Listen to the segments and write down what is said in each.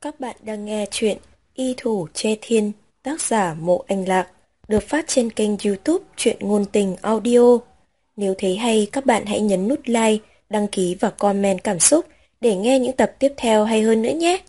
Các bạn đang nghe chuyện Y Thủ Che Thiên, tác giả Mộ Anh Lạc, được phát trên kênh YouTube Truyện Ngôn Tình Audio. Nếu thấy hay, các bạn hãy nhấn nút like, đăng ký và comment cảm xúc để nghe những tập tiếp theo hay hơn nữa nhé.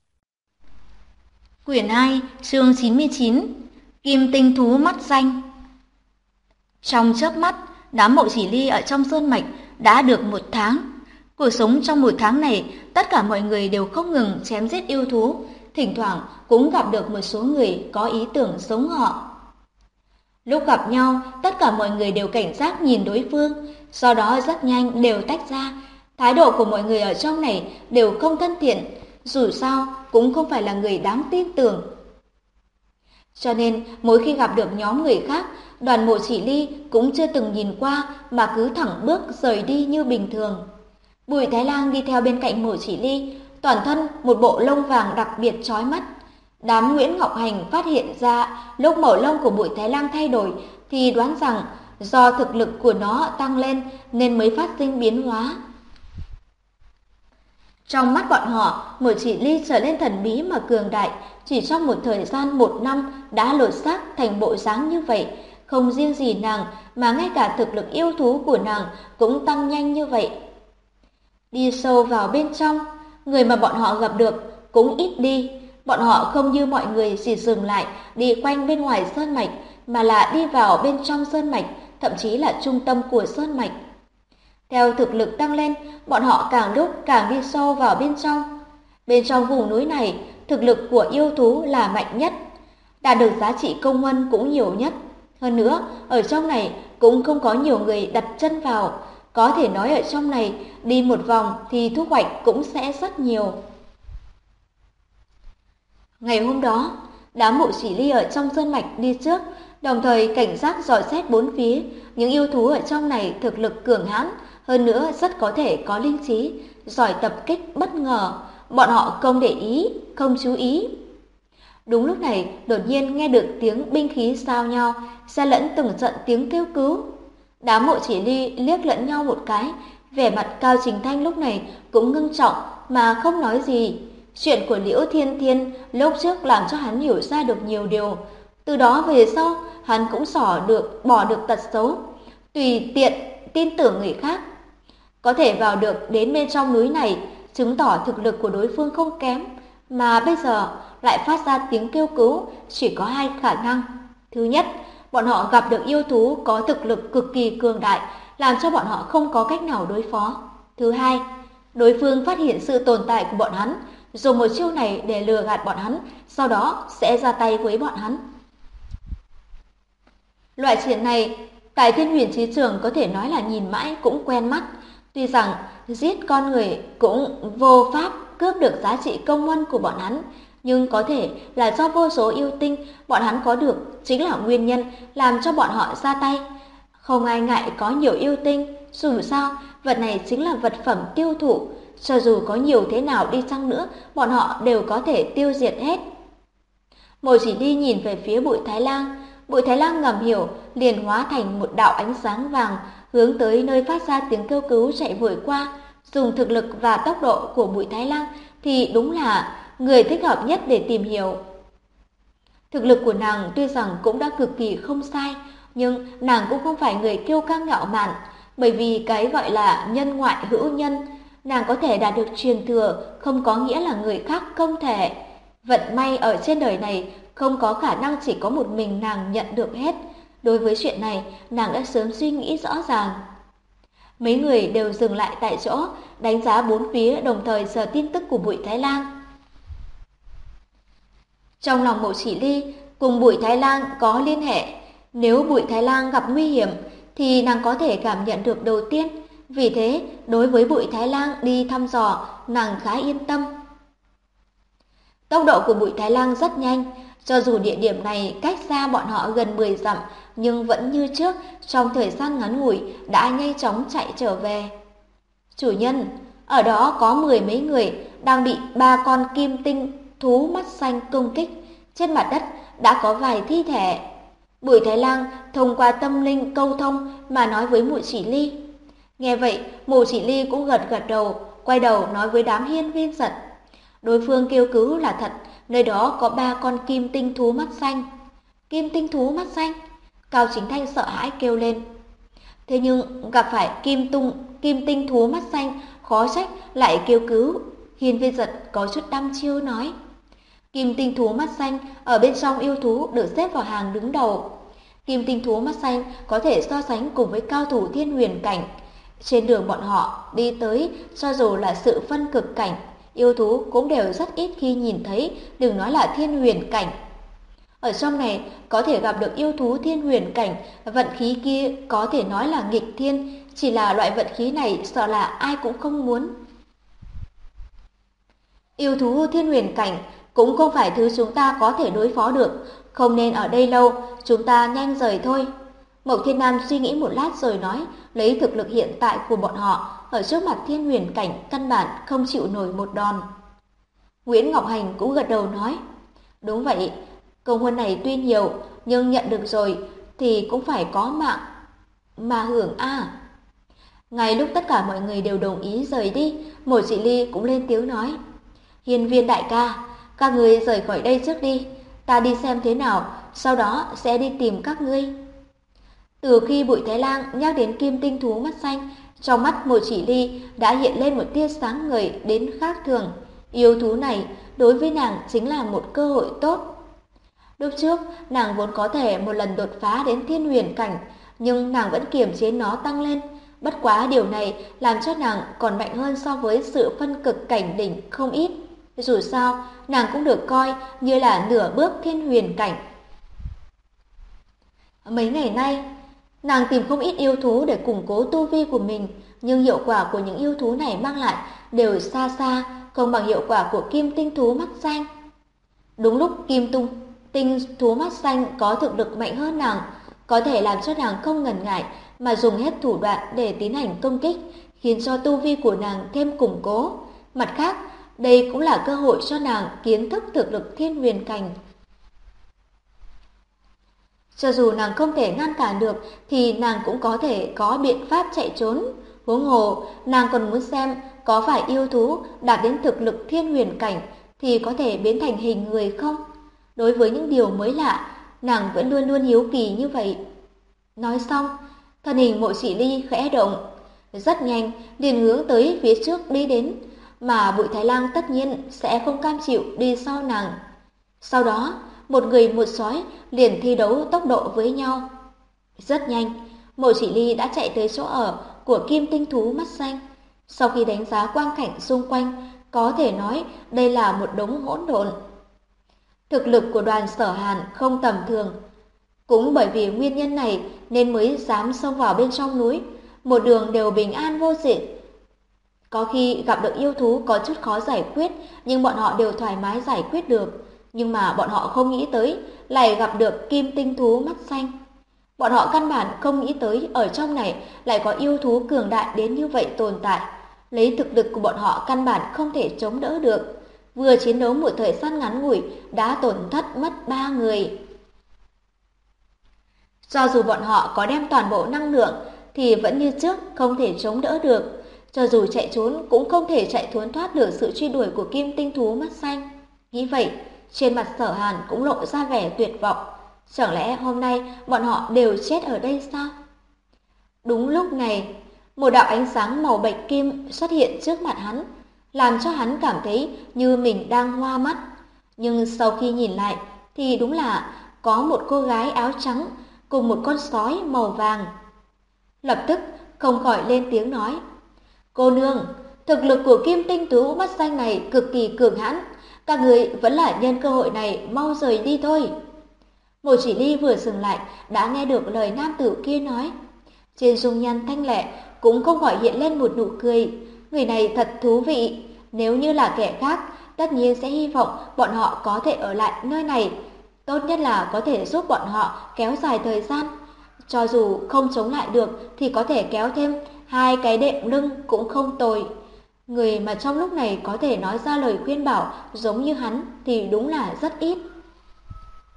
Quyển 2, chương 99, Kim Tinh Thú Mắt Xanh. Trong chớp mắt, đám Mộ Chỉ Ly ở trong sơn mạch đã được 1 tháng. Cuộc sống trong 1 tháng này, tất cả mọi người đều không ngừng chém giết yêu thú, thỉnh thoảng cũng gặp được một số người có ý tưởng giống họ. Lúc gặp nhau, tất cả mọi người đều cảnh giác nhìn đối phương, sau đó rất nhanh đều tách ra. Thái độ của mọi người ở trong này đều không thân thiện, dù sao cũng không phải là người đáng tin tưởng. Cho nên, mỗi khi gặp được nhóm người khác, đoàn Mộ Chỉ Ly cũng chưa từng nhìn qua mà cứ thẳng bước rời đi như bình thường. Bùi Thái Lang đi theo bên cạnh Mộ Chỉ Ly, toàn thân một bộ lông vàng đặc biệt chói mắt. Đám Nguyễn Ngọc Hành phát hiện ra lúc màu lông của Bùi Thái Lang thay đổi thì đoán rằng do thực lực của nó tăng lên nên mới phát sinh biến hóa. Trong mắt bọn họ, Mộ Chỉ Ly trở lên thần bí mà cường đại, chỉ trong một thời gian 1 năm đã lột xác thành bộ dáng như vậy. Không riêng gì nàng mà ngay cả thực lực yêu thú của nàng cũng tăng nhanh như vậy. Đi sâu vào bên trong, người mà bọn họ gặp được cũng ít đi. Bọn họ không như mọi người chỉ dừng lại đi quanh bên ngoài sơn mạch, mà là đi vào bên trong sơn mạch, thậm chí là trung tâm của sơn mạch. Theo thực lực tăng lên, bọn họ càng lúc càng đi sâu vào bên trong. Bên trong vùng núi này, thực lực của yêu thú là mạnh nhất, đạt được giá trị công huân cũng nhiều nhất. Hơn nữa, ở trong này cũng không có nhiều người đặt chân vào. Có thể nói ở trong này, đi một vòng thì thu hoạch cũng sẽ rất nhiều. Ngày hôm đó, đám Mộ Chỉ Ly ở trong sơn mạch đi trước, đồng thời cảnh giác dò xét bốn phía. Những yêu thú ở trong này thực lực cường hãn, hơn nữa rất có thể có linh trí, giỏi tập kích bất ngờ. Bọn họ không để ý, không chú ý. Đúng lúc này, đột nhiên nghe được tiếng binh khí giao nhau, xen lẫn từng trận tiếng kêu cứu. Đám Mộ Chỉ Ly liếc lẫn nhau một cái, vẻ mặt Cao Trình Thanh lúc này cũng ngưng trọng mà không nói gì. Chuyện của Liễu Thiên Thiên lúc trước làm cho hắn hiểu ra được nhiều điều. Từ đó về sau, hắn cũng bỏ được tật xấu, tùy tiện tin tưởng người khác. Có thể vào được đến bên trong núi này, chứng tỏ thực lực của đối phương không kém, mà bây giờ lại phát ra tiếng kêu cứu, chỉ có 2 khả năng. Thứ nhất, bọn họ gặp được yêu thú có thực lực cực kỳ cường đại, làm cho bọn họ không có cách nào đối phó. Thứ hai, đối phương phát hiện sự tồn tại của bọn hắn, dùng một chiêu này để lừa gạt bọn hắn, sau đó sẽ ra tay với bọn hắn. Loại chuyện này, tại Thiên Huyền Chí Trường có thể nói là nhìn mãi cũng quen mắt. Tuy rằng giết con người cũng vô pháp cướp được giá trị công huân của bọn hắn, nhưng có thể là do vô số yêu tinh bọn hắn có được chính là nguyên nhân làm cho bọn họ ra tay. Không ai ngại có nhiều yêu tinh, dù sao vật này chính là vật phẩm tiêu thụ, cho dù có nhiều thế nào đi chăng nữa, bọn họ đều có thể tiêu diệt hết. Mộ Chỉ Ly nhìn về phía Bùi Thái Lang, Bùi Thái Lang ngầm hiểu, liền hóa thành một đạo ánh sáng vàng, hướng tới nơi phát ra tiếng kêu cứu chạy vội qua. Dùng thực lực và tốc độ của Bùi Thái Lang thì đúng là người thích hợp nhất để tìm hiểu. Thực lực của nàng tuy rằng cũng đã cực kỳ không sai, nhưng nàng cũng không phải người kiêu căng ngạo mạn, bởi vì cái gọi là nhân ngoại hữu nhân, nàng có thể đạt được truyền thừa không có nghĩa là người khác không thể. Vận may ở trên đời này không có khả năng chỉ có một mình nàng nhận được hết. Đối với chuyện này, nàng đã sớm suy nghĩ rõ ràng. Mấy người đều dừng lại tại chỗ, đánh giá bốn phía, đồng thời chờ tin tức của Bùi Thái Lang. Trong lòng Mộ Chỉ Ly cùng Bùi Thái Lang có liên hệ, nếu Bùi Thái Lang gặp nguy hiểm thì nàng có thể cảm nhận được đầu tiên. Vì thế, đối với Bùi Thái Lang đi thăm dò, nàng khá yên tâm. Tốc độ của Bùi Thái Lang rất nhanh, cho dù địa điểm này cách xa bọn họ gần 10 dặm, nhưng vẫn như trước, trong thời gian ngắn ngủi đã nhanh chóng chạy trở về. Chủ nhân, ở đó có 10 mấy người đang bị 3 con kim tinh thú mắt xanh công kích, trên mặt đất đã có vài thi thể. Bùi Thái Lang thông qua tâm linh câu thông mà nói với Mộ Chỉ Ly. Nghe vậy, Mộ Chỉ Ly cũng gật gật đầu, quay đầu nói với đám hiên viên giật. Đối phương kêu cứu là thật, nơi đó có 3 con kim tinh thú mắt xanh. Kim tinh thú mắt xanh? Cao Chính Thanh sợ hãi kêu lên. Thế nhưng gặp phải kim tinh thú mắt xanh, khó trách lại kêu cứu. Hiên Viên Giật có chút đăm chiêu nói. Kim tinh thú mắt xanh ở bên trong yêu thú được xếp vào hàng đứng đầu. Kim tinh thú mắt xanh có thể so sánh cùng với cao thủ thiên huyền cảnh. Trên đường bọn họ đi tới, cho dù là sự phân cực cảnh, yêu thú cũng đều rất ít khi nhìn thấy, đừng nói là thiên huyền cảnh. Ở trong này có thể gặp được yêu thú thiên huyền cảnh, vận khí kia có thể nói là nghịch thiên, chỉ là loại vận khí này sợ là ai cũng không muốn. Yêu thú thiên huyền cảnh cũng không phải thứ chúng ta có thể đối phó được, không nên ở đây lâu, chúng ta nhanh rời thôi. Mộc Thiên Nam suy nghĩ một lát rồi nói, lấy thực lực hiện tại của bọn họ, ở trước mặt thiên huyền cảnh căn bản không chịu nổi một đòn. Nguyễn Ngọc Hành cũng gật đầu nói, đúng vậy, công huân này tuy nhiều, nhưng nhận được rồi thì cũng phải có mạng mà hưởng a. Ngay lúc tất cả mọi người đều đồng ý rời đi, Mộ Chỉ Ly cũng lên tiếng nói, Hiên Viên đại ca, các ngươi rời khỏi đây trước đi, ta đi xem thế nào, sau đó sẽ đi tìm các ngươi. Từ khi Bụi Thái Lang nhắc đến kim tinh thú mắt xanh, trong mắt Mộ Chỉ Ly đã hiện lên một tia sáng ngời đến khác thường. Yêu thú này đối với nàng chính là một cơ hội tốt. Lúc trước, nàng vốn có thể một lần đột phá đến thiên huyền cảnh, nhưng nàng vẫn kiềm chế nó tăng lên. Bất quá điều này làm cho nàng còn mạnh hơn so với sự phân cực cảnh đỉnh không ít. Dù sao, nàng cũng được coi như là nửa bước thiên huyền cảnh. Mấy ngày nay, nàng tìm không ít yêu thú để củng cố tu vi của mình, nhưng hiệu quả của những yêu thú này mang lại đều xa xa không bằng hiệu quả của kim tinh thú mắt xanh. Đúng lúc tinh thú mắt xanh có thực lực mạnh hơn nàng, có thể làm cho nàng không ngần ngại mà dùng hết thủ đoạn để tiến hành công kích, khiến cho tu vi của nàng thêm củng cố. Mặt khác, đây cũng là cơ hội cho nàng kiến thức thực lực thiên huyền cảnh. Cho dù nàng không thể ngăn cản được thì nàng cũng có thể có biện pháp chạy trốn. Huống hồ, nàng còn muốn xem có phải yêu thú đạt đến thực lực thiên huyền cảnh thì có thể biến thành hình người không? Đối với những điều mới lạ, nàng vẫn luôn luôn hiếu kỳ như vậy. Nói xong, thân hình Mộ Chỉ Ly khẽ động, rất nhanh liền hướng tới phía trước đi đến, mà Bụi Thái Lang tất nhiên sẽ không cam chịu đi sau nàng. Sau đó, một người một sói liền thi đấu tốc độ với nhau. Rất nhanh, Mộ Chỉ Ly đã chạy tới chỗ ở của kim tinh thú mắt xanh. Sau khi đánh giá quang cảnh xung quanh, có thể nói đây là một đống hỗn độn. Thực lực của đoàn Sở Hàn không tầm thường. Cũng bởi vì nguyên nhân này nên mới dám xông vào bên trong núi, một đường đều bình an vô sự. Có khi gặp được yêu thú có chút khó giải quyết, nhưng bọn họ đều thoải mái giải quyết được. Nhưng mà bọn họ không nghĩ tới lại gặp được kim tinh thú mắt xanh. Bọn họ căn bản không nghĩ tới ở trong này lại có yêu thú cường đại đến như vậy tồn tại. Lấy thực lực của bọn họ căn bản không thể chống đỡ được. Vừa chiến đấu một thời gian ngắn ngủi đã tổn thất mất 3 người. Cho dù bọn họ có đem toàn bộ năng lượng thì vẫn như trước không thể chống đỡ được. Cho dù chạy trốn cũng không thể chạy trốn thoát được sự truy đuổi của kim tinh thú mắt xanh. Nghĩ vậy, trên mặt Sở Hàn cũng lộ ra vẻ tuyệt vọng. Chẳng lẽ hôm nay bọn họ đều chết ở đây sao? Đúng lúc này, một đạo ánh sáng màu bạch kim xuất hiện trước mặt hắn, làm cho hắn cảm thấy như mình đang hoa mắt. Nhưng sau khi nhìn lại thì đúng là có một cô gái áo trắng cùng một con sói màu vàng. Lập tức không khỏi lên tiếng nói, cô nương, thực lực của kim tinh thú mắt xanh này cực kỳ cường hãn, các người vẫn là nhân cơ hội này mau rời đi thôi. Mộ Chỉ Ly vừa dừng lại đã nghe được lời nam tử kia nói. Trên dung nhan thanh lệ cũng không khỏi hiện lên một nụ cười. Người này thật thú vị. Nếu như là kẻ khác, tất nhiên sẽ hy vọng bọn họ có thể ở lại nơi này. Tốt nhất là có thể giúp bọn họ kéo dài thời gian. Cho dù không chống lại được thì có thể kéo thêm 2 cái đệm lưng cũng không tồi. Người mà trong lúc này có thể nói ra lời khuyên bảo giống như hắn thì đúng là rất ít.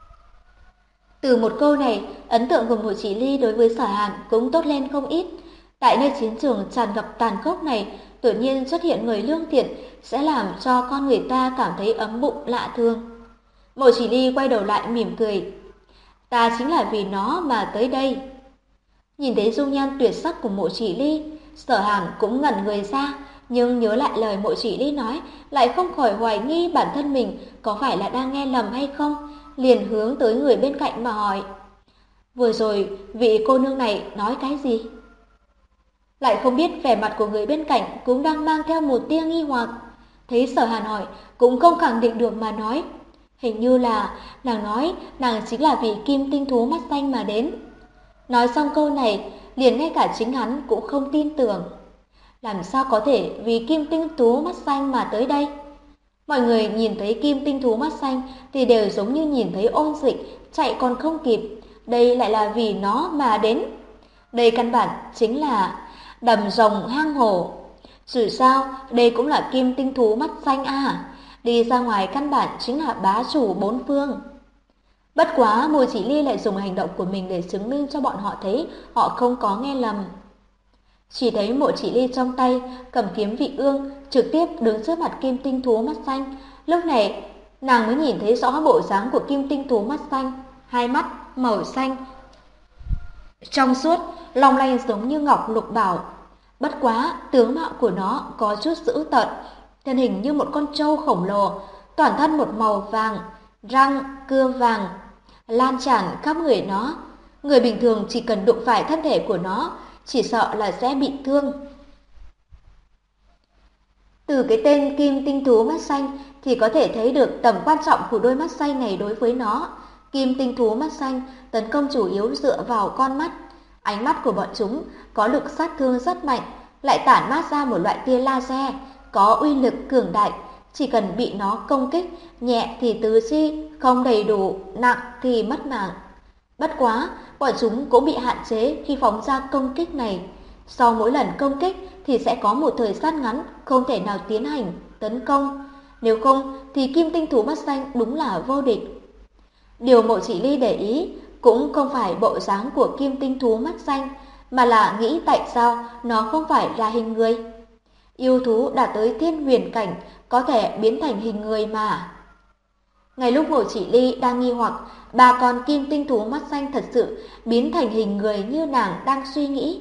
Từ một câu này, ấn tượng của Mộ Chỉ Ly đối với Sở Hàn cũng tốt lên không ít. Tại nơi chiến trường tràn ngập tàn khốc này, tự nhiên xuất hiện người lương thiện sẽ làm cho con người ta cảm thấy ấm bụng lạ thường. Mộ Chỉ Ly quay đầu lại mỉm cười. Ta chính là vì nó mà tới đây. Nhìn thấy dung nhan tuyệt sắc của Mộ Chỉ Ly, Sở Hàn cũng ngẩn người ra, nhưng nhớ lại lời Mộ Chỉ Ly nói, lại không khỏi hoài nghi bản thân mình có phải là đang nghe lầm hay không, liền hướng tới người bên cạnh mà hỏi. Vừa rồi, vị cô nương này nói cái gì? Lại không biết vẻ mặt của người bên cạnh cũng đang mang theo một tia nghi hoặc. Thấy Sở Hàn hỏi, cũng không khẳng định được mà nói. Hình như là nàng nói nàng chính là vì kim tinh thú mắt xanh mà đến. Nói xong câu này, liền ngay cả chính hắn cũng không tin tưởng. Làm sao có thể vì kim tinh thú mắt xanh mà tới đây? Mọi người nhìn thấy kim tinh thú mắt xanh thì đều giống như nhìn thấy ôn dịch, chạy còn không kịp. Đây lại là vì nó mà đến. Đây căn bản chính là đầm rồng hang hổ. Dù sao, đây cũng là kim tinh thú mắt xanh à. Đi ra ngoài căn bản chính là bá chủ bốn phương. Bất quá, Mộ Chỉ Ly lại dùng hành động của mình để chứng minh cho bọn họ thấy họ không có nghe lầm. Chỉ thấy Mộ Chỉ Ly trong tay cầm kiếm vị ương, trực tiếp đứng trước mặt kim tinh thú mắt xanh. Lúc này, nàng mới nhìn thấy rõ bộ dáng của kim tinh thú mắt xanh, hai mắt màu xanh trong suốt, long lanh giống như ngọc lục bảo. Bất quá, tướng mạo của nó có chút dữ tợn, thân hình như một con trâu khổng lồ, toàn thân một màu vàng, răng cưa vàng lan tràn khắp người nó. Người bình thường chỉ cần đụng phải thân thể của nó, chỉ sợ là sẽ bị thương. Từ cái tên kim tinh thú mắt xanh thì có thể thấy được tầm quan trọng của đôi mắt xanh này đối với nó. Kim tinh thú mắt xanh tấn công chủ yếu dựa vào con mắt. Ánh mắt của bọn chúng có lực sát thương rất mạnh, lại tản mát ra một loại tia laser có uy lực cường đại. Chỉ cần bị nó công kích, nhẹ thì tứ chi, không đầy đủ, nặng thì mất mạng. Bất quá, bọn chúng cũng bị hạn chế khi phóng ra công kích này. Sau mỗi lần công kích thì sẽ có một thời gian ngắn không thể nào tiến hành tấn công. Nếu không thì kim tinh thú mắt xanh đúng là vô địch. Điều Mộ Chỉ Ly để ý cũng không phải bộ dáng của kim tinh thú mắt xanh, mà là nghĩ tại sao nó không phải là hình người. Yêu thú đã tới thiên huyền cảnh có thể biến thành hình người mà. Ngay lúc Mộ Chỉ Ly đang nghi hoặc ba con kim tinh thú mắt xanh thật sự biến thành hình người như nàng đang suy nghĩ.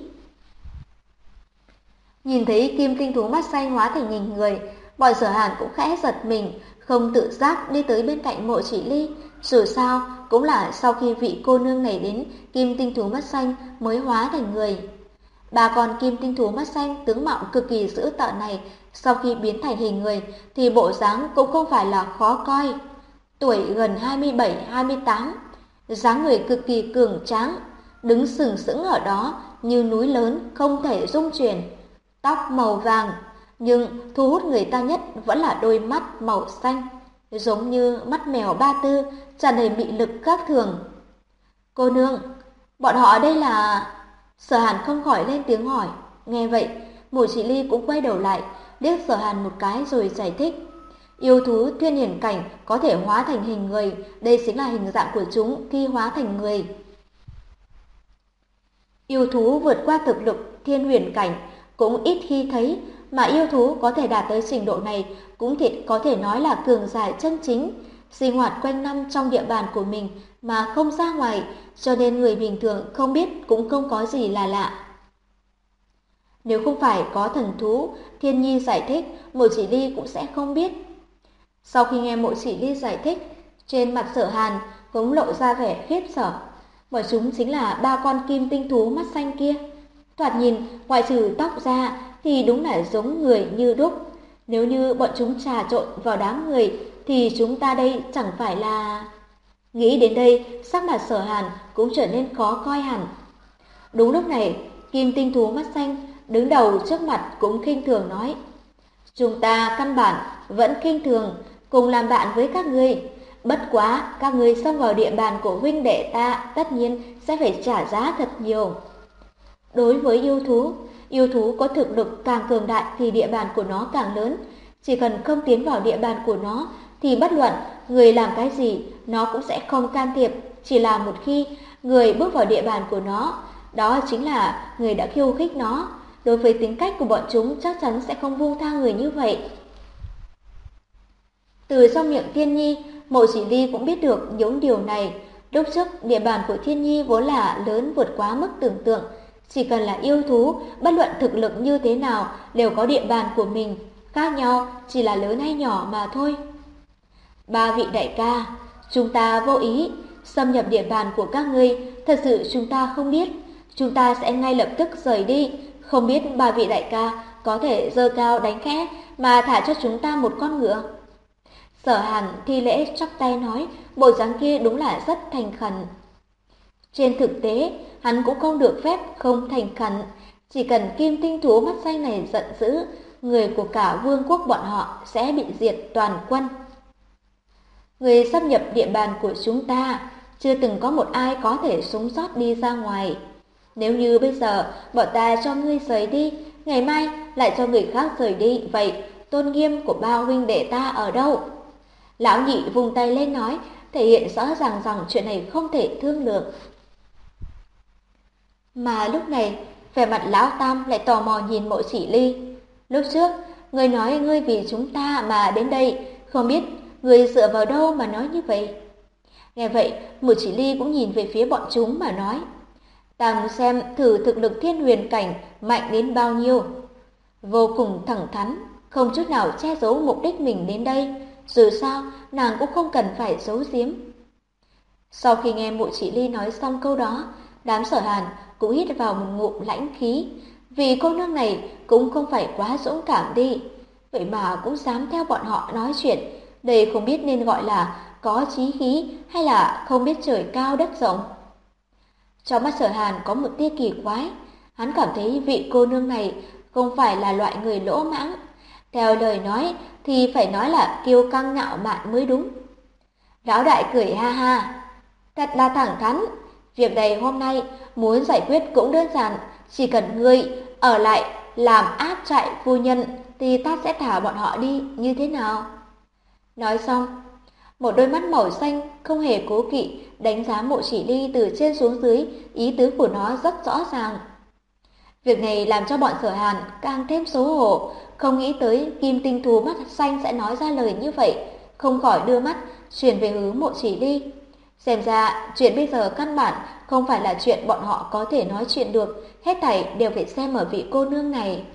Nhìn thấy kim tinh thú mắt xanh hóa thành hình người, bọn Sở Hàn cũng khẽ giật mình, không tự giác đi tới bên cạnh Mộ Chỉ Ly. Dù sao cũng là sau khi vị cô nương này đến, kim tinh thú mắt xanh mới hóa thành người. Ba con kim tinh thú mắt xanh tướng mạo cực kỳ dữ tợn này, sau khi biến thành hình người thì bộ dáng cũng không phải là khó coi. Tuổi gần 27-28, dáng người cực kỳ cường tráng, đứng sừng sững ở đó như núi lớn không thể rung chuyển. Tóc màu vàng, nhưng thu hút người ta nhất vẫn là đôi mắt màu xanh, giống như mắt mèo Ba Tư, tràn đầy mị lực khác thường. Cô nương, bọn họ đây là... Sở Hàn không khỏi lên tiếng hỏi. Nghe vậy, Mộ Chỉ Ly cũng quay đầu lại, liếc Sở Hàn một cái rồi giải thích. Yêu thú thiên hiển cảnh có thể hóa thành hình người, đây chính là hình dạng của chúng khi hóa thành người. Yêu thú vượt qua thực lực thiên huyền cảnh cũng ít khi thấy, mà yêu thú có thể đạt tới trình độ này cũng có thể nói là cường giả chân chính, sinh hoạt quanh năm trong địa bàn của mình mà không ra ngoài, cho nên người bình thường không biết cũng không có gì là lạ. Nếu không phải có thần thú, Thiên Nhi giải thích, Mộ Chỉ Ly cũng sẽ không biết. Sau khi nghe Mộ Chỉ Ly giải thích, trên mặt Sở Hàn cũng lộ ra vẻ khiếp sợ. Bọn chúng chính là ba con kim tinh thú mắt xanh kia. Thoạt nhìn, ngoại trừ tóc ra thì đúng là giống người như đúc. Nếu như bọn chúng trà trộn vào đám người thì chúng ta đây chẳng phải là... Nghĩ đến đây, sắc mặt Sở Hàn cũng trở nên khó coi hẳn. Đúng lúc này, kim tinh thú mắt xanh đứng đầu trước mặt cũng khinh thường nói: chúng ta căn bản vẫn khinh thường cùng làm bạn với các ngươi. Bất quá, các ngươi xông vào địa bàn của huynh đệ ta tất nhiên sẽ phải trả giá thật nhiều. Đối với yêu thú có thực lực càng cường đại thì địa bàn của nó càng lớn. Chỉ cần không tiến vào địa bàn của nó thì bất luận người làm cái gì nó cũng sẽ không can thiệp. Chỉ là một khi người bước vào địa bàn của nó, đó chính là người đã khiêu khích nó. Đối với tính cách của bọn chúng chắc chắn sẽ không buông tha người như vậy. Từ trong miệng Thiên Nhi, Mộ Chỉ Ly cũng biết được những điều này. Lúc trước, địa bàn của Thiên Nhi vốn là lớn vượt quá mức tưởng tượng. Chỉ cần là yêu thú, bất luận thực lực như thế nào, đều có địa bàn của mình. Khác nhau chỉ là lớn hay nhỏ mà thôi. Ba vị đại ca, chúng ta vô ý xâm nhập địa bàn của các ngươi, thật sự chúng ta không biết. Chúng ta sẽ ngay lập tức rời đi. Không biết ba vị đại ca có thể giơ cao đánh khẽ mà thả cho chúng ta một con ngựa. Sở Hàn thi lễ chắp tay nói, bộ dáng kia đúng là rất thành khẩn. Trên thực tế, hắn cũng không được phép không thành khẩn. Chỉ cần kim tinh thú mắt xanh này giận dữ, người của cả vương quốc bọn họ sẽ bị diệt toàn quân. Người xâm nhập địa bàn của chúng ta, chưa từng có một ai có thể sống sót đi ra ngoài. Nếu như bây giờ bọn ta cho ngươi rời đi, ngày mai lại cho người khác rời đi, vậy tôn nghiêm của ba huynh đệ ta ở đâu? Lão Nhị vung tay lên nói, thể hiện rõ ràng rằng chuyện này không thể thương lượng. Mà lúc này, vẻ mặt Lão Tam lại tò mò nhìn Mộ Chỉ Ly. Lúc trước, ngươi nói ngươi vì chúng ta mà đến đây, không biết ngươi dựa vào đâu mà nói như vậy. Nghe vậy, Mộ Chỉ Ly cũng nhìn về phía bọn chúng mà nói, ta muốn xem thử thực lực Thiên Huyền cảnh mạnh đến bao nhiêu. Vô cùng thẳng thắn, không chút nào che giấu mục đích mình đến đây. Dù sao, nàng cũng không cần phải giấu giếm. Sau khi nghe Mộ Chỉ Ly nói xong câu đó, đám Sở Hàn cũng hít vào một ngụm lãnh khí. Vì cô nương này cũng không phải quá dũng cảm đi, vậy mà cũng dám theo bọn họ nói chuyện. Đây không biết nên gọi là có chí khí hay là không biết trời cao đất rộng. Trong mắt Sở Hàn có một tia kỳ quái. Hắn cảm thấy vị cô nương này không phải là loại người lỗ mãng. Theo lời nói thì phải nói là kiêu căng ngạo mạn mới đúng. Lão đại cười ha ha, thật là thẳng thắn. Việc này hôm nay muốn giải quyết cũng đơn giản, chỉ cần ngươi ở lại làm áp trại phu nhân thì ta sẽ thả bọn họ đi, như thế nào? Nói xong, một đôi mắt màu xanh không hề cố kỵ đánh giá Mộ Chỉ Ly từ trên xuống dưới, ý tứ của nó rất rõ ràng. Việc này làm cho bọn Sở Hàn càng thêm xấu hổ, không nghĩ tới kim tinh thú mắt xanh sẽ nói ra lời như vậy, không khỏi đưa mắt chuyển về hướng Mộ Chỉ Ly. Xem ra chuyện bây giờ căn bản không phải là chuyện bọn họ có thể nói chuyện được, hết thảy đều phải xem ở vị cô nương này.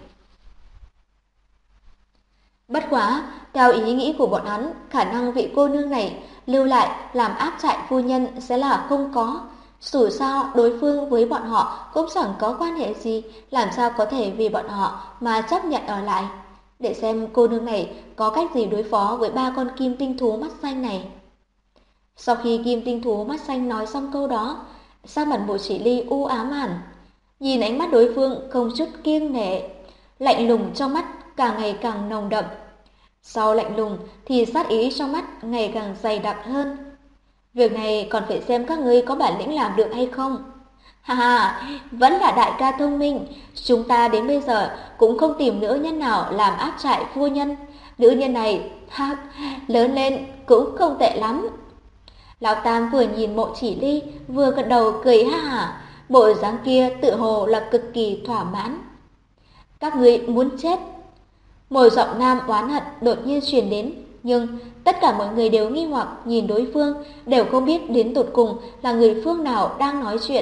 Bất quá, theo ý nghĩ của bọn hắn, khả năng vị cô nương này lưu lại làm áp trại phu nhân sẽ là không có. Dù sao, đối phương với bọn họ cũng chẳng có quan hệ gì, làm sao có thể vì bọn họ mà chấp nhận ở lại. Để xem cô nương này có cách gì đối phó với ba con kim tinh thú mắt xanh này. Sau khi kim tinh thú mắt xanh nói xong câu đó, sắc mặt Mộ Chỉ Ly u ám hẳn. Nhìn ánh mắt đối phương không chút kiêng nể, lạnh lùng trong mắt càng ngày càng nồng đậm. Sau lạnh lùng thì sát ý trong mắt ngày càng dày đặc hơn. Việc này còn phải xem các ngươi có bản lĩnh làm được hay không. Ha ha, vẫn là đại ca thông minh. Chúng ta đến bây giờ cũng không tìm nữ nhân nào làm áp trại phu nhân. Nữ nhân này, ha, lớn lên cũng không tệ lắm. Lão Tam vừa nhìn Mộ Chỉ Ly, vừa gật đầu cười ha hả. Bộ dáng kia tự hồ là cực kỳ thỏa mãn. Các ngươi muốn chết. Một giọng nam oán hận đột nhiên truyền đến, nhưng tất cả mọi người đều nghi hoặc nhìn đối phương, đều không biết đến tột cùng là người phương nào đang nói chuyện.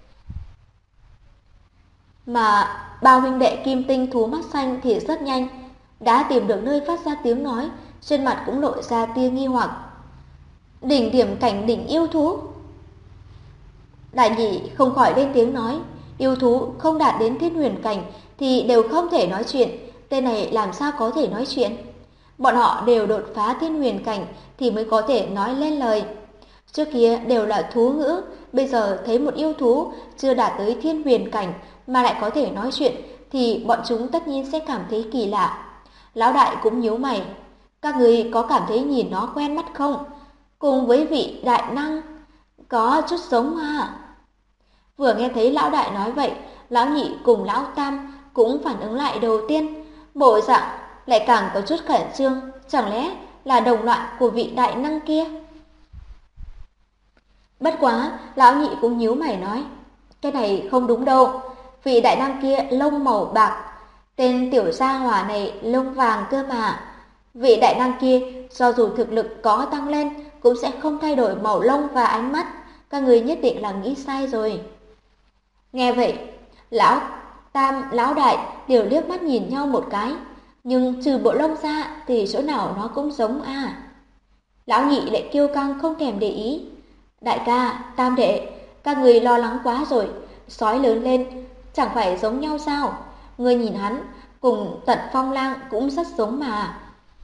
Mà bao huynh đệ kim tinh thú mắt xanh thì rất nhanh đã tìm được nơi phát ra tiếng nói, trên mặt cũng lộ ra tia nghi hoặc. Đỉnh điểm cảnh đỉnh yêu thú. Đại Nhị không khỏi lên tiếng nói, yêu thú không đạt đến thiên huyền cảnh thì đều không thể nói chuyện. Tên này làm sao có thể nói chuyện? Bọn họ đều đột phá thiên huyền cảnh thì mới có thể nói lên lời. Trước kia đều là thú ngữ, bây giờ thấy một yêu thú chưa đạt tới thiên huyền cảnh mà lại có thể nói chuyện thì bọn chúng tất nhiên sẽ cảm thấy kỳ lạ. Lão đại cũng nhíu mày, các người có cảm thấy nhìn nó quen mắt không? Cùng với vị đại năng có chút giống à? Vừa nghe thấy lão đại nói vậy, lão nhị cùng lão tam cũng phản ứng lại đầu tiên, bộ dạng lại càng có chút khẩn trương, chẳng lẽ là đồng loại của vị đại năng kia? Bất quá, lão nhị cũng nhíu mày nói, Cái này không đúng đâu. Vị đại năng kia lông màu bạc, tên tiểu gia hỏa này lông vàng cơ mà. Vị đại năng kia do dù thực lực có tăng lên cũng sẽ không thay đổi màu lông và ánh mắt. Các người nhất định là nghĩ sai rồi. Nghe vậy, lão tam, lão đại đều liếc mắt nhìn nhau một cái. Nhưng trừ bộ lông ra thì chỗ nào nó cũng giống à. Lão nhị lại kiêu căng không thèm để ý. Đại ca, tam đệ, các người lo lắng quá rồi. Sói lớn lên chẳng phải giống nhau sao? Ngươi nhìn hắn cùng Tận Phong Lang cũng rất giống mà.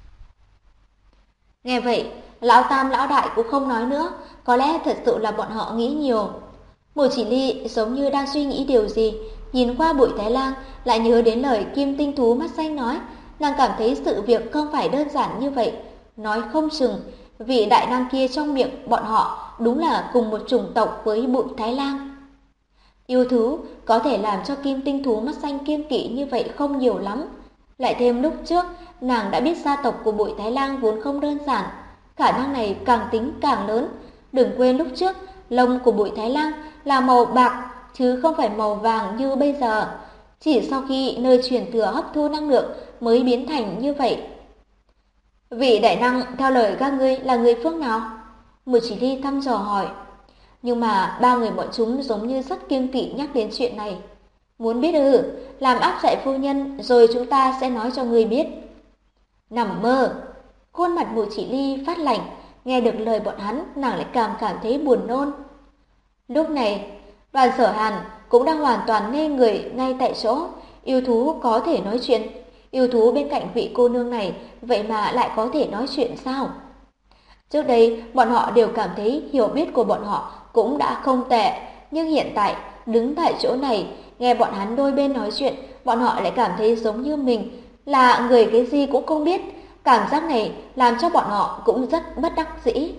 Nghe vậy, lão tam lão đại cũng không nói nữa, có lẽ thật sự là bọn họ nghĩ nhiều. Mộ Chỉ Ly giống như đang suy nghĩ điều gì, nhìn qua Bụi Thái Lang lại nhớ đến lời Kim Tinh Thú mắt xanh nói, nàng cảm thấy sự việc không phải đơn giản như vậy, nói không chừng vị đại năng kia trong miệng bọn họ đúng là cùng một chủng tộc với Bụi Thái Lang. Yêu thú có thể làm cho Kim Tinh Thú mắt xanh kiêng kỵ như vậy không nhiều lắm. Lại thêm lúc trước, nàng đã biết gia tộc của Bụi Thái Lang vốn không đơn giản. Khả năng này càng tính càng lớn. Đừng quên lúc trước, lông của Bụi Thái Lang là màu bạc, chứ không phải màu vàng như bây giờ. Chỉ sau khi nơi truyền thừa hấp thu năng lượng mới biến thành như vậy. Vị đại năng theo lời các ngươi là người phương nào? Mộ Chỉ Ly thăm dò hỏi. Nhưng mà ba người bọn chúng giống như rất kiêng kỵ nhắc đến chuyện này. Muốn biết làm áp dạy phu nhân rồi chúng ta sẽ nói cho ngươi biết. Nằm mơ. Khuôn mặt Mộ Chỉ Ly phát lạnh, nghe được lời bọn hắn nàng lại cảm thấy buồn nôn. Lúc này, Đoàn Sở Hàn cũng đang hoàn toàn ngây người ngay tại chỗ. Yêu thú có thể nói chuyện. Yêu thú bên cạnh vị cô nương này vậy mà lại có thể nói chuyện sao? Trước đây, bọn họ đều cảm thấy hiểu biết của bọn họ cũng đã không tệ, nhưng hiện tại, đứng tại chỗ này, nghe bọn hắn đôi bên nói chuyện, bọn họ lại cảm thấy giống như mình, là người cái gì cũng không biết. Cảm giác này làm cho bọn họ cũng rất bất đắc dĩ.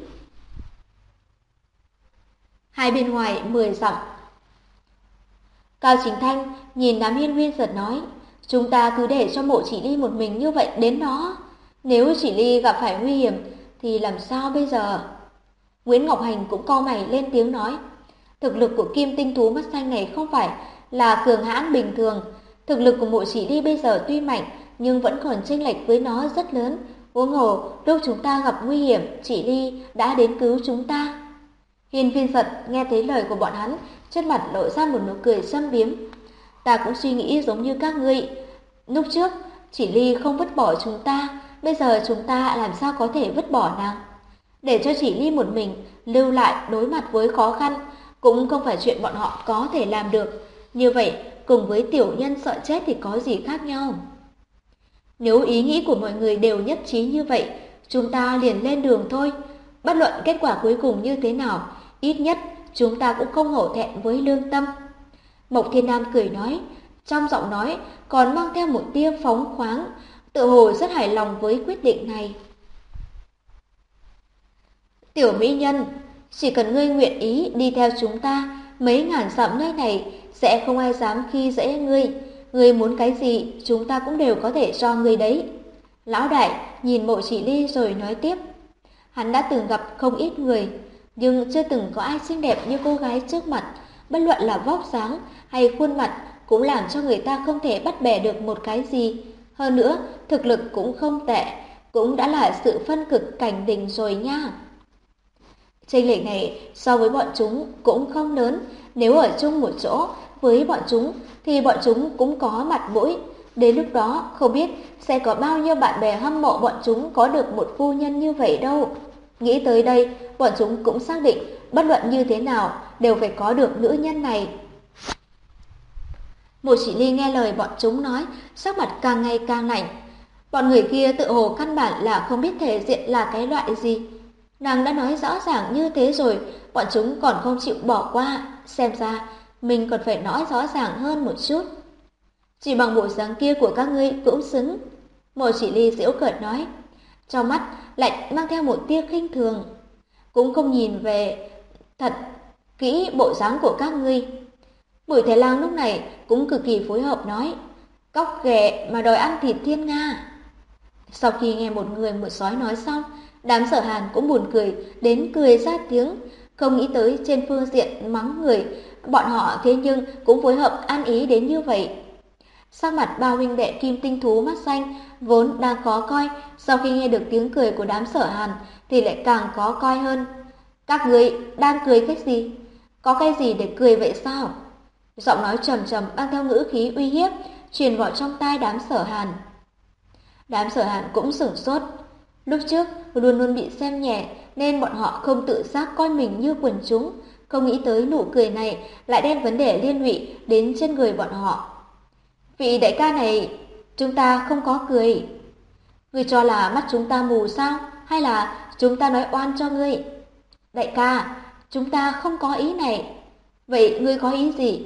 Hai bên ngoài 10 dặm. Cao Chính Thanh nhìn đám Hiên Viên Giật nói, chúng ta cứ để cho Mộ Chỉ Ly một mình như vậy đến đó. Nếu Chỉ Ly gặp phải nguy hiểm, thì làm sao bây giờ? Nguyễn Ngọc Hành cũng cau mày lên tiếng nói, thực lực của Kim Tinh Thú mắt xanh này không phải là cường hãn bình thường. Thực lực của Mộ Chỉ Ly bây giờ tuy mạnh, nhưng vẫn còn chênh lệch với nó rất lớn. Huống hồ, lúc chúng ta gặp nguy hiểm, Chỉ Ly đã đến cứu chúng ta. Hiên Viên Giật nghe thấy lời của bọn hắn, trên mặt lộ ra một nụ cười châm biếm. Ta cũng suy nghĩ giống như các ngươi. Lúc trước, Chỉ Ly không vứt bỏ chúng ta, bây giờ chúng ta làm sao có thể vứt bỏ nàng? Để cho Chỉ Ly một mình lưu lại đối mặt với khó khăn cũng không phải chuyện bọn họ có thể làm được. Như vậy, cùng với tiểu nhân sợ chết thì có gì khác nhau? Nếu ý nghĩ của mọi người đều nhất trí như vậy, chúng ta liền lên đường thôi. Bất luận kết quả cuối cùng như thế nào, ít nhất chúng ta cũng không hổ thẹn với lương tâm. Mộc Thiên Nam cười nói, trong giọng nói còn mang theo một tia phóng khoáng, tự hồ rất hài lòng với quyết định này. Tiểu mỹ nhân, chỉ cần ngươi nguyện ý đi theo chúng ta, mấy ngàn dặm nơi này sẽ không ai dám khi dễ ngươi. Ngươi muốn cái gì, chúng ta cũng đều có thể cho ngươi đấy. Lão đại nhìn Mộ Chỉ Ly rồi nói tiếp. Hắn đã từng gặp không ít người, nhưng chưa từng có ai xinh đẹp như cô gái trước mặt. Bất luận là vóc dáng hay khuôn mặt cũng làm cho người ta không thể bắt bẻ được một cái gì. Hơn nữa, thực lực cũng không tệ, cũng đã là sự phân cực cảnh đỉnh rồi nha. Chênh lệch này so với bọn chúng cũng không lớn, nếu ở chung một chỗ với bọn chúng thì bọn chúng cũng có mặt mũi. Đến lúc đó không biết sẽ có bao nhiêu bạn bè hâm mộ bọn chúng có được một phu nhân như vậy đâu. Nghĩ tới đây, bọn chúng cũng xác định bất luận như thế nào đều phải có được nữ nhân này. Mộ Chỉ Ly nghe lời bọn chúng nói, sắc mặt càng ngày càng lạnh. Bọn người kia tự hồ căn bản là không biết thể diện là cái loại gì. Nàng đã nói rõ ràng như thế rồi, bọn chúng còn không chịu bỏ qua. Xem ra, mình còn phải nói rõ ràng hơn một chút. Chỉ bằng bộ dáng kia của các ngươi cũng xứng. Mộ Chỉ Ly giễu cợt nói, trong mắt lại mang theo một tia khinh thường. Cũng không nhìn về thật kỹ bộ dáng của các ngươi. Bùi Thái Lang lúc này cũng cực kỳ phối hợp nói, cóc ghẻ mà đòi ăn thịt thiên nga. Sau khi nghe một người một sói nói xong, đám Sở Hàn cũng buồn cười đến cười ra tiếng, không nghĩ tới trên phương diện mắng người bọn họ thế nhưng cũng phối hợp ăn ý đến như vậy. Sắc mặt ba huynh đệ Kim Tinh Thú mắt xanh vốn đang khó coi, sau khi nghe được tiếng cười của đám Sở Hàn thì lại càng khó coi hơn. Các ngươi đang cười cái gì? Có cái gì để cười vậy sao? Giọng nói trầm trầm mang theo ngữ khí uy hiếp truyền vào trong tai đám Sở Hàn. Đám Sở Hàn cũng sửng sốt. Lúc trước luôn luôn bị xem nhẹ nên bọn họ không tự giác coi mình như quần chúng, không nghĩ tới nụ cười này lại đem vấn đề liên lụy đến trên người bọn họ. Vị đại ca này, chúng ta không có cười. Ngươi cho là mắt chúng ta mù sao? Hay là chúng ta nói oan cho ngươi? Đại ca, chúng ta không có ý này. Vậy ngươi có ý gì?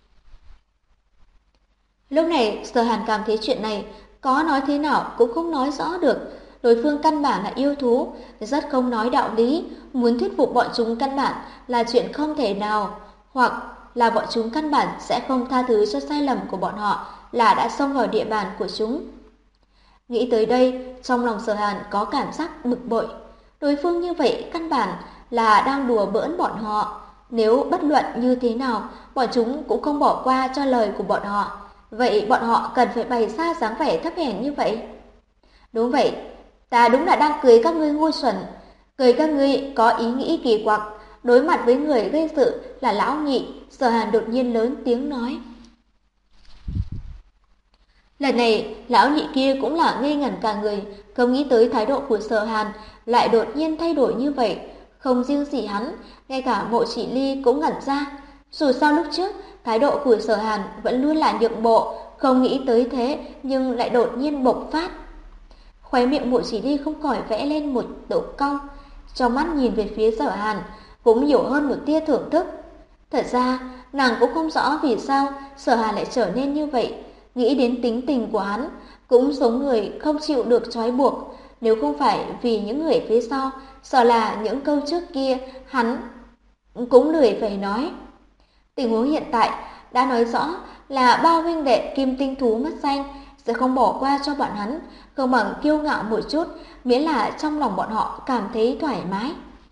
Lúc này Sở Hàn cảm thấy chuyện này có nói thế nào cũng không nói rõ được. Đối phương căn bản là yêu thú, rất không nói đạo lý, muốn thuyết phục bọn chúng căn bản là chuyện không thể nào, hoặc là bọn chúng căn bản sẽ không tha thứ cho sai lầm của bọn họ là đã xông vào địa bàn của chúng. Nghĩ tới đây, trong lòng Sở Hàn có cảm giác bực bội. Đối phương như vậy căn bản là đang đùa bỡn bọn họ. Nếu bất luận như thế nào, bọn chúng cũng không bỏ qua cho lời của bọn họ. Vậy bọn họ cần phải bày ra dáng vẻ thấp hèn như vậy? Đúng vậy, ta đúng là đang cười các ngươi ngu xuẩn. Cười các ngươi có ý nghĩ kỳ quặc. Đối mặt với người gây sự là lão nhị, Sở Hàn đột nhiên lớn tiếng nói. Lần này, lão nhị kia cũng là ngây ngẩn cả người, không nghĩ tới thái độ của Sở Hàn lại đột nhiên thay đổi như vậy. Không riêng gì hắn, ngay cả Mộ Chỉ Ly cũng ngẩn ra. Dù sao lúc trước, thái độ của Sở Hàn vẫn luôn là nhượng bộ, không nghĩ tới thế nhưng lại đột nhiên bộc phát. Khóe miệng Mộ Chỉ Ly không khỏi vẽ lên một độ cong, trong mắt nhìn về phía Sở Hàn, cũng nhiều hơn một tia thưởng thức. Thật ra, nàng cũng không rõ vì sao Sở Hàn lại trở nên như vậy. Nghĩ đến tính tình của hắn, cũng giống người không chịu được trói buộc. Nếu không phải vì những người phía sau, sợ là những câu trước kia hắn cũng lười phải nói. Tình huống hiện tại đã nói rõ là ba huynh đệ Kim Tinh Thú mắt xanh sẽ không bỏ qua cho bọn hắn, không bằng kiêu ngạo một chút, miễn là trong lòng bọn họ cảm thấy thoải mái.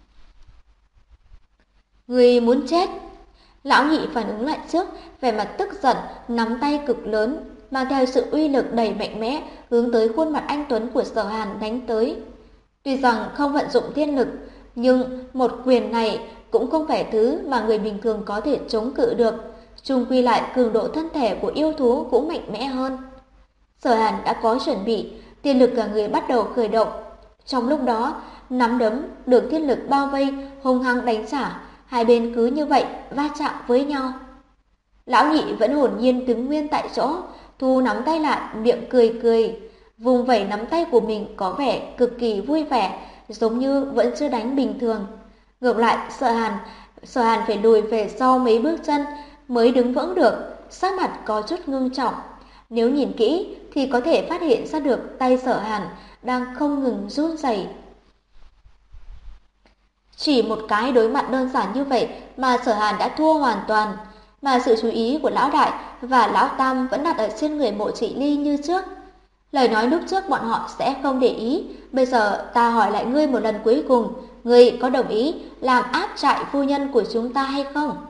Người muốn chết. Lão nhị phản ứng lại trước, vẻ mặt tức giận, nắm tay cực lớn, mang theo sự uy lực đầy mạnh mẽ, hướng tới khuôn mặt anh tuấn của Sở Hàn đánh tới. Tuy rằng không vận dụng thiên lực, nhưng một quyền này cũng không phải thứ mà người bình thường có thể chống cự được. Chung quy lại cường độ thân thể của yêu thú cũng mạnh mẽ hơn. Sở Hàn đã có chuẩn bị, thiên lực cả người bắt đầu khởi động. Trong lúc đó, nắm đấm được thiên lực bao vây, hung hăng đánh trả, hai bên cứ như vậy va chạm với nhau. Lão nhị vẫn hồn nhiên đứng nguyên tại chỗ, thu nắm tay lại, miệng cười cười, vùng vẩy nắm tay của mình có vẻ cực kỳ vui vẻ, giống như vẫn chưa đánh bình thường. Ngược lại, Sở Hàn phải lùi về sau mấy bước chân mới đứng vững được, sắc mặt có chút ngưng trọng. Nếu nhìn kỹ thì có thể phát hiện ra được tay Sở Hàn đang không ngừng run rẩy. Chỉ một cái đối mặt đơn giản như vậy mà Sở Hàn đã thua hoàn toàn, mà sự chú ý của lão đại và lão tam vẫn đặt ở trên người Mộ Chỉ Ly như trước. Lời nói lúc trước bọn họ sẽ không để ý, bây giờ ta hỏi lại ngươi một lần cuối cùng, ngươi có đồng ý làm áp trại phu nhân của chúng ta hay không?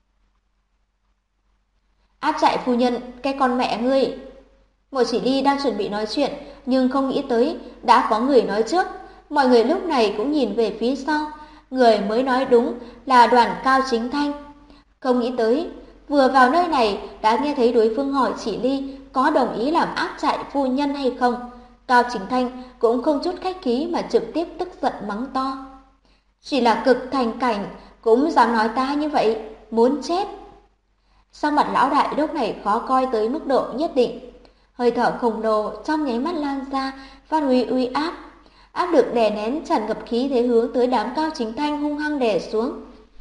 Áp trại phu nhân, cái con mẹ ngươi! Mộ Chỉ Ly đang chuẩn bị nói chuyện, nhưng không nghĩ tới đã có người nói trước. Mọi người lúc này cũng nhìn về phía sau, người mới nói đúng là Đoàn Cao Chính Thanh. Không nghĩ tới, vừa vào nơi này đã nghe thấy đối phương hỏi Chỉ Ly có đồng ý làm áp trại phu nhân hay không. Cao Chính Thanh cũng không chút khách khí mà trực tiếp tức giận mắng to. Chỉ là cực thành cảnh cũng dám nói ta như vậy, muốn chết. Sắc mặt lão đại lúc này khó coi tới mức độ nhất định. Hơi thở khổng lồ trong nháy mắt lan ra, phát huy uy áp. Áp lực đè nén tràn ngập khí thế hướng tới đám Cao Chính Thanh hung hăng đè xuống.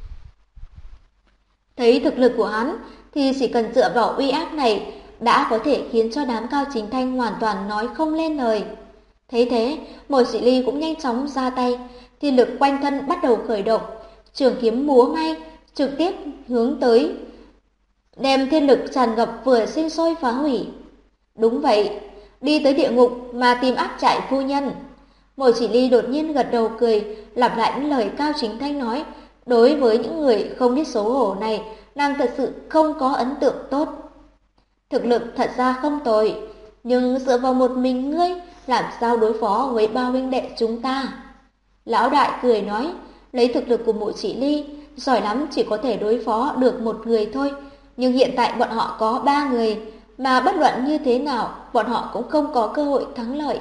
Thấy thực lực của hắn thì chỉ cần dựa vào uy áp này đã có thể khiến cho đám Cao Chính Thanh hoàn toàn nói không lên lời. Thấy thế, Mộ Chỉ Ly cũng nhanh chóng ra tay, thiên lực quanh thân bắt đầu khởi động, trường kiếm múa ngay, trực tiếp hướng tới, đem thiên lực tràn ngập vừa sinh sôi phá hủy. Đúng vậy, đi tới địa ngục mà tìm áp trại phu nhân. Mộ Chỉ Ly đột nhiên gật đầu cười, lặp lại những lời Cao Chính Thanh nói. Đối với những người không biết xấu hổ này, nàng thật sự không có ấn tượng tốt. Thực lực thật ra không tồi, nhưng dựa vào một mình ngươi, làm sao đối phó với bao huynh đệ chúng ta? Lão đại cười nói, lấy thực lực của Mộ Chỉ Ly, giỏi lắm chỉ có thể đối phó được một người thôi. Nhưng hiện tại bọn họ có 3 người, mà bất luận như thế nào, bọn họ cũng không có cơ hội thắng lợi.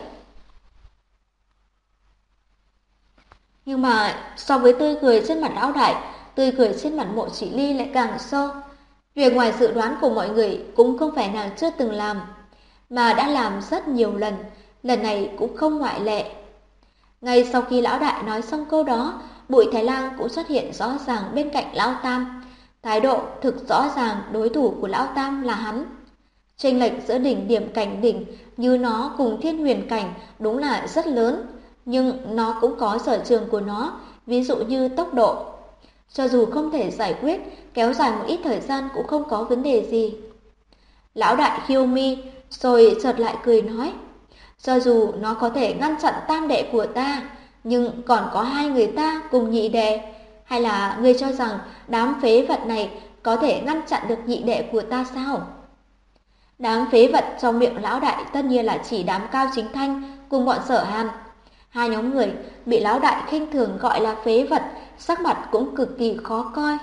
Nhưng mà so với tươi cười trên mặt lão đại, tươi cười trên mặt Mộ Chỉ Ly lại càng sâu. Việc ngoài dự đoán của mọi người cũng không phải nàng chưa từng làm, mà đã làm rất nhiều lần, lần này cũng không ngoại lệ. Ngay sau khi lão đại nói xong câu đó, Bụi Thái Lang cũng xuất hiện rõ ràng bên cạnh lão Tam. Thái độ thực rõ ràng đối thủ của lão Tam là hắn. Chênh lệch giữa đỉnh điểm cảnh đỉnh như nó cùng Thiên Huyền cảnh đúng là rất lớn, nhưng nó cũng có sở trường của nó, ví dụ như tốc độ. Cho dù không thể giải quyết, kéo dài một ít thời gian cũng không có vấn đề gì. Lão đại khiêu mi, rồi chợt lại cười nói, cho dù nó có thể ngăn chặn tam đệ của ta, nhưng còn có 2 người ta cùng nhị đệ. Hay là ngươi cho rằng đám phế vật này có thể ngăn chặn được nhị đệ của ta sao? Đám phế vật trong miệng lão đại tất nhiên là chỉ đám Cao Chính Thanh cùng bọn Sở Hàn. 2 nhóm người bị lão đại khinh thường gọi là phế vật, sắc mặt cũng cực kỳ khó coi.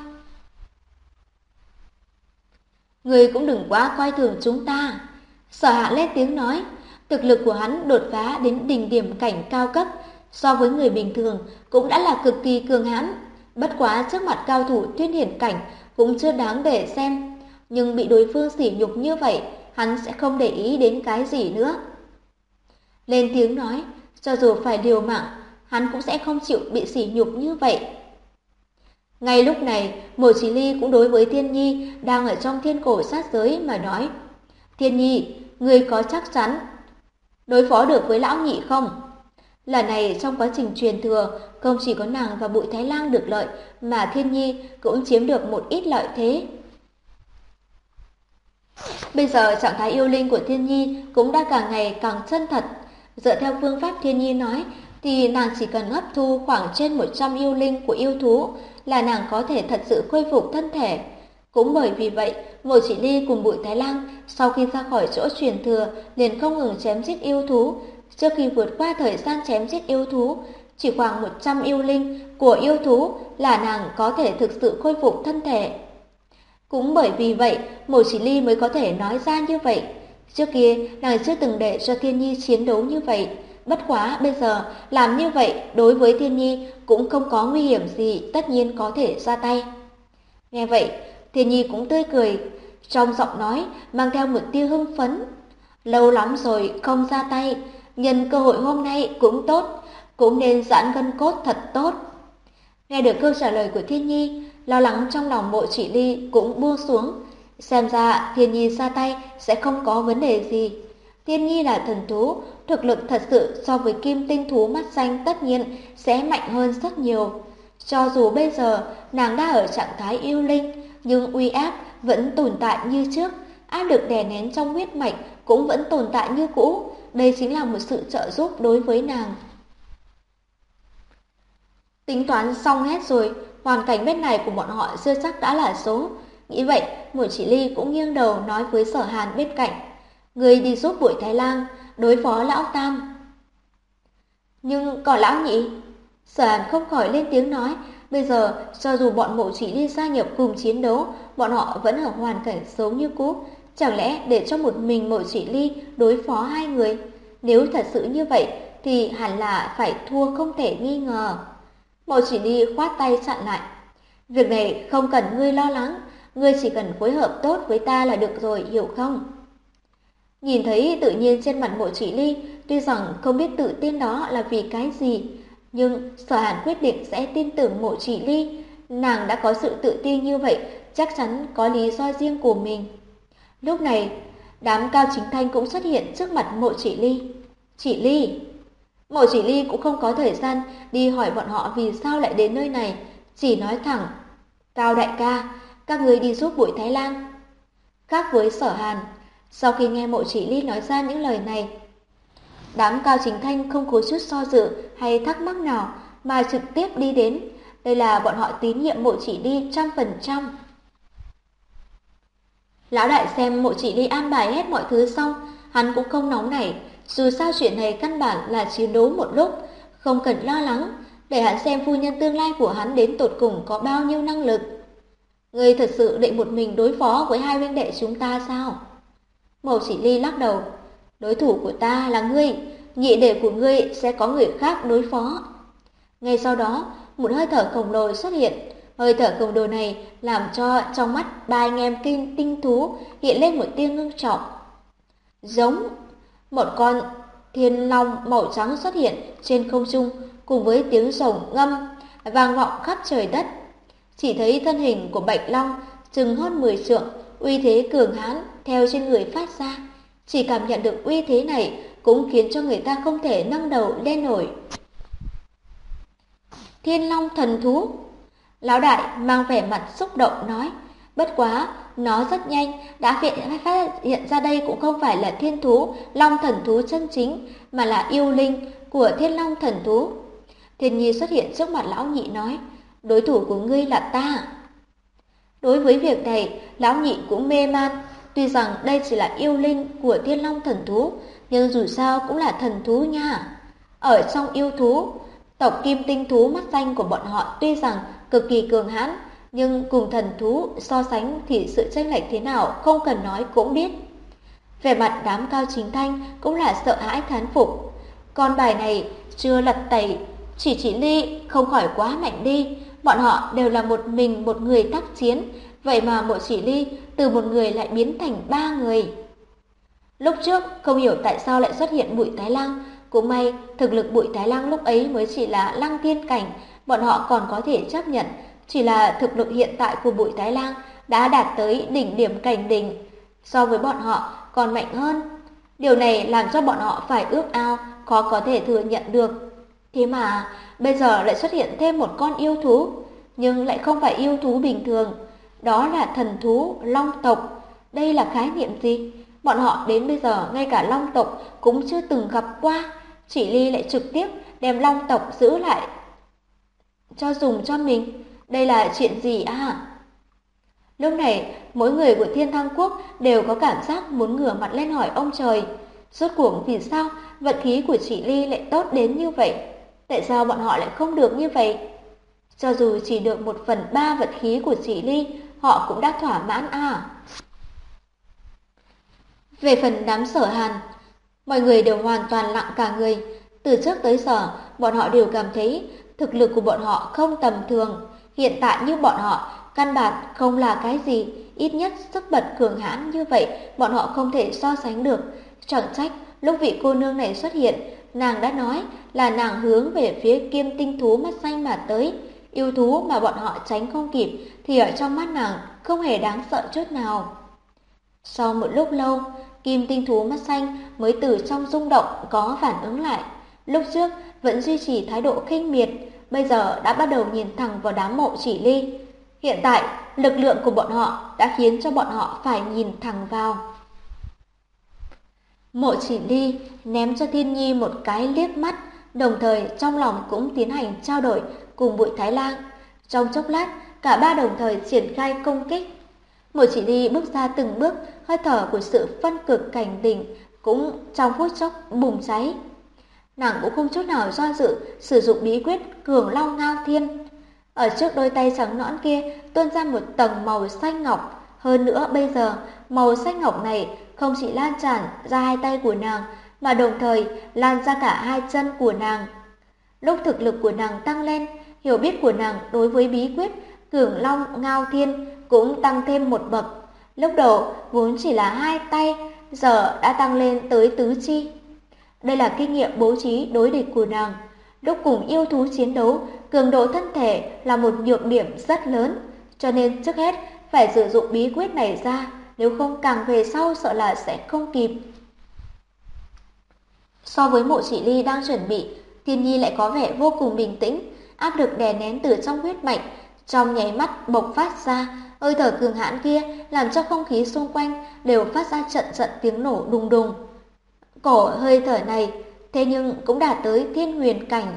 Ngươi cũng đừng quá coi thường chúng ta. Sở Hạ lên tiếng nói, thực lực của hắn đột phá đến đỉnh điểm cảnh cao cấp, so với người bình thường cũng đã là cực kỳ cường hãn. Bất quá trước mặt cao thủ Thiên Hiển cảnh cũng chưa đáng để xem, nhưng bị đối phương sỉ nhục như vậy, hắn sẽ không để ý đến cái gì nữa. Lên tiếng nói, cho dù phải liều mạng, hắn cũng sẽ không chịu bị sỉ nhục như vậy. Ngay lúc này, Mộ Chỉ Ly cũng đối với Thiên Nhi đang ở trong thiên cổ sát giới mà nói, Thiên Nhi, ngươi có chắc chắn đối phó được với lão nhị không? Lần này trong quá trình truyền thừa, không chỉ có nàng và Bụi Thái Lang được lợi, mà Thiên Nhi cũng chiếm được một ít lợi thế. Bây giờ trạng thái yêu linh của Thiên Nhi cũng đã càng ngày càng chân thật. Dựa theo phương pháp Thiên Nhi nói, thì nàng chỉ cần hấp thu khoảng trên 100 yêu linh của yêu thú là nàng có thể thật sự khôi phục thân thể. Cũng bởi vì vậy, Mộ Chỉ Ly cùng Bụi Thái Lang sau khi ra khỏi chỗ truyền thừa liền không ngừng chém giết yêu thú. Trước khi vượt qua thời gian chém giết yêu thú, chỉ khoảng 100 yêu linh của yêu thú là nàng có thể thực sự khôi phục thân thể. Cũng bởi vì vậy, Mộ Chỉ Ly mới có thể nói ra như vậy. Trước kia, nàng chưa từng để cho Thiên Nhi chiến đấu như vậy. Bất quá bây giờ, làm như vậy đối với Thiên Nhi cũng không có nguy hiểm gì, tất nhiên có thể ra tay. Nghe vậy, Thiên Nhi cũng tươi cười, trong giọng nói mang theo một tia hưng phấn. Lâu lắm rồi không ra tay, nhân cơ hội hôm nay cũng tốt, cũng nên giãn gân cốt thật tốt. Nghe được câu trả lời của Thiên Nhi, lo lắng trong lòng Mộ Chỉ Ly cũng buông xuống. Xem ra Thiên Nhi ra tay sẽ không có vấn đề gì. Thiên Nhi là thần thú, thực lực thật sự so với kim tinh thú mắt xanh tất nhiên sẽ mạnh hơn rất nhiều. Cho dù bây giờ nàng đã ở trạng thái yêu linh, nhưng uy áp vẫn tồn tại như trước, áp lực đè nén trong huyết mạch cũng vẫn tồn tại như cũ. Đây chính là một sự trợ giúp đối với nàng. Tính toán xong hết rồi, hoàn cảnh bên này của bọn họ chưa chắc đã là số. Nghĩ vậy, Mộ Chỉ Ly cũng nghiêng đầu nói với Sở Hàn bên cạnh, người đi giúp Bụi Thái Lang đối phó lão Tam. Nhưng còn lão nhị? Sở Hàn không khỏi lên tiếng nói, bây giờ cho dù bọn Mộ Chỉ Ly gia nhập cùng chiến đấu, bọn họ vẫn ở hoàn cảnh xấu như cũ. Chẳng lẽ để cho một mình Mộ Chỉ Ly đối phó 2 người? Nếu thật sự như vậy thì hẳn là phải thua không thể nghi ngờ. Mộ Chỉ Ly khoát tay chặn lại. Việc này không cần ngươi lo lắng, ngươi chỉ cần phối hợp tốt với ta là được rồi, hiểu không? Nhìn thấy tự nhiên trên mặt Mộ Chỉ Ly, tuy rằng không biết tự tin đó là vì cái gì, nhưng Sở Hàn quyết định sẽ tin tưởng Mộ Chỉ Ly. Nàng đã có sự tự tin như vậy, chắc chắn có lý do riêng của mình. Lúc này, đám Cao Chính Thanh cũng xuất hiện trước mặt Mộ Chỉ Ly. Chỉ Ly! Mộ Chỉ Ly cũng không có thời gian đi hỏi bọn họ vì sao lại đến nơi này, chỉ nói thẳng, Cao đại ca, các người đi giúp Bụi Thái Lang. Khác với Sở Hàn, sau khi nghe Mộ Chỉ Ly nói ra những lời này, đám Cao Chính Thanh không có chút do dự hay thắc mắc nào mà trực tiếp đi đến. Đây là bọn họ tín nhiệm Mộ Chỉ Ly 100%. Lão đại xem Mộ Chỉ Ly an bài hết mọi thứ xong, hắn cũng không nóng nảy, dù sao chuyện này căn bản là chiến đấu một lúc, không cần lo lắng, để hắn xem phu nhân tương lai của hắn đến tột cùng có bao nhiêu năng lực. Ngươi thật sự định một mình đối phó với hai huynh đệ chúng ta sao? Mộ Chỉ Ly lắc đầu, đối thủ của ta là ngươi, nhị đệ của ngươi sẽ có người khác đối phó. Ngay sau đó, một hơi thở khổng lồ xuất hiện. Hơi thở khổng lồ này làm cho trong mắt ba anh em kinh tinh thú hiện lên một tia ngưng trọng. Giống một con thiên long màu trắng xuất hiện trên không trung cùng với tiếng rồng ngâm vang vọng khắp trời đất. Chỉ thấy thân hình của Bạch Long chừng hơn 10 trượng, uy thế cường hãn theo trên người phát ra. Chỉ cảm nhận được uy thế này cũng khiến cho người ta không thể nâng đầu lên nổi. Thiên Long thần thú. Lão đại mang vẻ mặt xúc động nói, bất quá nó rất nhanh đã phát hiện ra đây cũng không phải là thiên thú long thần thú chân chính, mà là yêu linh của thiên long thần thú. Thiên Nhi xuất hiện trước mặt lão nhị nói, đối thủ của ngươi là ta. Đối với việc này, lão nhị cũng mê man. Tuy rằng đây chỉ là yêu linh của thiên long thần thú, nhưng dù sao cũng là thần thú nha. Ở trong yêu thú, tộc kim tinh thú mắt xanh của bọn họ tuy rằng cực kỳ cường hãn, nhưng cùng thần thú so sánh thì sự chênh lệch thế nào không cần nói cũng biết. Vẻ mặt đám Cao Chính Thanh cũng là sợ hãi thán phục. Con bài này chưa lật tẩy, chỉ Ly không khỏi quá mạnh đi. Bọn họ đều là một mình một người tác chiến, vậy mà Mộ Chỉ Ly từ một người lại biến thành ba người. Lúc trước không hiểu tại sao lại xuất hiện Bụi Tái Lang, cũng may thực lực Bụi Tái Lang lúc ấy mới chỉ là lăng thiên cảnh, bọn họ còn có thể chấp nhận. Chỉ là thực lực hiện tại của Bụi Tái Lang đã đạt tới đỉnh điểm cảnh đỉnh, so với bọn họ còn mạnh hơn. Điều này làm cho bọn họ phải ước ao, khó có thể thừa nhận được. Thế mà bây giờ lại xuất hiện thêm một con yêu thú, nhưng lại không phải yêu thú bình thường, đó là thần thú long tộc. Đây là khái niệm gì? Bọn họ đến bây giờ ngay cả long tộc cũng chưa từng gặp qua. Chỉ Ly lại trực tiếp đem long tộc giữ lại cho dùng cho mình. Đây là chuyện gì à? Lúc này, mỗi người của Thiên Thăng Quốc đều có cảm giác muốn ngửa mặt lên hỏi ông trời. Rốt cuộc vì sao vận khí của chị Ly lại tốt đến như vậy? Tại sao bọn họ lại không được như vậy? Cho dù chỉ được 1/3 vận khí của chị Ly, họ cũng đã thỏa mãn à? Về phần đám Sở Hàn, mọi người đều hoàn toàn lặng cả người. Từ trước tới giờ, bọn họ đều cảm thấy thực lực của bọn họ không tầm thường. Hiện tại như bọn họ, căn bản không là cái gì, ít nhất sức bật cường hãn như vậy, bọn họ không thể so sánh được. Chẳng trách, lúc vị cô nương này xuất hiện, nàng đã nói là nàng hướng về phía kim tinh thú mắt xanh mà tới. Yêu thú mà bọn họ tránh không kịp, thì ở trong mắt nàng không hề đáng sợ chút nào. Sau một lúc lâu, kim tinh thú mắt xanh mới từ trong rung động có phản ứng lại. Lúc trước vẫn duy trì thái độ khinh miệt, bây giờ đã bắt đầu nhìn thẳng vào đám Mộ Chỉ Ly. Hiện tại, lực lượng của bọn họ đã khiến cho bọn họ phải nhìn thẳng vào. Mộ Chỉ Ly ném cho Thiên Nhi một cái liếc mắt, đồng thời trong lòng cũng tiến hành trao đổi cùng Bụi Thái Lang. Trong chốc lát, cả ba đồng thời triển khai công kích. Mộ Chỉ Ly bước ra từng bước, hơi thở của sự phân cực cảnh đỉnh cũng trong phút chốc bùng cháy. Nàng cũng không chút nào do dự sử dụng bí quyết Cường Long Ngao Thiên. Ở trước đôi tay trắng nõn kia tuôn ra một tầng màu xanh ngọc. Hơn nữa bây giờ, màu xanh ngọc này không chỉ lan tràn ra hai tay của nàng, mà đồng thời lan ra cả hai chân của nàng. Lúc thực lực của nàng tăng lên, hiểu biết của nàng đối với bí quyết Cường Long Ngao Thiên cũng tăng thêm một bậc. Lúc đầu vốn chỉ là hai tay, giờ đã tăng lên tới tứ chi. Đây là kinh nghiệm bố trí đối địch của nàng. Lúc cùng yêu thú chiến đấu, cường độ thân thể là một nhược điểm rất lớn, cho nên trước hết phải sử dụng bí quyết này ra, nếu không càng về sau sợ là sẽ không kịp. So với Mộ Chỉ Ly đang chuẩn bị, Thiên Nhi lại có vẻ vô cùng bình tĩnh, áp lực đè nén từ trong huyết mạch, trong nháy mắt bộc phát ra. Hơi thở cường hãn kia làm cho không khí xung quanh đều phát ra trận trận tiếng nổ đùng đùng. Cổ hơi thở này thế nhưng cũng đạt tới thiên huyền cảnh.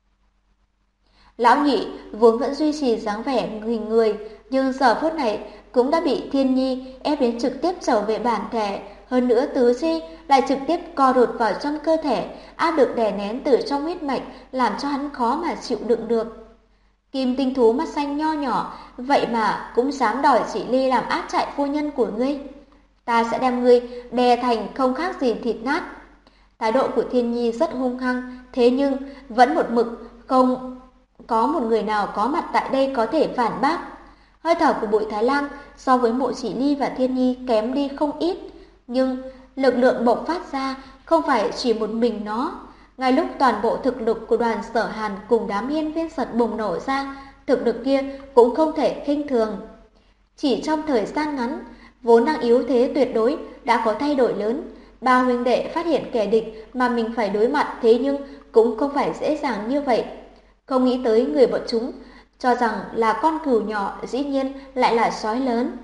Lão nhị vốn vẫn duy trì dáng vẻ hình người, nhưng giờ phút này cũng đã bị Thiên Nhi ép đến trực tiếp trở về bản thể, hơn nữa tứ chi lại trực tiếp co rụt vào trong cơ thể, áp lực đè nén từ trong huyết mạch làm cho hắn khó mà chịu đựng được. Kim tinh thú mắt xanh nho nhỏ, vậy mà cũng dám đòi chị Ly làm áp trại phu nhân của ngươi. Ta sẽ đem ngươi đè thành không khác gì thịt nát. Thái độ của Thiên Nhi rất hung hăng, thế nhưng vẫn một mực không có một người nào có mặt tại đây có thể phản bác. Hơi thở của Bụi Thái Lang so với Mộ Chỉ Ly và Thiên Nhi kém đi không ít, nhưng lực lượng bộc phát ra không phải chỉ một mình nó. Ngay lúc toàn bộ thực lực của đoàn Sở Hàn cùng đám hiên viên Giật bùng nổ ra, thực lực kia cũng không thể khinh thường. Chỉ trong thời gian ngắn, vốn đang yếu thế tuyệt đối đã có thay đổi lớn. Ba huynh đệ phát hiện kẻ địch mà mình phải đối mặt, thế nhưng cũng không phải dễ dàng như vậy. Không nghĩ tới người bọn chúng cho rằng là con cừu nhỏ, dĩ nhiên lại là sói lớn.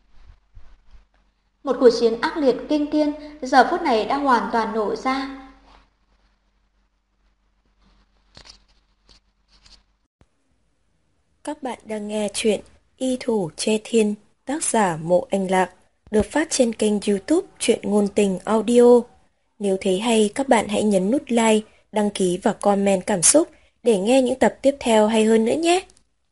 Một cuộc chiến ác liệt kinh thiên giờ phút này đã hoàn toàn nổ ra. Các bạn đang nghe chuyện Y Thủ Che Thiên, tác giả Mộ Anh Lạc, được phát trên kênh YouTube Truyện Ngôn Tình Audio. Nếu thấy hay, các bạn hãy nhấn nút like, đăng ký và comment cảm xúc để nghe những tập tiếp theo hay hơn nữa nhé.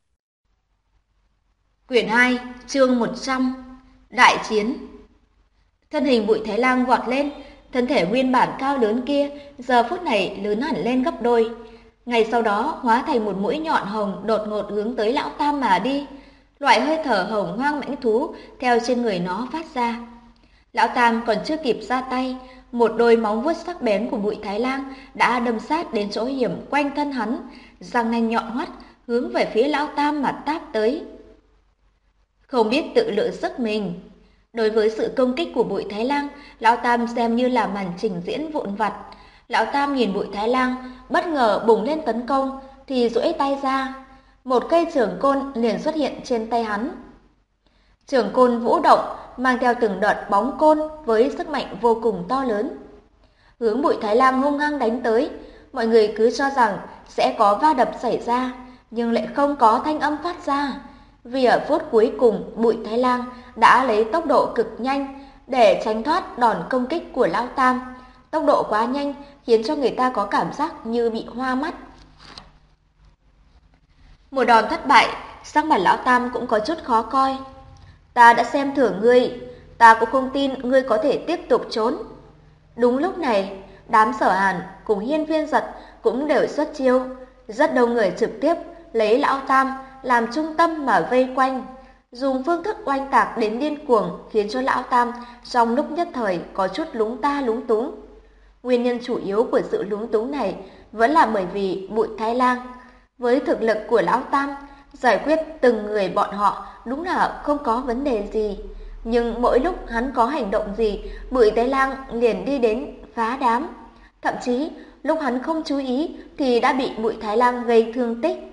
Quyển 2, chương 100, Đại chiến. Thân hình Bụi Thái Lang vọt lên, thân thể nguyên bản cao lớn kia giờ phút này lớn hẳn lên gấp đôi. Ngay sau đó hóa thành một mũi nhọn hồng đột ngột hướng tới Lão Tam mà đi. Loại hơi thở hồng hoang mãnh thú theo trên người nó phát ra. Lão Tam còn chưa kịp ra tay, một đôi móng vuốt sắc bén của Bụi Thái Lang đã đâm sát đến chỗ hiểm quanh thân hắn, răng nanh nhọn hoắt hướng về phía Lão Tam mà táp tới. Không biết tự lượng sức mình. Đối với sự công kích của Bụi Thái Lang, Lão Tam xem như là màn trình diễn vụn vặt. Lão Tam nhìn Bụi Thái Lang bất ngờ bùng lên tấn công thì duỗi tay ra, một cây chưởng côn liền xuất hiện trên tay hắn. Chưởng côn vũ động mang theo từng đợt bóng côn với sức mạnh vô cùng to lớn, hướng Bụi Thái Lang hung hăng đánh tới. Mọi người cứ cho rằng sẽ có va đập xảy ra, nhưng lại không có thanh âm phát ra. Vì ở phút cuối cùng, Bụi Thái Lang đã lấy tốc độ cực nhanh để tránh thoát đòn công kích của Lão Tam. Tốc độ quá nhanh khiến cho người ta có cảm giác như bị hoa mắt. Một đòn thất bại, sắc mặt Lão Tam cũng có chút khó coi. Ta đã xem thưởng ngươi, ta cũng không tin ngươi có thể tiếp tục trốn. Đúng lúc này, đám Sở Hàn cùng hiên viên Giật cũng đều xuất chiêu. Rất đông người trực tiếp lấy Lão Tam làm trung tâm mà vây quanh, dùng phương thức oanh tạc đến điên cuồng khiến cho Lão Tam trong lúc nhất thời có chút lúng ta lúng túng. Nguyên nhân chủ yếu của sự lúng túng này vẫn là bởi vì Bụi Thái Lang. Với thực lực của Lão Tam, giải quyết từng người bọn họ đúng là không có vấn đề gì. Nhưng mỗi lúc hắn có hành động gì, Bụi Thái Lang liền đi đến phá đám. Thậm chí, lúc hắn không chú ý thì đã bị Bụi Thái Lang gây thương tích.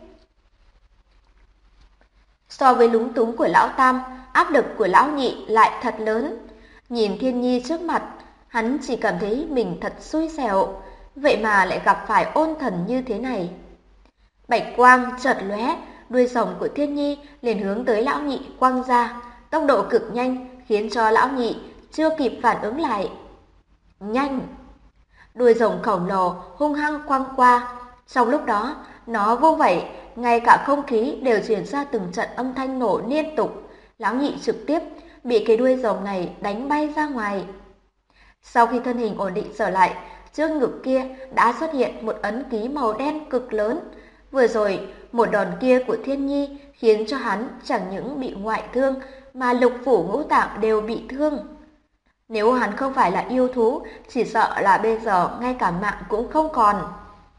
So với lúng túng của Lão Tam, áp lực của Lão Nhị lại thật lớn. Nhìn Thiên Nhi trước mặt, hắn chỉ cảm thấy mình thật xui xẻo, vậy mà lại gặp phải ôn thần như thế này. Bạch quang chợt lóe, đuôi rồng của Thiên Nhi liền hướng tới Lão Nhị quăng ra, tốc độ cực nhanh khiến cho Lão Nhị chưa kịp phản ứng lại. Nhanh! Đuôi rồng khổng lồ hung hăng quăng qua, trong lúc đó nó vô vẩy, ngay cả không khí đều truyền ra từng trận âm thanh nổ liên tục. Lão Nhị trực tiếp bị cái đuôi rồng này đánh bay ra ngoài. Sau khi thân hình ổn định trở lại, trước ngực kia đã xuất hiện một ấn ký màu đen cực lớn. Vừa rồi, một đòn kia của Thiên Nhi khiến cho hắn chẳng những bị ngoại thương mà lục phủ ngũ tạng đều bị thương. Nếu hắn không phải là yêu thú, chỉ sợ là bây giờ ngay cả mạng cũng không còn.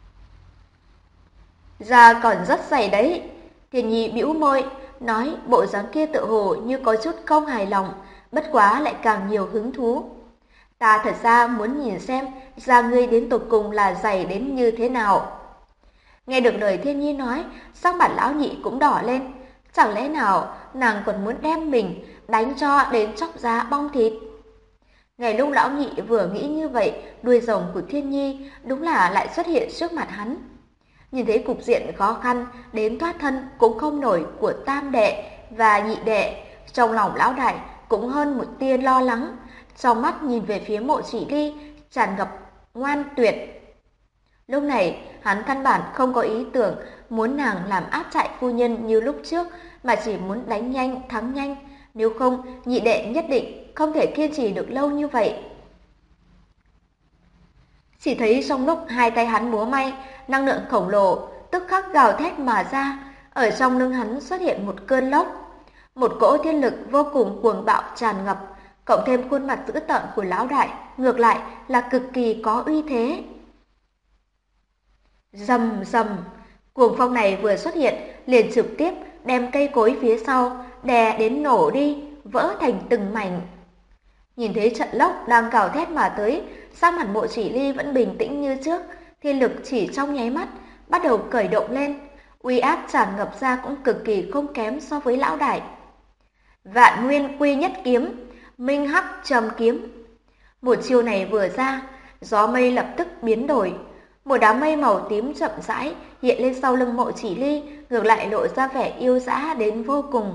Da còn rất dày đấy. Thiên Nhi bĩu môi, nói bộ dáng kia tự hồ như có chút không hài lòng, bất quá lại càng nhiều hứng thú. Ta thật ra muốn nhìn xem da ngươi đến tột cùng là dày đến như thế nào. Nghe được lời Thiên Nhi nói, sắc mặt Lão Nhị cũng đỏ lên. Chẳng lẽ nào nàng còn muốn đem mình đánh cho đến chóc da bong thịt? Ngay lúc Lão Nhị vừa nghĩ như vậy, đuôi rồng của Thiên Nhi đúng là lại xuất hiện trước mặt hắn. Nhìn thấy cục diện khó khăn đến thoát thân cũng không nổi của tam đệ và nhị đệ, trong lòng lão đại cũng hơn một tia lo lắng, trong mắt nhìn về phía Mộ Chỉ Ly tràn ngập ngoan tuyệt. Lúc này, hắn căn bản không có ý tưởng muốn nàng làm áp trại phu nhân như lúc trước, mà chỉ muốn đánh nhanh, thắng nhanh, nếu không, nhị đệ nhất định không thể kiên trì được lâu như vậy. Chỉ thấy trong lúc hai tay hắn múa may, năng lượng khổng lồ tức khắc gào thét mà ra, ở trong lưng hắn xuất hiện một cơn lốc. Một cỗ thiên lực vô cùng cuồng bạo tràn ngập, cộng thêm khuôn mặt dữ tợn của lão đại, ngược lại là cực kỳ có uy thế. Rầm rầm, cuồng phong này vừa xuất hiện, liền trực tiếp đem cây cối phía sau đè đến nổ đi, vỡ thành từng mảnh. Nhìn thấy trận lốc đang gào thét mà tới, sắc mặt Mộ Chỉ Ly vẫn bình tĩnh như trước, thiên lực chỉ trong nháy mắt bắt đầu khởi động lên, uy áp tràn ngập ra cũng cực kỳ không kém so với lão đại. Vạn Nguyên Quy Nhất Kiếm, Minh Hắc Trầm Kiếm. Một chiêu này vừa ra, gió mây lập tức biến đổi, một đám mây màu tím chậm rãi hiện lên sau lưng Mộ Chỉ Ly, ngược lại lộ ra vẻ yêu dã đến vô cùng.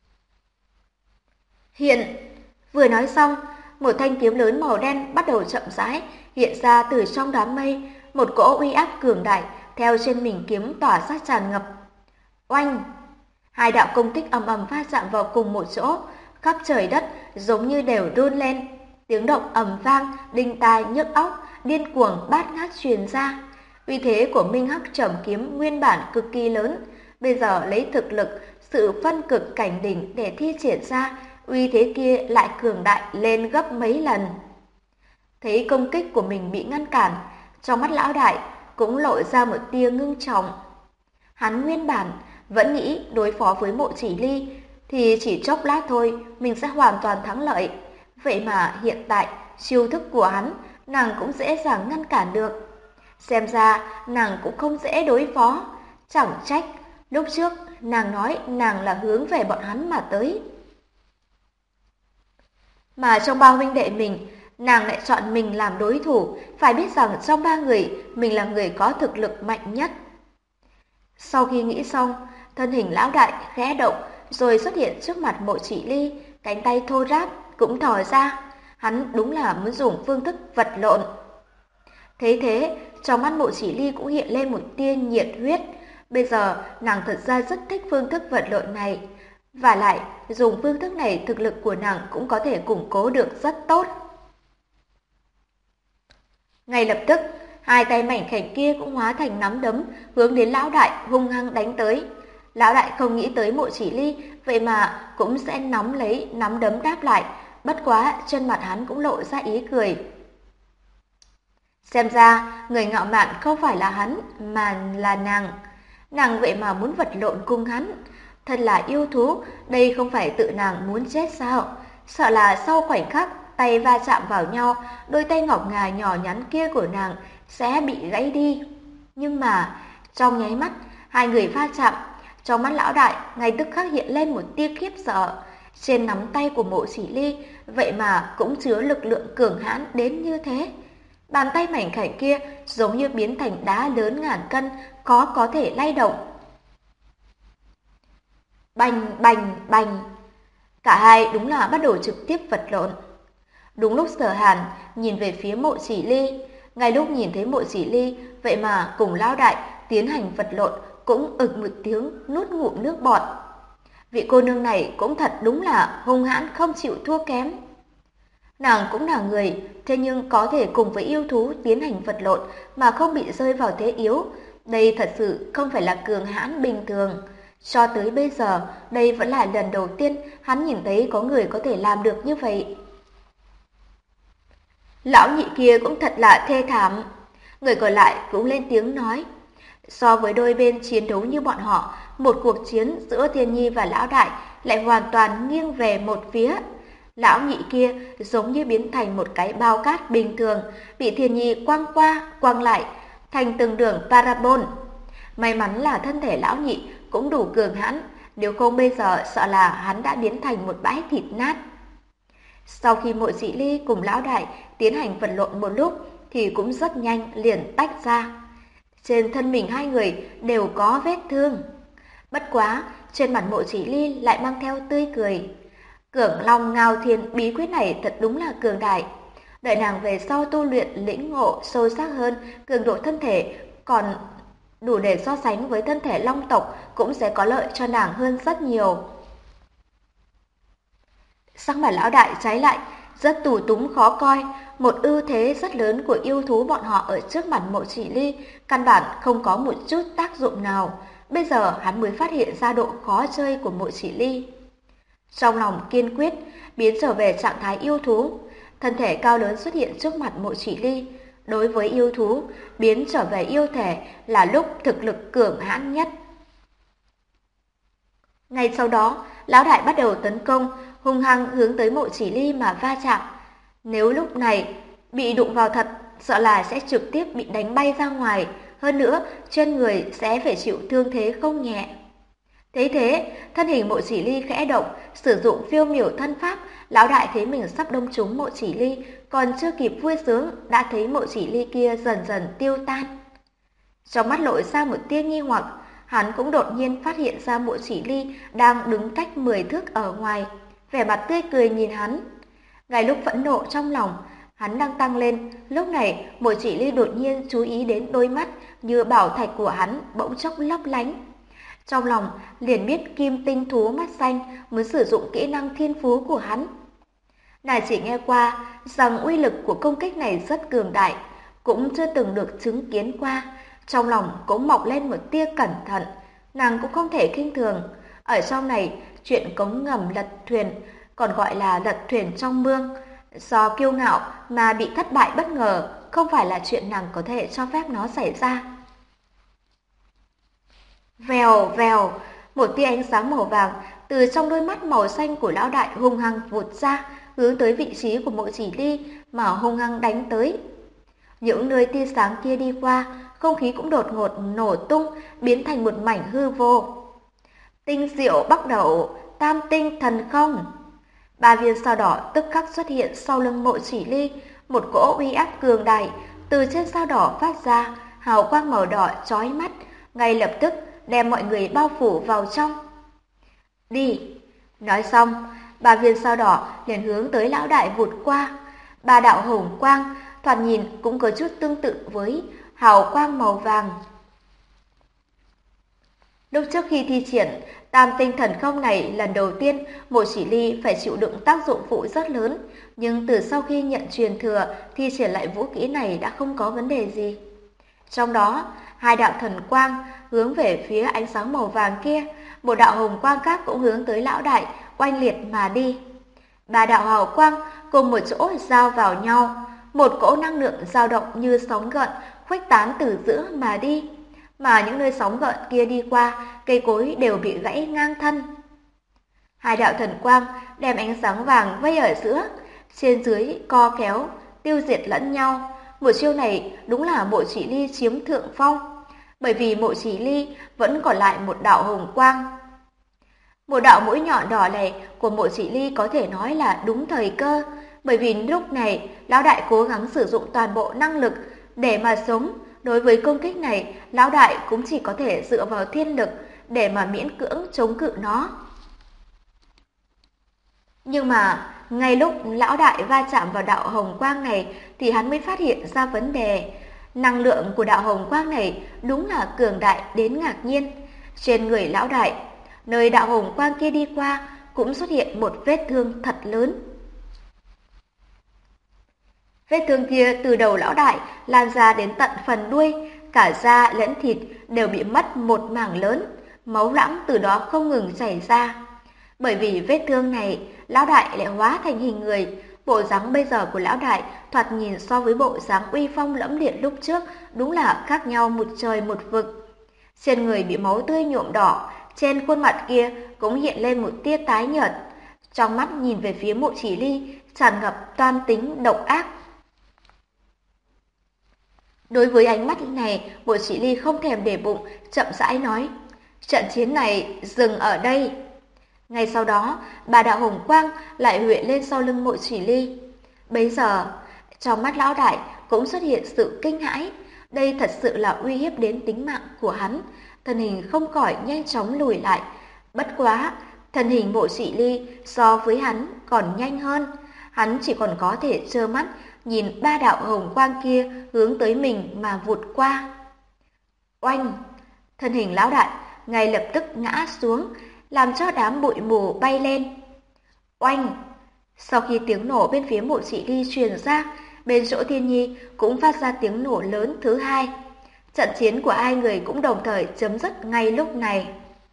Hiện, vừa nói xong, một thanh kiếm lớn màu đen bắt đầu chậm rãi hiện ra từ trong đám mây, một cỗ uy áp cường đại theo trên mình kiếm tỏa ra tràn ngập. Oanh! Hai đạo công kích ầm ầm va chạm vào cùng một chỗ, khắp trời đất giống như đều run lên, tiếng động ầm vang, đinh tai nhức óc, điên cuồng bát ngát truyền ra. Uy thế của Minh Hắc Trầm Kiếm nguyên bản cực kỳ lớn, bây giờ lấy thực lực, sự phân cực cảnh đỉnh để thi triển ra, uy thế kia lại cường đại lên gấp mấy lần. Thấy công kích của mình bị ngăn cản, trong mắt lão đại cũng lộ ra một tia ngưng trọng. Hắn nguyên bản vẫn nghĩ đối phó với Mộ Chỉ Ly thì chỉ chốc lát thôi mình sẽ hoàn toàn thắng lợi. Vậy mà hiện tại chiêu thức của hắn nàng cũng dễ dàng ngăn cản được. Xem ra nàng cũng không dễ đối phó. Chẳng trách lúc trước nàng nói nàng là hướng về bọn hắn mà tới. Mà trong ba huynh đệ mình, nàng lại chọn mình làm đối thủ, phải biết rằng trong ba người, mình là người có thực lực mạnh nhất. Sau khi nghĩ xong, thân hình lão đại khẽ động, rồi xuất hiện trước mặt Mộ Chỉ Ly, cánh tay thô ráp cũng thò ra. Hắn đúng là muốn dùng phương thức vật lộn. Thế thế, trong mắt Mộ Chỉ Ly cũng hiện lên một tia nhiệt huyết. Bây giờ, nàng thật ra rất thích phương thức vật lộn này. Và lại, dùng phương thức này thực lực của nàng cũng có thể củng cố được rất tốt. Ngay lập tức, hai tay mảnh khảnh kia cũng hóa thành nắm đấm, hướng đến lão đại hung hăng đánh tới. Lão đại không nghĩ tới Mộ Chỉ Ly, vậy mà cũng sẽ nắm lấy nắm đấm đáp lại, bất quá trên mặt hắn cũng lộ ra ý cười. Xem ra, người ngạo mạn không phải là hắn, mà là nàng. Nàng vậy mà muốn vật lộn cùng hắn. Thật là yêu thú, đây không phải tự nàng muốn chết sao? Sợ là sau khoảnh khắc tay va chạm vào nhau, đôi tay ngọc ngà nhỏ nhắn kia của nàng sẽ bị gãy đi. Nhưng mà, trong nháy mắt, hai người va chạm, trong mắt lão đại ngay tức khắc hiện lên một tia khiếp sợ. Trên nắm tay của Mộ Chỉ Ly, vậy mà cũng chứa lực lượng cường hãn đến như thế. Bàn tay mảnh khảnh kia giống như biến thành đá lớn ngàn cân, khó có thể lay động. Bành, bành, bành. Cả hai đúng là bắt đầu trực tiếp vật lộn. Đúng lúc Sở Hàn nhìn về phía Mộ Chỉ Ly, ngay lúc nhìn thấy Mộ Chỉ Ly, vậy mà cùng lão đại tiến hành vật lộn cũng ực một tiếng nuốt ngụm nước bọt. Vị cô nương này cũng thật đúng là hung hãn không chịu thua kém. Nàng cũng là người, thế nhưng có thể cùng với yêu thú tiến hành vật lộn mà không bị rơi vào thế yếu. Đây thật sự không phải là cường hãn bình thường. Cho tới bây giờ, đây vẫn là lần đầu tiên hắn nhìn thấy có người có thể làm được như vậy. Lão nhị kia cũng thật là thê thảm. Người còn lại cũng lên tiếng nói. So với đôi bên chiến đấu như bọn họ, một cuộc chiến giữa Thiên Nhi và Lão Đại lại hoàn toàn nghiêng về một phía. Lão nhị kia giống như biến thành một cái bao cát bình thường, bị Thiên Nhi quăng qua, quăng lại, thành từng đường parabol. May mắn là thân thể lão nhị cũng đủ cường hãn, nếu không bây giờ sợ là hắn đã biến thành một bãi thịt nát. Sau khi Mộ Chỉ Ly cùng lão đại tiến hành vật lộn một lúc thì cũng rất nhanh liền tách ra. Trên thân mình hai người đều có vết thương. Bất quá, trên mặt Mộ Chỉ Ly lại mang theo tươi cười. Cưỡng Long Ngao Thiên bí quyết này thật đúng là cường đại. Đợi nàng về sau tu luyện lĩnh ngộ sâu sắc hơn, cường độ thân thể còn đủ để so sánh với thân thể long tộc cũng sẽ có lợi cho nàng hơn rất nhiều. Sắc mặt lão đại trái lại, rất tù túng khó coi, một ưu thế rất lớn của yêu thú bọn họ ở trước mặt Mộ Chỉ Ly, căn bản không có một chút tác dụng nào. Bây giờ hắn mới phát hiện ra độ khó chơi của Mộ Chỉ Ly. Trong lòng kiên quyết, biến trở về trạng thái yêu thú, thân thể cao lớn xuất hiện trước mặt Mộ Chỉ Ly. Đối với yêu thú, biến trở về yêu thể là lúc thực lực cường hãn nhất. Ngay sau đó, lão đại bắt đầu tấn công, hung hăng hướng tới Mộ Chỉ Ly mà va chạm. Nếu lúc này bị đụng vào thật, sợ là sẽ trực tiếp bị đánh bay ra ngoài, hơn nữa trên người sẽ phải chịu thương thế không nhẹ. Thế thế, thân hình Mộ Chỉ Ly khẽ động, sử dụng phiêu miểu thân pháp, lão đại thấy mình sắp đâm trúng Mộ Chỉ Ly, còn chưa kịp vui sướng, đã thấy Mộ Chỉ Ly kia dần dần tiêu tan. Trong mắt lộ ra một tia nghi hoặc, hắn cũng đột nhiên phát hiện ra Mộ Chỉ Ly đang đứng cách 10 thước ở ngoài, vẻ mặt tươi cười nhìn hắn. Ngay lúc phẫn nộ trong lòng, hắn đang tăng lên, lúc này Mộ Chỉ Ly đột nhiên chú ý đến đôi mắt như bảo thạch của hắn bỗng chốc lấp lánh. Trong lòng liền biết kim tinh thú mắt xanh muốn sử dụng kỹ năng thiên phú của hắn. Nàng chỉ nghe qua rằng uy lực của công kích này rất cường đại, cũng chưa từng được chứng kiến qua. Trong lòng cũng mọc lên một tia cẩn thận, nàng cũng không thể khinh thường. Ở trong này, chuyện cống ngầm lật thuyền, còn gọi là lật thuyền trong mương, do kiêu ngạo mà bị thất bại bất ngờ, không phải là chuyện nàng có thể cho phép nó xảy ra. Vèo vèo, một tia ánh sáng màu vàng từ trong đôi mắt màu xanh của lão đại hung hăng vụt ra, hướng tới vị trí của Mộ Chỉ Ly mà hung hăng đánh tới. Những nơi tia sáng kia đi qua, không khí cũng đột ngột nổ tung, biến thành một mảnh hư vô. Tinh diệu bắt đầu, tam tinh thần không. 3 viên sao đỏ tức khắc xuất hiện sau lưng Mộ Chỉ Ly, một cỗ uy áp cường đại từ trên sao đỏ phát ra, hào quang màu đỏ chói mắt, ngay lập tức đem mọi người bao phủ vào trong. Đi! Nói xong, 3 viên sao đỏ liền hướng tới lão đại vụt qua. 3 đạo hồng quang, thoạt nhìn cũng có chút tương tự với hào quang màu vàng. Lúc trước khi thi triển tam tinh thần không này lần đầu tiên, Mộ Chỉ Ly phải chịu đựng tác dụng phụ rất lớn, nhưng từ sau khi nhận truyền thừa, thi triển lại vũ kỹ này đã không có vấn đề gì. Trong đó, 2 đạo thần quang hướng về phía ánh sáng màu vàng kia, một đạo hồng quang khác cũng hướng tới lão đại, oanh liệt mà đi. 3 đạo hào quang cùng một chỗ giao vào nhau, một cỗ năng lượng dao động như sóng gợn khuếch tán từ giữa mà đi, mà những nơi sóng gợn kia đi qua, cây cối đều bị gãy ngang thân. 2 đạo thần quang đem ánh sáng vàng vây ở giữa, trên dưới co kéo, tiêu diệt lẫn nhau. Một chiêu này đúng là Mộ Chỉ Ly chiếm thượng phong, bởi vì Mộ Chỉ Ly vẫn còn lại một đạo hồng quang. Một đạo mũi nhọn đỏ này của Mộ Chỉ Ly có thể nói là đúng thời cơ, bởi vì lúc này lão đại cố gắng sử dụng toàn bộ năng lực để mà sống. Đối với công kích này, lão đại cũng chỉ có thể dựa vào thiên lực để mà miễn cưỡng chống cự nó. Nhưng mà ngay lúc lão đại va chạm vào đạo hồng quang này thì hắn mới phát hiện ra vấn đề. Năng lượng của đạo hồng quang này đúng là cường đại đến ngạc nhiên. Trên người lão đại, nơi đạo hồng quang kia đi qua cũng xuất hiện một vết thương thật lớn. Vết thương kia từ đầu lão đại lan ra đến tận phần đuôi, cả da lẫn thịt đều bị mất một mảng lớn, máu loãng từ đó không ngừng chảy ra. Bởi vì vết thương này, lão đại lại hóa thành hình người. Bộ dáng bây giờ của lão đại thoạt nhìn so với bộ dáng uy phong lẫm liệt lúc trước đúng là khác nhau một trời một vực. Trên người bị máu tươi nhuộm đỏ, trên khuôn mặt kia cũng hiện lên một tia tái nhợt. Trong mắt nhìn về phía Mộ Chỉ Ly tràn ngập toan tính độc ác. Đối với ánh mắt này, Mộ Chỉ Ly không thèm để bụng, chậm rãi nói: trận chiến này dừng ở đây. Ngay sau đó, 3 đạo hồng quang lại huệ lên sau lưng Mộ Chỉ Ly. Bấy giờ, trong mắt lão đại cũng xuất hiện sự kinh hãi. Đây thật sự là uy hiếp đến tính mạng của hắn. Thân hình không khỏi nhanh chóng lùi lại. Bất quá, thân hình Mộ Chỉ Ly so với hắn còn nhanh hơn, hắn chỉ còn có thể trơ mắt nhìn ba đạo hồng quang kia hướng tới mình mà vụt qua. Oanh! Thân hình lão đại ngay lập tức ngã xuống, làm cho đám bụi mù bay lên. Oanh! Sau khi tiếng nổ bên phía Mộ Chỉ Ly truyền ra, bên chỗ Thiên Nhi cũng phát ra tiếng nổ lớn thứ hai. Trận chiến của hai người cũng đồng thời chấm dứt ngay lúc này.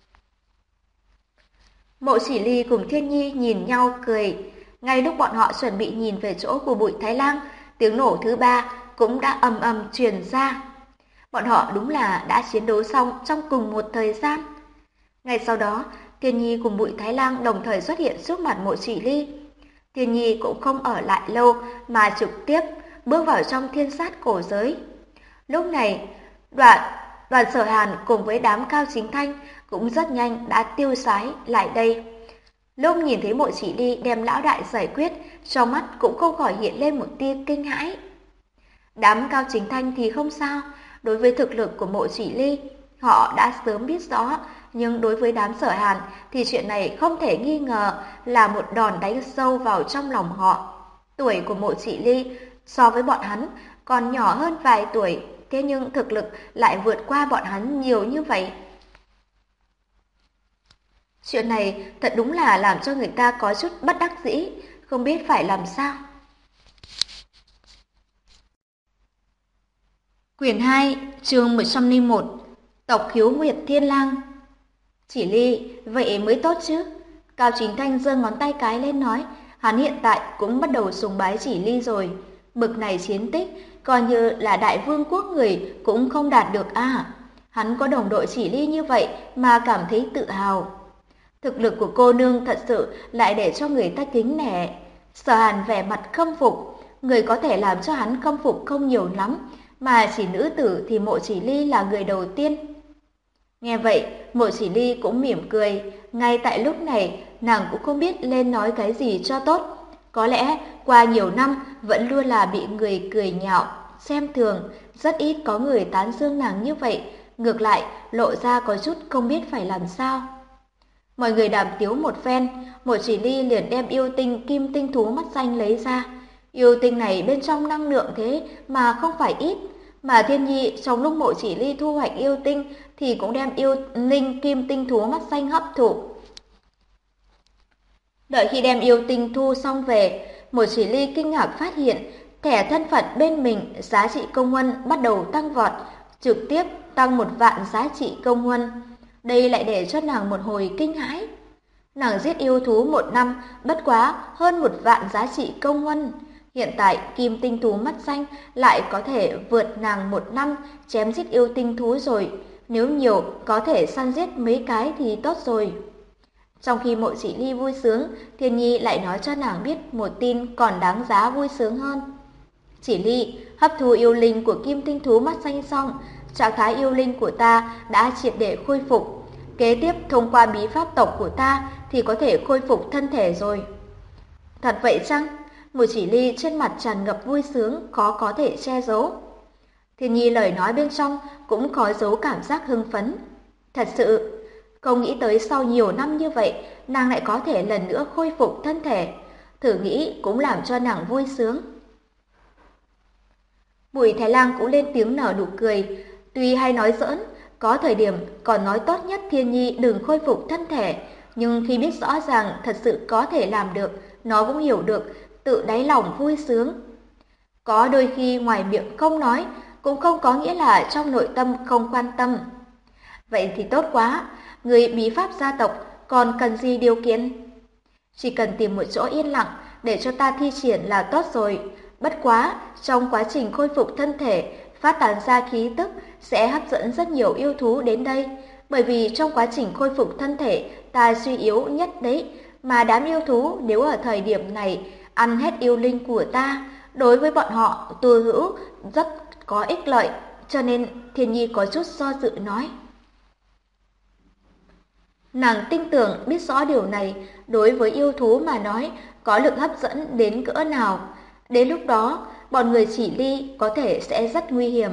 Mộ Chỉ Ly cùng Thiên Nhi nhìn nhau cười. Ngay lúc bọn họ chuẩn bị nhìn về chỗ của Bụi Thái Lang, tiếng nổ thứ ba cũng đã ầm ầm truyền ra. Bọn họ đúng là đã chiến đấu xong trong cùng một thời gian. Ngay sau đó, Thiên Nhi cùng Bụi Thái Lang đồng thời xuất hiện trước mặt Mộ Chỉ Ly. Thiên Nhi cũng không ở lại lâu mà trực tiếp bước vào trong thiên sát cổ giới. Lúc này, đoàn Sở Hàn cùng với đám Cao Chính Thanh cũng rất nhanh đã tiêu sái lại đây. Lúc nhìn thấy Mộ Chỉ Ly đem lão đại giải quyết, trong mắt cũng không khỏi hiện lên một tia kinh hãi. Đám Cao Chính Thanh thì không sao, đối với thực lực của Mộ Chỉ Ly, họ đã sớm biết rõ, nhưng đối với đám Sở Hàn thì chuyện này không thể nghi ngờ là một đòn đánh sâu vào trong lòng họ. Tuổi của Mộ Chỉ Ly so với bọn hắn còn nhỏ hơn vài tuổi, thế nhưng thực lực lại vượt qua bọn hắn nhiều như vậy. Chuyện này thật đúng là làm cho người ta có chút bất đắc dĩ, không biết phải làm sao. Quyển 2, chương 101, Tộc Khiếu Nguyệt Thiên Lang. Chỉ Ly, vậy mới tốt chứ. Cao Chính Thanh giơ ngón tay cái lên nói, hắn hiện tại cũng bắt đầu sùng bái Chỉ Ly rồi. Bực này chiến tích, coi như là đại vương quốc người cũng không đạt được à. Hắn có đồng đội Chỉ Ly như vậy mà cảm thấy tự hào. Thực lực của cô nương thật sự lại để cho người ta kính nể. Sở Hàn vẻ mặt khâm phục, người có thể làm cho hắn khâm phục không nhiều lắm, mà chỉ nữ tử thì Mộ Chỉ Ly là người đầu tiên. Nghe vậy, Mộ Chỉ Ly cũng mỉm cười, ngay tại lúc này nàng cũng không biết lên nói cái gì cho tốt. Có lẽ qua nhiều năm vẫn luôn là bị người cười nhạo, xem thường, rất ít có người tán dương nàng như vậy, ngược lại lộ ra có chút không biết phải làm sao. Mọi người đàm tiếu một phen, Mộ Chỉ Ly liền đem yêu tinh kim tinh thú mắt xanh lấy ra. Yêu tinh này bên trong năng lượng thế mà không phải ít, mà Thiên Nhi trong lúc Mộ Chỉ Ly thu hoạch yêu tinh thì cũng đem yêu linh kim tinh thú mắt xanh hấp thụ. Đợi khi đem yêu tinh thu xong về, Mộ Chỉ Ly kinh ngạc phát hiện thẻ thân phận bên mình giá trị công huân bắt đầu tăng vọt, trực tiếp tăng 1.000 giá trị công huân. Đây lại để cho nàng một hồi kinh hãi. Nàng giết yêu thú 1 năm bất quá hơn 1.000 giá trị công huân. Hiện tại kim tinh thú mắt xanh lại có thể vượt nàng 1 năm chém giết yêu tinh thú rồi. Nếu nhiều có thể săn giết mấy cái thì tốt rồi. Trong khi Mộ Chỉ Ly vui sướng, Thiên Nhi lại nói cho nàng biết một tin còn đáng giá vui sướng hơn. Chỉ Ly, hấp thu yêu linh của kim tinh thú mắt xanh xong, trạng thái yêu linh của ta đã triệt để khôi phục. Kế tiếp thông qua bí pháp tộc của ta thì có thể khôi phục thân thể rồi. Thật vậy chăng? Mộ Chỉ Ly trên mặt tràn ngập vui sướng, khó có thể che giấu. Thiên Nhi lời nói bên trong cũng có giấu cảm giác hưng phấn. Thật sự, không nghĩ tới sau nhiều năm như vậy, nàng lại có thể lần nữa khôi phục thân thể. Thử nghĩ cũng làm cho nàng vui sướng. Bùi Thái Lang cũng lên tiếng nở nụ cười, tuy hay nói giỡn, có thời điểm còn nói tốt nhất Thiên Nhi đừng khôi phục thân thể, nhưng khi biết rõ ràng thật sự có thể làm được, nó cũng hiểu được, tự đáy lòng vui sướng. Có đôi khi ngoài miệng không nói, cũng không có nghĩa là trong nội tâm không quan tâm. Vậy thì tốt quá, người bí pháp gia tộc còn cần gì điều kiện? Chỉ cần tìm một chỗ yên lặng để cho ta thi triển là tốt rồi. Bất quá, trong quá trình khôi phục thân thể, phát tán ra khí tức sẽ hấp dẫn rất nhiều yêu thú đến đây. Bởi vì trong quá trình khôi phục thân thể, ta suy yếu nhất đấy, mà đám yêu thú nếu ở thời điểm này ăn hết yêu linh của ta, đối với bọn họ tư hữu rất có ích lợi, cho nên Thiên Nhi có chút do dự nói. Nàng tin tưởng biết rõ điều này đối với yêu thú mà nói có lực hấp dẫn đến cỡ nào. Đến lúc đó, bọn người Chỉ Ly có thể sẽ rất nguy hiểm.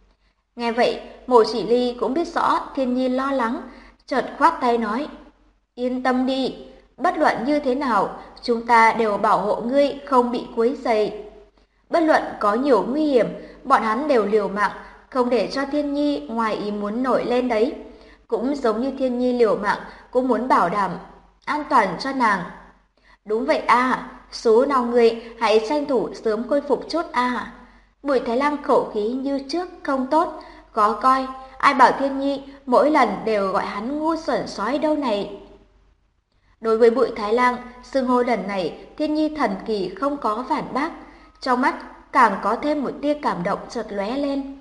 Nghe vậy, Mộ Chỉ Ly cũng biết rõ Thiên Nhi lo lắng, chợt khoát tay nói. Yên tâm đi, bất luận như thế nào, chúng ta đều bảo hộ ngươi không bị quấy rầy. Bất luận có nhiều nguy hiểm, bọn hắn đều liều mạng, không để cho Thiên Nhi ngoài ý muốn nổi lên đấy. Cũng giống như Thiên Nhi liều mạng, cũng muốn bảo đảm an toàn cho nàng. Đúng vậy à, số nào người hãy tranh thủ sớm khôi phục chút à. Bùi Thái Lăng khẩu khí như trước không tốt, khó coi, ai bảo Thiên Nhi mỗi lần đều gọi hắn ngu xuẩn sói đâu này. Đối với Bùi Thái Lang, xưng hô lần này Thiên Nhi thần kỳ không có phản bác, trong mắt càng có thêm một tia cảm động chợt lóe lên.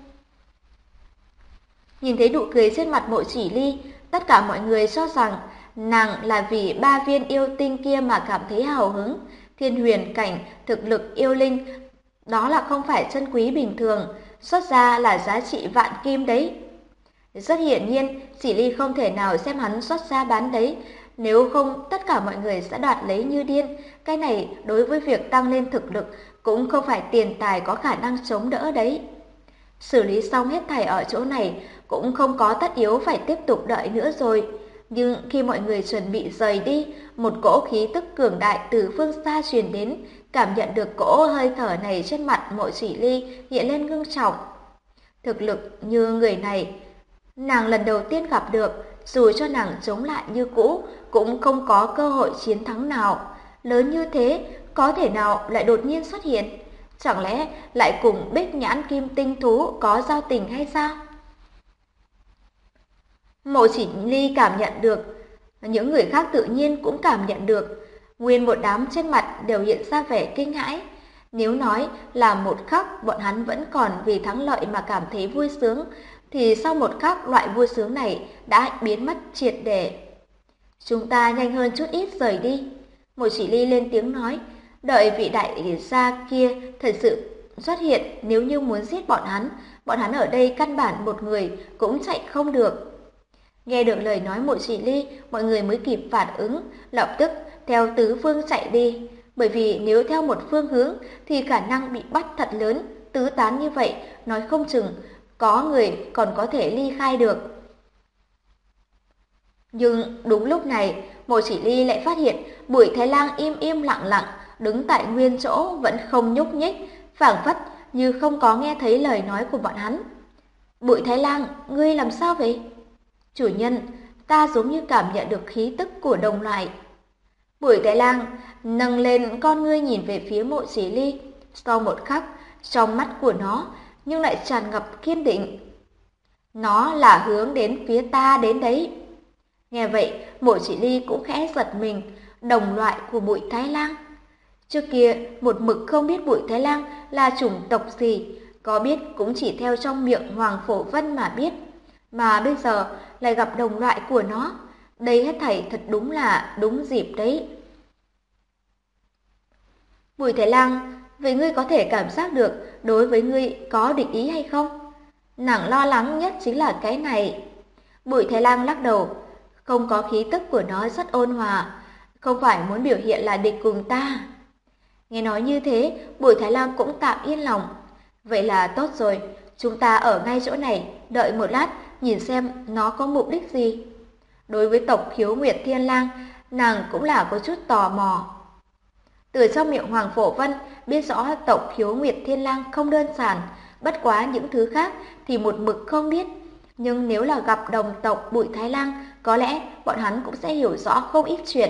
Nhìn thấy nụ cười trên mặt Mộ Chỉ Ly, tất cả mọi người cho rằng nàng là vì 3 viên yêu tinh kia mà cảm thấy hào hứng. Thiên huyền cảnh, thực lực yêu linh, đó là không phải chân quý bình thường, xuất ra là giá trị vạn kim đấy. Rất hiển nhiên, Chỉ Ly không thể nào xem hắn xuất ra bán đấy, nếu không tất cả mọi người sẽ đoạt lấy như điên. Cái này đối với việc tăng lên thực lực cũng không phải tiền tài có khả năng chống đỡ đấy. Xử lý xong hết thảy ở chỗ này cũng không có tất yếu phải tiếp tục đợi nữa rồi. Nhưng khi mọi người chuẩn bị rời đi, một cỗ khí tức cường đại từ phương xa truyền đến, cảm nhận được cỗ hơi thở này trên mặt Mộ Chỉ Ly hiện lên ngưng trọng. Thực lực như người này, nàng lần đầu tiên gặp được, dù cho nàng chống lại như cũ, cũng không có cơ hội chiến thắng nào. Lớn như thế, có thể nào lại đột nhiên xuất hiện? Chẳng lẽ lại cùng Bích Nhãn Kim Tinh Thú có giao tình hay sao? Mộ Chỉ Ly cảm nhận được, những người khác tự nhiên cũng cảm nhận được. Nguyên một đám trên mặt đều hiện ra vẻ kinh hãi. Nếu nói là một khắc bọn hắn vẫn còn vì thắng lợi mà cảm thấy vui sướng, thì sau một khắc loại vui sướng này đã biến mất triệt để. Chúng ta nhanh hơn chút ít rời đi. Mộ Chỉ Ly lên tiếng nói, đợi vị đại gia kia thật sự xuất hiện, nếu như muốn giết bọn hắn ở đây căn bản một người cũng chạy không được. Nghe được lời nói Mộ Chỉ Ly, mọi người mới kịp phản ứng, lập tức theo tứ phương chạy đi. Bởi vì nếu theo một phương hướng thì khả năng bị bắt thật lớn, tứ tán như vậy, nói không chừng có người còn có thể ly khai được. Nhưng đúng lúc này, Mộ Chỉ Ly lại phát hiện Bùi Thái Lang im im lặng lặng, đứng tại nguyên chỗ vẫn không nhúc nhích, phảng phất như không có nghe thấy lời nói của bọn hắn. Bùi Thái Lang, ngươi làm sao vậy? Chủ nhân, ta giống như cảm nhận được khí tức của đồng loại. Bùi Thái Lang nâng lên con ngươi nhìn về phía Mộ Chỉ Ly, sau một khắc, trong mắt của nó nhưng lại tràn ngập kiên định. Nó là hướng đến phía ta đến đấy. Nghe vậy, Mộ Chỉ Ly cũng khẽ giật mình, đồng loại của Bùi Thái Lang. Trước kia, một mực không biết Bùi Thái Lang là chủng tộc gì, có biết cũng chỉ theo trong miệng Hoàng Phổ Vân mà biết. Mà bây giờ lại gặp đồng loại của nó, đây hết thảy thật đúng là đúng dịp đấy. Bùi Thái Lang, vậy ngươi có thể cảm giác được đối với ngươi có địch ý hay không? Nàng lo lắng nhất chính là cái này. Bùi Thái Lang lắc đầu, không có, khí tức của nó rất ôn hòa, không phải muốn biểu hiện là địch cùng ta. Nghe nói như thế, Bùi Thái Lang cũng tạm yên lòng. Vậy là tốt rồi, chúng ta ở ngay chỗ này, đợi một lát, nhìn xem nó có mục đích gì. Đối với tộc Khiếu Nguyệt Thiên Lang, nàng cũng là có chút tò mò. Từ trong miệng Hoàng Phổ Vân biết rõ tộc Khiếu Nguyệt Thiên Lang không đơn giản, bất quá những thứ khác thì một mực không biết. Nhưng nếu là gặp đồng tộc Bùi Thái Lang, có lẽ bọn hắn cũng sẽ hiểu rõ không ít chuyện.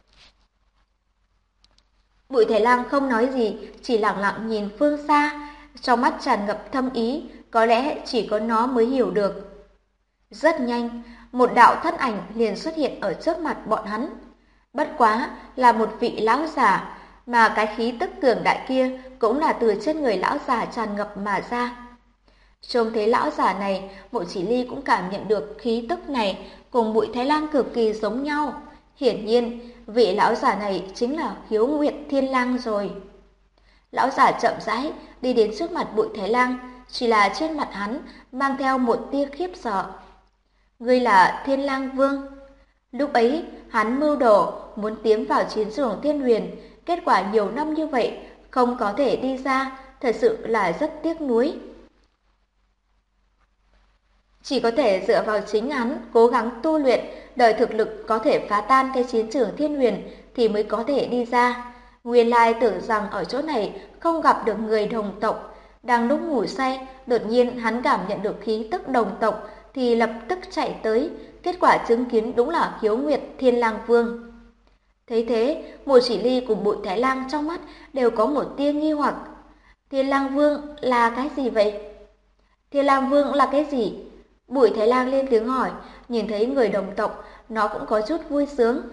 Bùi Thái Lang không nói gì, chỉ lặng lặng nhìn phương xa, trong mắt tràn ngập thâm ý, có lẽ chỉ có nó mới hiểu được. Rất nhanh, một đạo thân ảnh liền xuất hiện ở trước mặt bọn hắn. Bất quá là một vị lão giả, mà cái khí tức cường đại kia cũng là từ trên người lão giả tràn ngập mà ra. Trông thấy lão giả này, Mộ Chỉ Ly cũng cảm nhận được khí tức này cùng Bùi Thái Lang cực kỳ giống nhau. Hiển nhiên, vị lão giả này chính là Khiếu Nguyệt Thiên Lang rồi. Lão giả chậm rãi đi đến trước mặt Bùi Thái Lang, chỉ là trên mặt hắn mang theo một tia khiếp sợ. Ngươi là Thiên Lang Vương. Lúc ấy, hắn mưu đồ muốn tiến vào chiến trường Thiên Huyền, kết quả nhiều năm như vậy không có thể đi ra, thật sự là rất tiếc nuối. Chỉ có thể dựa vào chính hắn cố gắng tu luyện, đợi thực lực có thể phá tan cái chiến trường Thiên Huyền thì mới có thể đi ra. Nguyên lai tưởng rằng ở chỗ này không gặp được người đồng tộc. Đang lúc ngủ say, đột nhiên hắn cảm nhận được khí tức đồng tộc thì lập tức chạy tới, kết quả chứng kiến đúng là Khiếu Nguyệt Thiên Lang Vương. Thấy thế, Mộ Chỉ Ly cùng Bụi Thái Lang trong mắt đều có một tia nghi hoặc. Thiên Lang Vương là cái gì vậy? Thiên Lang Vương là cái gì? Bụi Thái Lang lên tiếng hỏi, nhìn thấy người đồng tộc, nó cũng có chút vui sướng.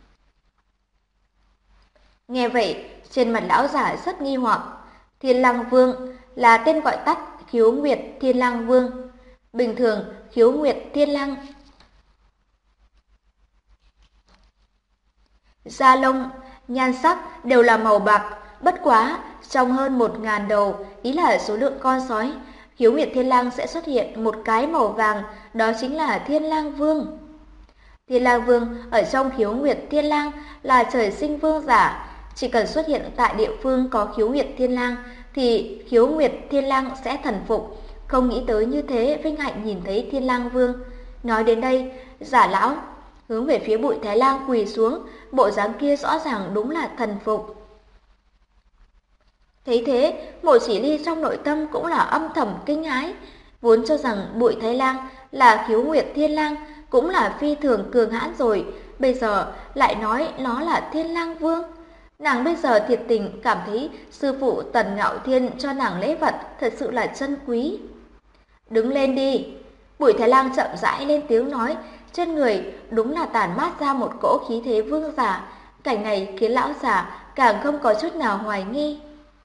Nghe vậy, trên mặt lão giả rất nghi hoặc. Thiên Lang Vương là tên gọi tắt Khiếu Nguyệt Thiên Lang Vương. Bình thường, Khiếu Nguyệt Thiên Lang da lông, nhan sắc đều là màu bạc, bất quá trong hơn 1000 đầu, ý là số lượng con sói, Khiếu Nguyệt Thiên Lang sẽ xuất hiện một cái màu vàng, đó chính là Thiên Lang Vương. Thiên Lang Vương ở trong Khiếu Nguyệt Thiên Lang là trời sinh vương giả, chỉ cần xuất hiện tại địa phương có Khiếu Nguyệt Thiên Lang thì Khiếu Nguyệt Thiên Lang sẽ thần phục. Không nghĩ tới như thế, vinh hạnh nhìn thấy Thiên Lang Vương. Nói đến đây, Giả lão hướng về phía Bụi Thái Lang quỳ xuống, bộ dáng kia rõ ràng đúng là thần phục. Thấy thế, Mộ Chỉ Ly trong nội tâm cũng là âm thầm kinh hãi, vốn cho rằng Bụi Thái Lang là Khiếu Nguyệt Thiên Lang cũng là phi thường cường hãn rồi, bây giờ lại nói nó là Thiên Lang Vương. Nàng bây giờ thiệt tình cảm thấy sư phụ Tần Ngạo Thiên cho nàng lễ vật thật sự là chân quý. Đứng lên đi. Bụi Thái Lang chậm rãi lên tiếng nói, trên người đúng là tản mát ra một cỗ khí thế vương giả. Cảnh này khiến lão giả càng không có chút nào hoài nghi.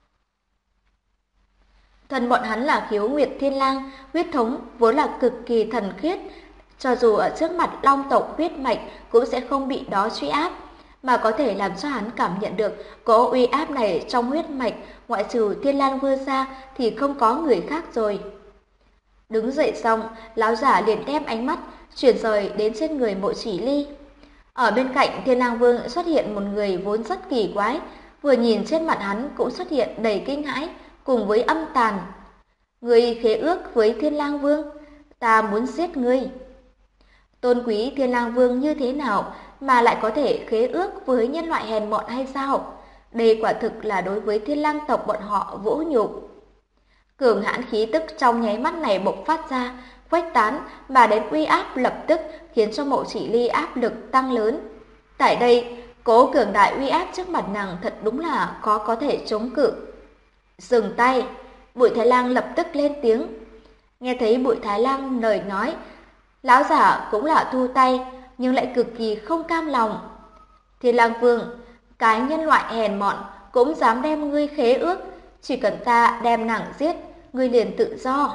Thân bọn hắn là Khiếu Nguyệt Thiên Lang, huyết thống vốn là cực kỳ thần khiết, cho dù ở trước mặt long tộc huyết mạch cũng sẽ không bị đó truy áp, mà có thể làm cho hắn cảm nhận được cỗ uy áp này trong huyết mạch, ngoại trừ Thiên Lang Vương ra thì không có người khác rồi. Đứng dậy xong, lão giả liền đem ánh mắt chuyển rời đến trên người Mộ Chỉ Ly. Ở bên cạnh Thiên Lang Vương xuất hiện một người vốn rất kỳ quái, vừa nhìn trên mặt hắn cũng xuất hiện đầy kinh hãi cùng với âm tàn. Ngươi khế ước với Thiên Lang Vương, ta muốn giết ngươi. Tôn quý Thiên Lang Vương như thế nào mà lại có thể khế ước với nhân loại hèn mọn hay sao? Đây quả thực là đối với Thiên Lang tộc bọn họ vũ nhục. Cường hãn khí tức trong nháy mắt này bộc phát ra, khuếch tán mà đến uy áp lập tức khiến cho Mộ Chỉ Ly áp lực tăng lớn. Tại đây, cố cường đại uy áp trước mặt nàng thật đúng là khó có thể chống cự. Dừng tay, Bụi Thái Lang lập tức lên tiếng. Nghe thấy Bụi Thái Lang lời nói, lão giả cũng là thu tay, nhưng lại cực kỳ không cam lòng. Thiên Lang Vương, cái nhân loại hèn mọn cũng dám đem ngươi khế ước, chỉ cần ta đem nàng giết, ngươi liền tự do.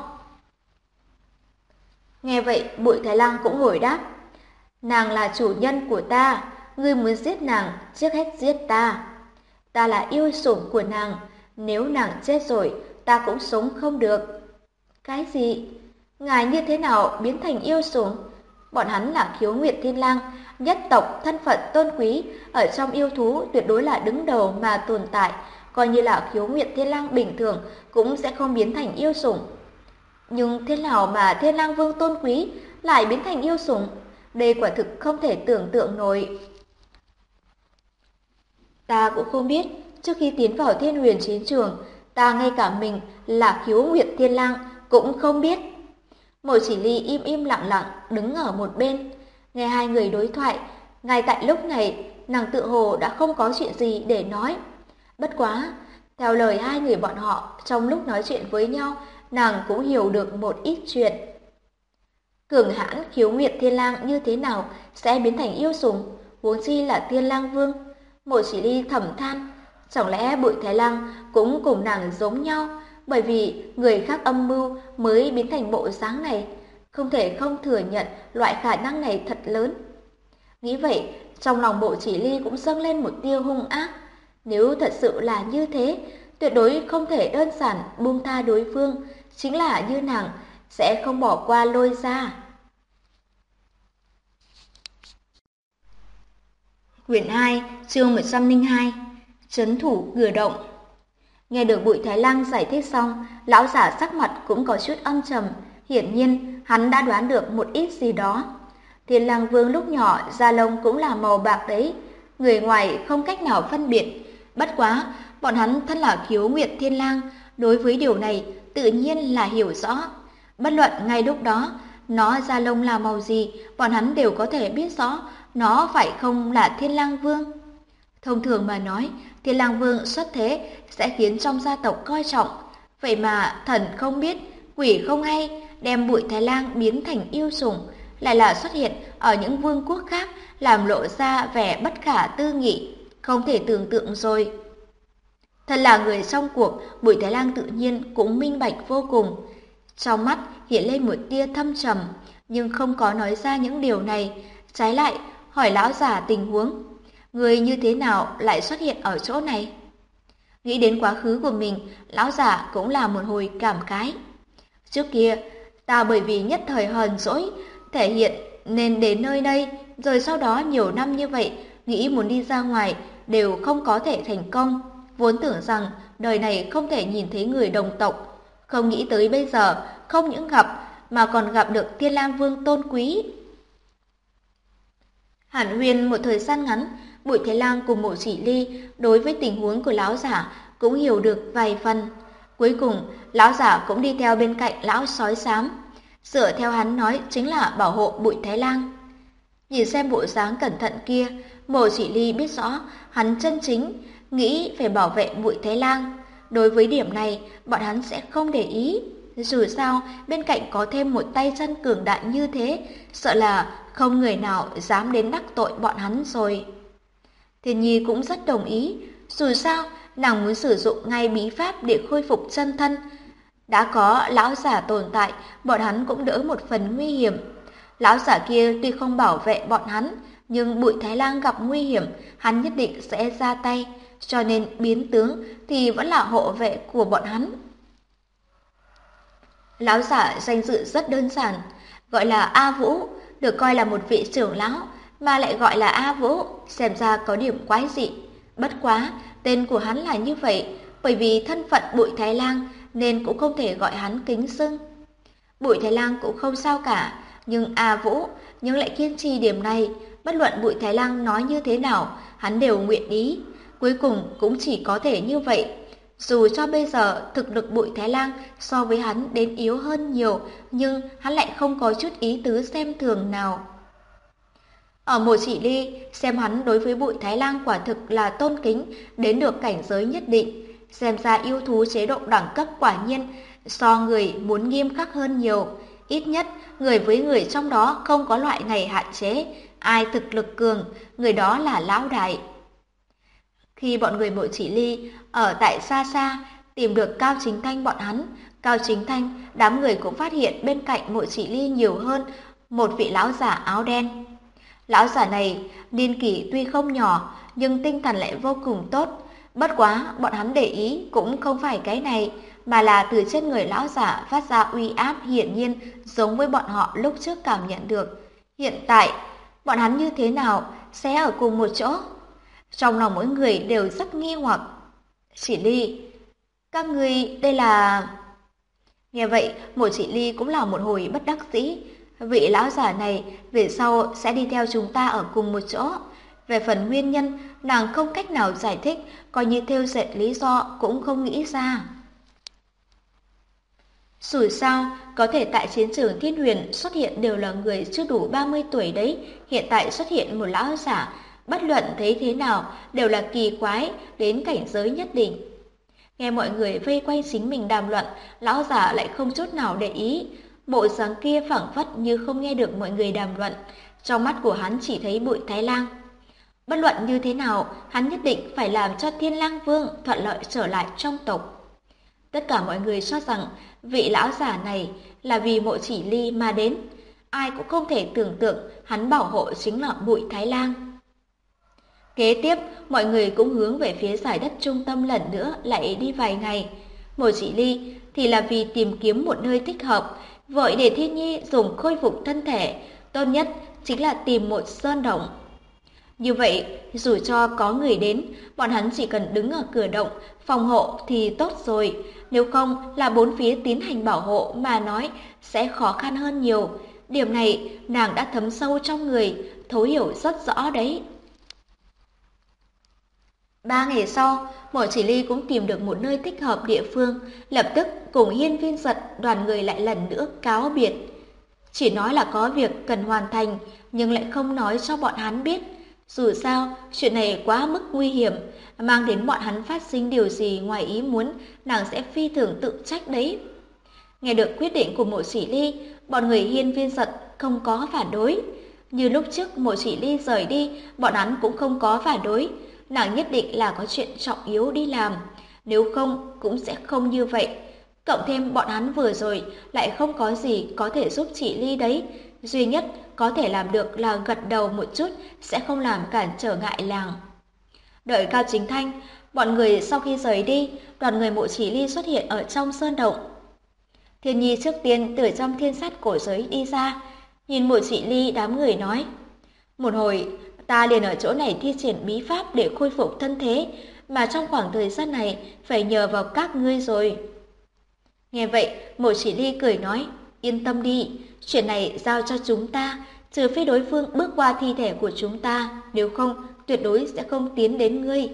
Nghe vậy, Bụi Thái Lang cũng hồi đáp, nàng là chủ nhân của ta, ngươi muốn giết nàng, trước hết giết ta. Ta là yêu sủng của nàng, nếu nàng chết rồi, ta cũng sống không được. Cái gì? Ngài như thế nào biến thành yêu sủng? Bọn hắn là Khiếu Nguyệt Thiên Lang, nhất tộc thân phận tôn quý, ở trong yêu thú tuyệt đối là đứng đầu mà tồn tại, coi như là Khiếu Nguyệt Thiên Lang bình thường cũng sẽ không biến thành yêu sủng. Nhưng thế nào mà Thiên Lang Vương tôn quý lại biến thành yêu sủng? Đây quả thực không thể tưởng tượng nổi. Ta cũng không biết, trước khi tiến vào Thiên Huyền chiến trường, ta ngay cả mình là Khiếu Nguyệt Thiên Lang cũng không biết. Mộ Chỉ Ly im im lặng lặng đứng ở một bên, nghe hai người đối thoại. Ngay tại lúc này, nàng tự hồ đã không có chuyện gì để nói. Bất quá, theo lời hai người bọn họ trong lúc nói chuyện với nhau, nàng cũng hiểu được một ít chuyện. Cường hãn Khiếu Nguyệt Thiên Lang như thế nào sẽ biến thành yêu sủng, huống chi là Thiên Lang Vương. Mộ Chỉ Ly thầm than, chẳng lẽ Bụi Thái Lang cũng cùng nàng giống nhau, bởi vì người khác âm mưu mới biến thành bộ dáng này, không thể không thừa nhận loại khả năng này thật lớn. Nghĩ vậy, trong lòng Mộ Chỉ Ly cũng dâng lên một tia hung ác. Nếu thật sự là như thế, tuyệt đối không thể đơn giản buông tha đối phương, chính là như nàng sẽ không bỏ qua Lôi gia. Quyển 2, chương 102, Trấn thủ cửa động. Nghe được Bụi Thái Lang giải thích xong, lão giả sắc mặt cũng có chút âm trầm, hiển nhiên hắn đã đoán được một ít gì đó. Thiên Lang Vương lúc nhỏ da lông cũng là màu bạc đấy, người ngoài không cách nào phân biệt. Bất quá, bọn hắn thân là Khiếu Nguyệt Thiên Lang, đối với điều này tự nhiên là hiểu rõ. Bất luận ngay lúc đó, nó da lông là màu gì, bọn hắn đều có thể biết rõ nó phải không là Thiên Lang Vương. Thông thường mà nói, Thiên Lang Vương xuất thế sẽ khiến trong gia tộc coi trọng. Vậy mà thần không biết, quỷ không hay, đem Bụi Thái Lang biến thành yêu sủng, lại là xuất hiện ở những vương quốc khác, làm lộ ra vẻ bất khả tư nghị, không thể tưởng tượng rồi. Thật là người trong cuộc, Bụi Thái Lang tự nhiên cũng minh bạch vô cùng. Trong mắt hiện lên một tia thâm trầm, nhưng không có nói ra những điều này, trái lại hỏi lão già tình huống. Người như thế nào lại xuất hiện ở chỗ này? Nghĩ đến quá khứ của mình, lão già cũng là một hồi cảm khái. Trước kia, ta bởi vì nhất thời hờn dỗi, thể hiện nên đến nơi đây, rồi sau đó nhiều năm như vậy, nghĩ muốn đi ra ngoài đều không có thể thành công. Vốn tưởng rằng đời này không thể nhìn thấy người đồng tộc, không nghĩ tới bây giờ không những gặp mà còn gặp được Thiên Lang Vương tôn quý. Hàn huyên một thời gian ngắn, Bụi Thái Lang cùng Mộ Chỉ Ly đối với tình huống của lão giả cũng hiểu được vài phần. Cuối cùng, lão giả cũng đi theo bên cạnh lão sói xám. Dựa theo hắn nói chính là bảo hộ Bụi Thái Lang. Nhìn xem bộ dáng cẩn thận kia, Mộ Chỉ Ly biết rõ hắn chân chính nghĩ phải bảo vệ Bụi Thái Lang. Đối với điểm này, bọn hắn sẽ không để ý. Dù sao, bên cạnh có thêm một tay chân cường đại như thế, sợ là không người nào dám đến đắc tội bọn hắn rồi. Thiên Nhi cũng rất đồng ý, dù sao, nàng muốn sử dụng ngay bí pháp để khôi phục chân thân. Đã có lão giả tồn tại, bọn hắn cũng đỡ một phần nguy hiểm. Lão giả kia tuy không bảo vệ bọn hắn, nhưng Bụi Thái Lang gặp nguy hiểm, hắn nhất định sẽ ra tay, cho nên biến tướng thì vẫn là hộ vệ của bọn hắn. Lão giả danh dự rất đơn giản, gọi là A Vũ, được coi là một vị trưởng lão, mà lại gọi là A Vũ, xem ra có điểm quái dị. Bất quá, tên của hắn là như vậy, bởi vì thân phận Bụi Thái Lang nên cũng không thể gọi hắn kính xưng. Bụi Thái Lang cũng không sao cả, nhưng A Vũ nhưng lại kiên trì điểm này, bất luận Bụi Thái Lang nói như thế nào, hắn đều nguyện ý. Cuối cùng cũng chỉ có thể như vậy. Dù cho bây giờ thực lực Bụi Thái Lang so với hắn đến yếu hơn nhiều, nhưng hắn lại không có chút ý tứ xem thường nào. Ở Mộ Chỉ Ly, xem hắn đối với Bụi Thái Lang quả thực là tôn kính đến được cảnh giới nhất định. Xem ra yêu thú chế độ đẳng cấp quả nhiên so người muốn nghiêm khắc hơn nhiều. Ít nhất, người với người trong đó không có loại này hạn chế. Ai thực lực cường, người đó là lão đại. Khi bọn người Mộ Chỉ Ly ở tại xa xa tìm được Cao Chính Thanh bọn hắn, Cao Chính Thanh, đám người cũng phát hiện bên cạnh Mộ Chỉ Ly nhiều hơn một vị lão giả áo đen. Lão giả này niên kỷ tuy không nhỏ nhưng tinh thần lại vô cùng tốt. Bất quá bọn hắn để ý cũng không phải cái này, mà là từ trên người lão giả phát ra uy áp hiển nhiên giống với bọn họ lúc trước cảm nhận được. Hiện tại, bọn hắn như thế nào sẽ ở cùng một chỗ? Trong lòng mỗi người đều rất nghi hoặc. Chỉ Ly, các ngươi đây là... Nghe vậy, Mộ Chỉ Ly cũng là một hồi bất đắc dĩ. Vị lão giả này về sau sẽ đi theo chúng ta ở cùng một chỗ. Về phần nguyên nhân, nàng không cách nào giải thích, coi như thêu dệt lý do cũng không nghĩ ra. Dù sao, có thể tại chiến trường Thiên Huyền xuất hiện đều là người chưa đủ 30 tuổi đấy, hiện tại xuất hiện một lão giả, bất luận thấy thế nào đều là kỳ quái đến cảnh giới nhất định. Nghe mọi người vây quanh chính mình đàm luận, lão giả lại không chút nào để ý. Bộ dáng kia phảng phất như không nghe được mọi người đàm luận, trong mắt của hắn chỉ thấy Bụi Thái Lang. Bất luận như thế nào, hắn nhất định phải làm cho Thiên Lang Vương thuận lợi trở lại trong tộc. Tất cả mọi người cho rằng vị lão giả này là vì Mộ Chỉ Ly mà đến, ai cũng không thể tưởng tượng hắn bảo hộ chính là Bụi Thái Lang. Kế tiếp, mọi người cũng hướng về phía giải đất trung tâm lần nữa lại đi vài ngày. Mộ Chỉ Ly thì là vì tìm kiếm một nơi thích hợp, vội để Thiên Nhi dùng khôi phục thân thể, tốt nhất chính là tìm một sơn động. Như vậy, dù cho có người đến, bọn hắn chỉ cần đứng ở cửa động, phòng hộ thì tốt rồi. nếu không là bốn phía tiến hành bảo hộ mà nói sẽ khó khăn hơn nhiều. Điểm này nàng đã thấm sâu trong người, thấu hiểu rất rõ đấy. 3 ngày sau, Mộ Chỉ Ly cũng tìm được một nơi thích hợp địa phương, lập tức cùng Hiên Viên Giật đoàn người lại lần nữa cáo biệt. Chỉ nói là có việc cần hoàn thành, nhưng lại không nói cho bọn hắn biết. Dù sao, chuyện này quá mức nguy hiểm, mang đến bọn hắn phát sinh điều gì ngoài ý muốn, nàng sẽ phi thường tự trách đấy. Nghe được quyết định của Mộ Chỉ Ly, bọn người Hiên Viên Giật không có phản đối. Như lúc trước Mộ Chỉ Ly rời đi, bọn hắn cũng không có phản đối. Nàng nhất định là có chuyện trọng yếu đi làm, nếu không cũng sẽ không như vậy. Cộng thêm bọn hắn vừa rồi lại không có gì có thể giúp chị Ly đấy. Duy nhất có thể làm được là gật đầu một chút, sẽ không làm cản trở ngại làng. Đợi Cao Chính Thanh, bọn người sau khi rời đi, đoàn người Mộ Chỉ Ly xuất hiện ở trong sơn động. Thiên Nhi trước tiên từ trong thiên sát cổ giới đi ra, nhìn Mộ Chỉ Ly đám người nói: một hồi ta liền ở chỗ này thi triển bí pháp để khôi phục thân thế, mà trong khoảng thời gian này phải nhờ vào các ngươi rồi. Nghe vậy, Mộ Chỉ Ly cười nói: yên tâm đi, chuyện này giao cho chúng ta, trừ phi đối phương bước qua thi thể của chúng ta, nếu không tuyệt đối sẽ không tiến đến ngươi.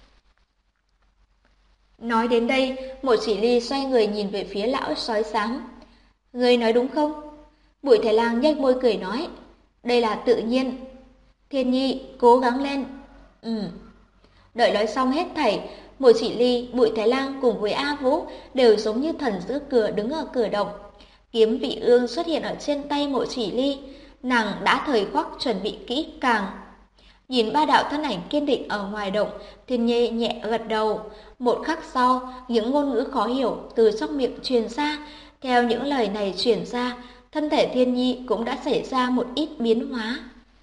Nói đến đây, Mộ Chỉ Ly xoay người nhìn về phía lão sói xám. Ngươi nói đúng không? Bụi Thái Lang nhếch môi cười nói: đây là tự nhiên. Thiên Nhi, cố gắng lên. Đợi nói xong hết thảy, Mộ Chỉ Ly, Bụi Thái Lang cùng với A Vũ đều giống như thần giữ cửa đứng ở cửa động. Kiếm Vị Ương xuất hiện ở trên tay Mộ Chỉ Ly, nàng đã thời khắc chuẩn bị kỹ càng. Nhìn ba đạo thân ảnh kiên định ở ngoài động, Thiên Nhi nhẹ gật đầu. Một khắc sau, những ngôn ngữ khó hiểu từ trong miệng truyền ra. Theo những lời này truyền ra, thân thể Thiên Nhi cũng đã xảy ra một ít biến hóa.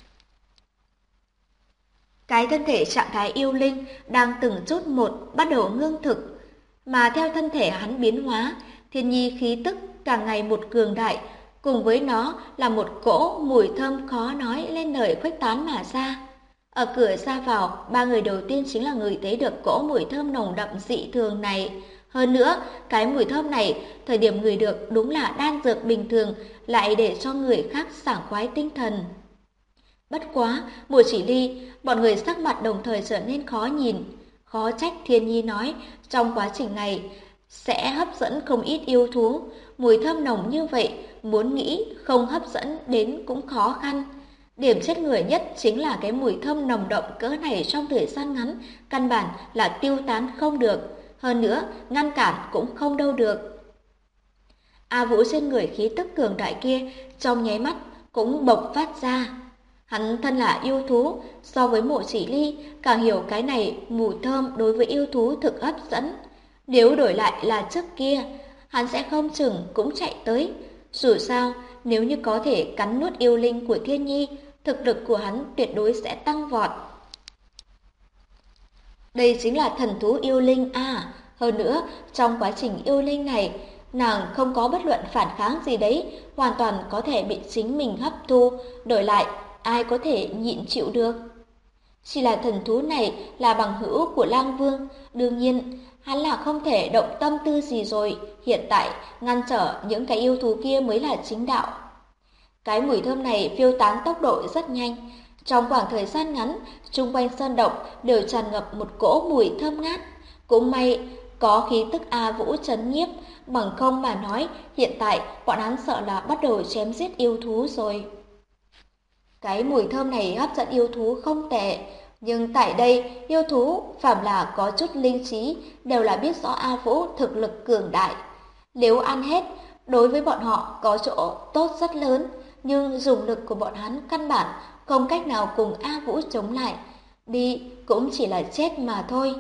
Cái thân thể trạng thái yêu linh đang từng chút một bắt đầu ngưng thực, mà theo thân thể hắn biến hóa, Thiên Nhi khí tức càng ngày một cường đại, cùng với nó là một cỗ mùi thơm khó nói lên lời khuếch tán mà ra. Ở cửa ra vào, ba người đầu tiên chính là người thấy được cỗ mùi thơm nồng đậm dị thường này. Hơn nữa, cái mùi thơm này, thời điểm người được đúng là đan dược bình thường, lại để cho người khác sảng khoái tinh thần. Bất quá, Mộ Chỉ Ly, bọn người sắc mặt đồng thời trở nên khó nhìn. Khó trách Thiên Nhi nói, trong quá trình này sẽ hấp dẫn không ít yêu thú. Mùi thơm nồng như vậy, muốn nghĩ không hấp dẫn đến cũng khó khăn. Điểm chết người nhất chính là cái mùi thơm nồng đậm cỡ này trong thời gian ngắn, căn bản là tiêu tán không được. Hơn nữa, ngăn cản cũng không đâu được. A Vũ trên người khí tức cường đại kia, trong nháy mắt cũng bộc phát ra. Hắn thân là yêu thú, so với Mộ Chỉ Ly, càng hiểu cái này mùi thơm đối với yêu thú thực hấp dẫn. Nếu đổi lại là trước kia, hắn sẽ không chừng cũng chạy tới. Dù sao, nếu như có thể cắn nuốt yêu linh của Thiên Nhi, thực lực của hắn tuyệt đối sẽ tăng vọt. Đây chính là thần thú yêu linh à. Hơn nữa, trong quá trình yêu linh này, nàng không có bất luận phản kháng gì đấy, hoàn toàn có thể bị chính mình hấp thu, đổi lại ai có thể nhịn chịu được. Chỉ là thần thú này là bằng hữu của Lang Vương, đương nhiên hắn là không thể động tâm tư gì rồi, hiện tại ngăn trở những cái yêu thú kia mới là chính đạo. Cái mùi thơm này phiêu tán tốc độ rất nhanh, trong khoảng thời gian ngắn, xung quanh sơn động đều tràn ngập một cỗ mùi thơm ngát. Cũng may có khí tức A Vũ trấn nhiếp, bằng không mà nói, hiện tại bọn hắn sợ là bắt đầu chém giết yêu thú rồi. Cái mùi thơm này hấp dẫn yêu thú không tệ, nhưng tại đây yêu thú phàm là có chút linh trí đều là biết rõ A Vũ thực lực cường đại. Nếu ăn hết, đối với bọn họ có chỗ tốt rất lớn, nhưng dùng lực của bọn hắn căn bản không cách nào cùng A Vũ chống lại, đi cũng chỉ là chết mà thôi.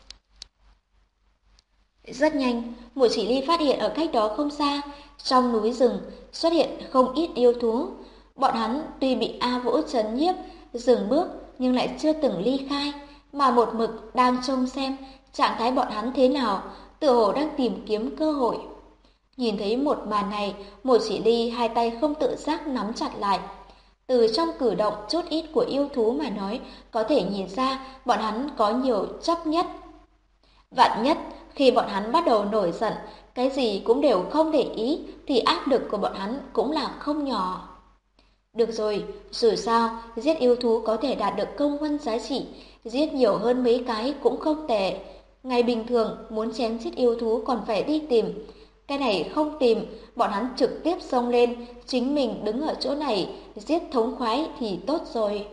Rất nhanh, Mộ Chỉ Ly phát hiện ở cách đó không xa, trong núi rừng xuất hiện không ít yêu thú. Bọn hắn tuy bị A Vũ trấn nhiếp, dừng bước nhưng lại chưa từng ly khai, mà một mực đang trông xem trạng thái bọn hắn thế nào, tựa hồ đang tìm kiếm cơ hội. Nhìn thấy một màn này, Mộ Chỉ Ly hai tay không tự giác nắm chặt lại. Từ trong cử động chút ít của yêu thú mà nói, có thể nhìn ra bọn hắn có nhiều chấp nhất. Vạn nhất khi bọn hắn bắt đầu nổi giận, cái gì cũng đều không để ý, thì áp lực của bọn hắn cũng là không nhỏ. Được rồi, dù sao, giết yêu thú có thể đạt được công huân giá trị, giết nhiều hơn mấy cái cũng không tệ. Ngày bình thường, muốn chém giết yêu thú còn phải đi tìm. Cái này không tìm, bọn hắn trực tiếp xông lên, chính mình đứng ở chỗ này, giết thống khoái thì tốt rồi.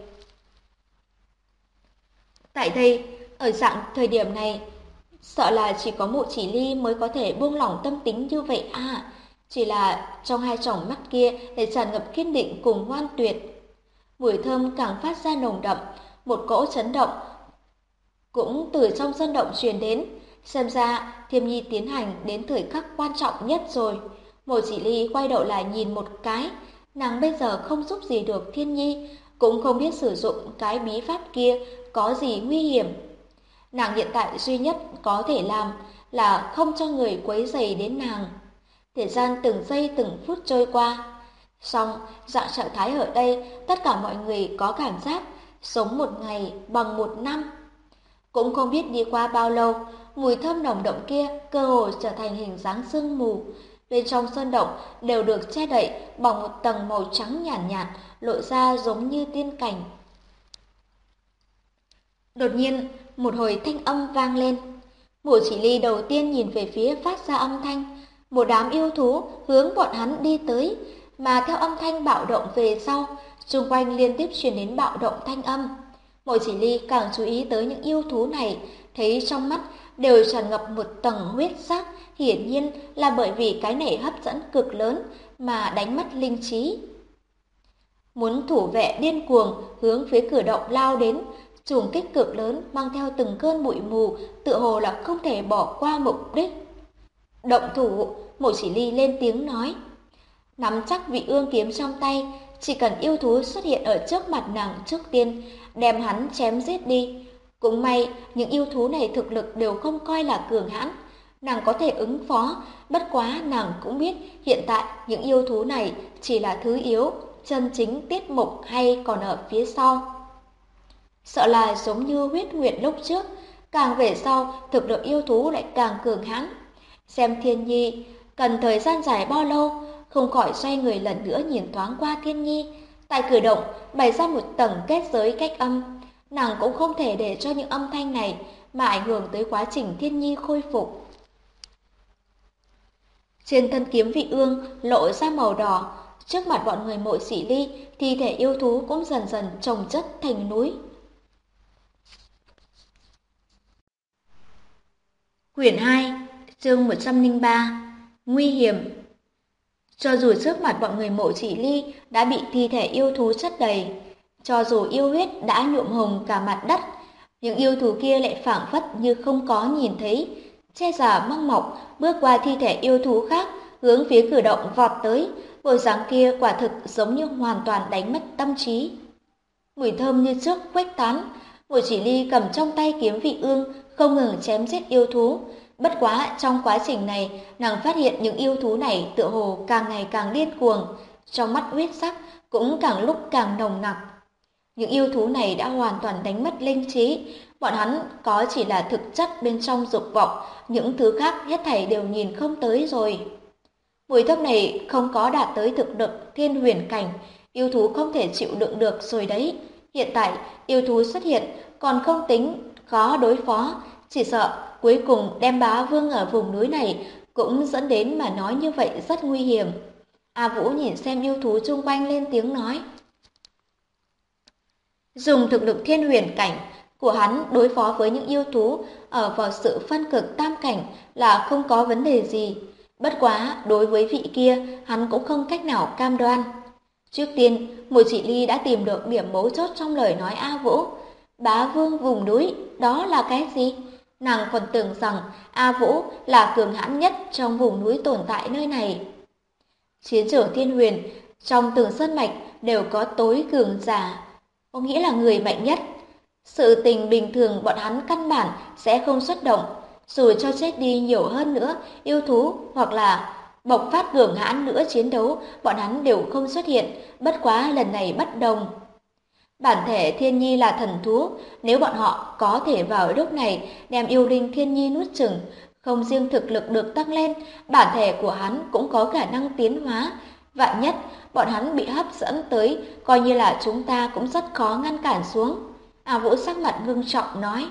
Tại đây, ở dạng thời điểm này, sợ là chỉ có Mộ Chỉ Ly mới có thể buông lỏng tâm tính như vậy à. Chỉ là trong hai tròng mắt kia lại tràn ngập kiên định cùng ngoan tuyệt. Mùi thơm càng phát ra nồng đậm, một cỗ chấn động cũng từ trong sân động truyền đến. Xem ra Thiêm Nhi tiến hành đến thời khắc quan trọng nhất rồi. Mộ Chỉ Ly quay đầu lại nhìn một cái, nàng bây giờ không giúp gì được Thiên Nhi, cũng không biết sử dụng cái bí pháp kia có gì nguy hiểm. Nàng hiện tại duy nhất có thể làm là không cho người quấy rầy đến nàng. Thời gian từng giây từng phút trôi qua. Song, dạng trạng thái ở đây, tất cả mọi người có cảm giác sống một ngày bằng một năm. Cũng không biết đi qua bao lâu, mùi thơm nồng đậm kia cơ hồ trở thành hình dáng sương mù. Bên trong sơn động đều được che đậy bằng một tầng màu trắng nhàn nhạt, lộ ra giống như tiên cảnh. Đột nhiên, một hồi thanh âm vang lên. Mộ Chỉ Ly đầu tiên nhìn về phía phát ra âm thanh, một đám yêu thú hướng bọn hắn đi tới, mà theo âm thanh bạo động về sau, xung quanh liên tiếp truyền đến bạo động thanh âm. Mộ Chỉ Ly càng chú ý tới những yêu thú này, thấy trong mắt đều tràn ngập một tầng huyết sắc, hiển nhiên là bởi vì cái này hấp dẫn cực lớn mà đánh mất linh trí. Muốn thủ vệ điên cuồng hướng phía cửa động lao đến, trùng kích cực lớn mang theo từng cơn bụi mù, tựa hồ là không thể bỏ qua mục đích. Động thủ, Mộ Chỉ Ly lên tiếng nói. Nắm chắc vị ương kiếm trong tay, chỉ cần yêu thú xuất hiện ở trước mặt nàng trước tiên, đem hắn chém giết đi. Cũng may, những yêu thú này thực lực đều không coi là cường hãn, nàng có thể ứng phó, bất quá nàng cũng biết hiện tại những yêu thú này chỉ là thứ yếu, chân chính tiết mục hay còn ở phía sau. Sợ là giống như huyết nguyệt lúc trước, càng về sau thực lực yêu thú lại càng cường hãn. Xem Thiên Nhi cần thời gian dài bao lâu, không khỏi xoay người lần nữa nhìn thoáng qua Thiên Nhi. Tại cửa động bày ra một tầng kết giới cách âm, nàng cũng không thể để cho những âm thanh này mà ảnh hưởng tới quá trình Thiên Nhi khôi phục. Trên thân kiếm vị ương lộ ra màu đỏ, trước mặt bọn người Mộ Chỉ Ly, thi thể yêu thú cũng dần dần chồng chất thành núi. Quyển 2, chương 103, Nguy hiểm. Cho dù trước mặt bọn người Mộ Chỉ Ly đã bị thi thể yêu thú chất đầy, cho dù yêu huyết đã nhuộm hồng cả mặt đất, những yêu thú kia lại phảng phất như không có nhìn thấy, che giả măng mọc bước qua thi thể yêu thú khác, hướng phía cửa động vọt tới, bộ dáng kia quả thực giống như hoàn toàn đánh mất tâm trí. Mùi thơm như trước khuếch tán, Mộ Chỉ Ly cầm trong tay kiếm vị ương không ngừng chém giết yêu thú. Bất quá trong quá trình này, nàng phát hiện những yêu thú này tựa hồ càng ngày càng điên cuồng, trong mắt huyết sắc cũng càng lúc càng nồng nặc. Những yêu thú này đã hoàn toàn đánh mất linh trí, bọn hắn có chỉ là thực chất bên trong dục vọng, những thứ khác hết thảy đều nhìn không tới rồi. Mùi thơm này không có đạt tới thực lực thiên huyền cảnh, yêu thú không thể chịu đựng được rồi đấy. Hiện tại yêu thú xuất hiện còn không tính khó đối phó, chỉ sợ cuối cùng đem bá vương ở vùng núi này cũng dẫn đến mà nói như vậy rất nguy hiểm. A Vũ nhìn xem yêu thú xung quanh lên tiếng nói. Dùng thực lực thiên huyền cảnh của hắn đối phó với những yêu thú ở vào sự phân cực tam cảnh là không có vấn đề gì. Bất quá đối với vị kia hắn cũng không cách nào cam đoan. Trước tiên, Mộ Chỉ Ly đã tìm được điểm mấu chốt trong lời nói A Vũ. Bá vương vùng núi, đó là cái gì? Nàng còn tưởng rằng A Vũ là cường hãn nhất trong vùng núi tồn tại nơi này. Chiến trường thiên huyền, trong từng sơn mạch đều có tối cường giả, có nghĩa là người mạnh nhất. Sự tình bình thường bọn hắn căn bản sẽ không xuất động, dù cho chết đi nhiều hơn nữa yêu thú hoặc là bộc phát cường hãn nữa chiến đấu, bọn hắn đều không xuất hiện, bất quá lần này bất đồng. Bản thể Thiên Nhi là thần thú, nếu bọn họ có thể vào lúc này đem yêu linh Thiên Nhi nuốt chửng, Không riêng thực lực được tăng lên, bản thể của hắn cũng có khả năng tiến hóa. Vạn nhất, bọn hắn bị hấp dẫn tới, coi như là chúng ta cũng rất khó ngăn cản xuống. A Vũ sắc mặt ngưng trọng nói.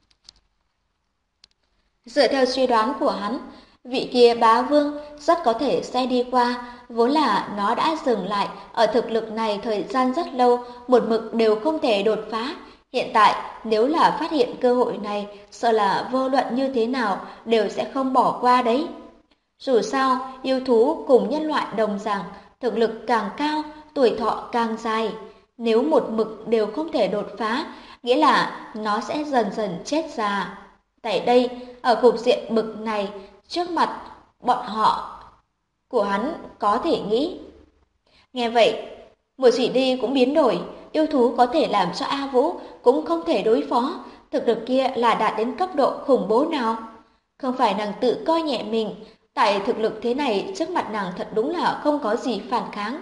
Dựa theo suy đoán của hắn, vị kia bá vương rất có thể sẽ đi qua, vốn là nó đã dừng lại ở thực lực này thời gian rất lâu, một mực đều không thể đột phá. Hiện tại, nếu là phát hiện cơ hội này, sợ là vô luận như thế nào đều sẽ không bỏ qua đấy. Dù sao, yêu thú cùng nhân loại đồng dạng, thực lực càng cao, tuổi thọ càng dài. Nếu một mực đều không thể đột phá, nghĩa là nó sẽ dần dần chết già. Tại đây, ở cục diện bực này, trước mặt bọn họ của hắn có thể nghĩ. Nghe vậy, một chỉ đi cũng biến đổi, yêu thú có thể làm cho A Vũ cũng không thể đối phó, thực lực kia là đạt đến cấp độ khủng bố nào. Không phải nàng tự coi nhẹ mình, tại thực lực thế này trước mặt nàng thật đúng là không có gì phản kháng.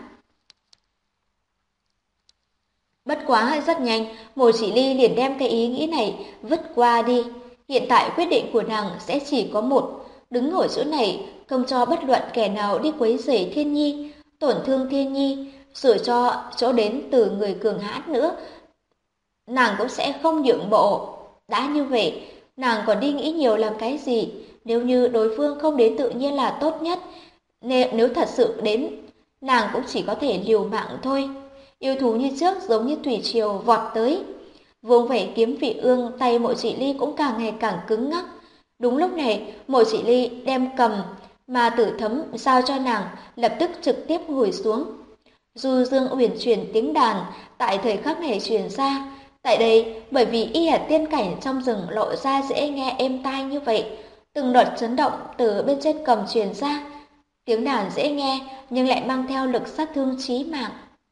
Bất quá rất nhanh, Mộ Chỉ Ly liền đem cái ý nghĩ này vứt qua đi. Hiện tại quyết định của nàng sẽ chỉ có một, đứng ở chỗ này, không cho bất luận kẻ nào đi quấy rầy Thiên Nhi, tổn thương Thiên Nhi, dù cho chỗ đến từ người cường hãn nữa. Nàng cũng sẽ không nhượng bộ. Đã như vậy, nàng còn đi nghĩ nhiều làm cái gì? Nếu như đối phương không đến tự nhiên là tốt nhất. Nếu thật sự đến, nàng cũng chỉ có thể liều mạng thôi. Yêu thú như trước giống như thủy triều vọt tới. Vung vẩy kiếm vị ương, tay Mộ Chỉ Ly cũng càng ngày càng cứng ngắc. Đúng lúc này, Mộ Chỉ Ly đem cầm mà Tử Thấm giao cho nàng, lập tức trực tiếp ngồi xuống. Du dương uyển chuyển tiếng đàn tại thời khắc này truyền ra. Tại đây, bởi vì y hệt tiên cảnh trong rừng lộ ra dễ nghe êm tai như vậy, từng đợt chấn động từ bên trên cầm truyền ra. Tiếng đàn dễ nghe nhưng lại mang theo lực sát thương chí mạng.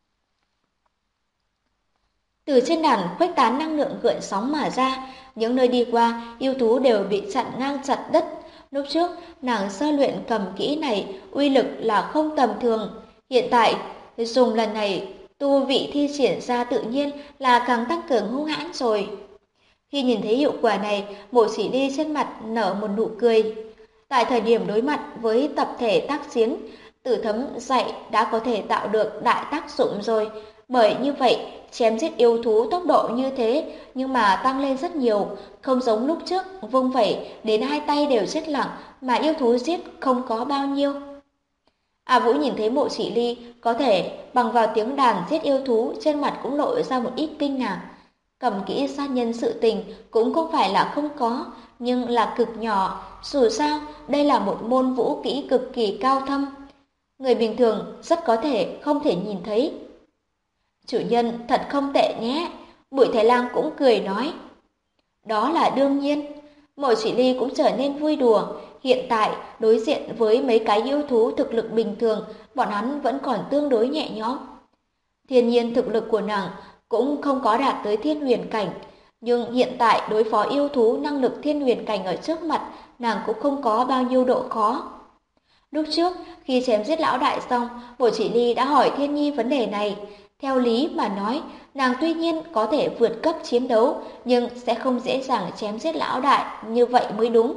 Từ trên đàn khuếch tán năng lượng gợn sóng mà ra, những nơi đi qua, yêu thú đều bị chặn ngang chặt đất. Lúc trước, nàng sơ luyện cầm kỹ này, uy lực là không tầm thường. Hiện tại, dùng lần này, tu vị thi triển ra tự nhiên là càng tăng cường hung hãn rồi. Khi nhìn thấy hiệu quả này, Mộ Chỉ Ly trên mặt nở một nụ cười. Tại thời điểm đối mặt với tập thể tác chiến, Tử Thấm dạy đã có thể tạo được đại tác dụng rồi. Bởi như vậy, chém giết yêu thú tốc độ như thế nhưng mà tăng lên rất nhiều, không giống lúc trước vung vẩy đến hai tay đều chết lặng mà yêu thú giết không có bao nhiêu. A Vũ nhìn thấy Mộ Chỉ Ly có thể bằng vào tiếng đàn giết yêu thú, trên mặt cũng lộ ra một ít kinh ngạc. Cầm kỹ sát nhân sự tình cũng không phải là không có, nhưng là cực nhỏ, dù sao đây là một môn vũ kỹ cực kỳ cao thâm. Người bình thường rất có thể không thể nhìn thấy. Chủ nhân thật không tệ nhé, Bụi Thái Lang cũng cười nói. Đó là đương nhiên. Mộ Chỉ Ly cũng trở nên vui đùa. Hiện tại, đối diện với mấy cái yêu thú thực lực bình thường, bọn hắn vẫn còn tương đối nhẹ nhõm. Thiên nhiên thực lực của nàng cũng không có đạt tới thiên huyền cảnh, nhưng hiện tại đối phó yêu thú năng lực thiên huyền cảnh ở trước mặt, nàng cũng không có bao nhiêu độ khó. Lúc trước, khi chém giết lão đại xong, Mộ Chỉ Ly đã hỏi Thiên Nhi vấn đề này. Theo lý mà nói, nàng tuy nhiên có thể vượt cấp chiến đấu, nhưng sẽ không dễ dàng chém giết lão đại, như vậy mới đúng.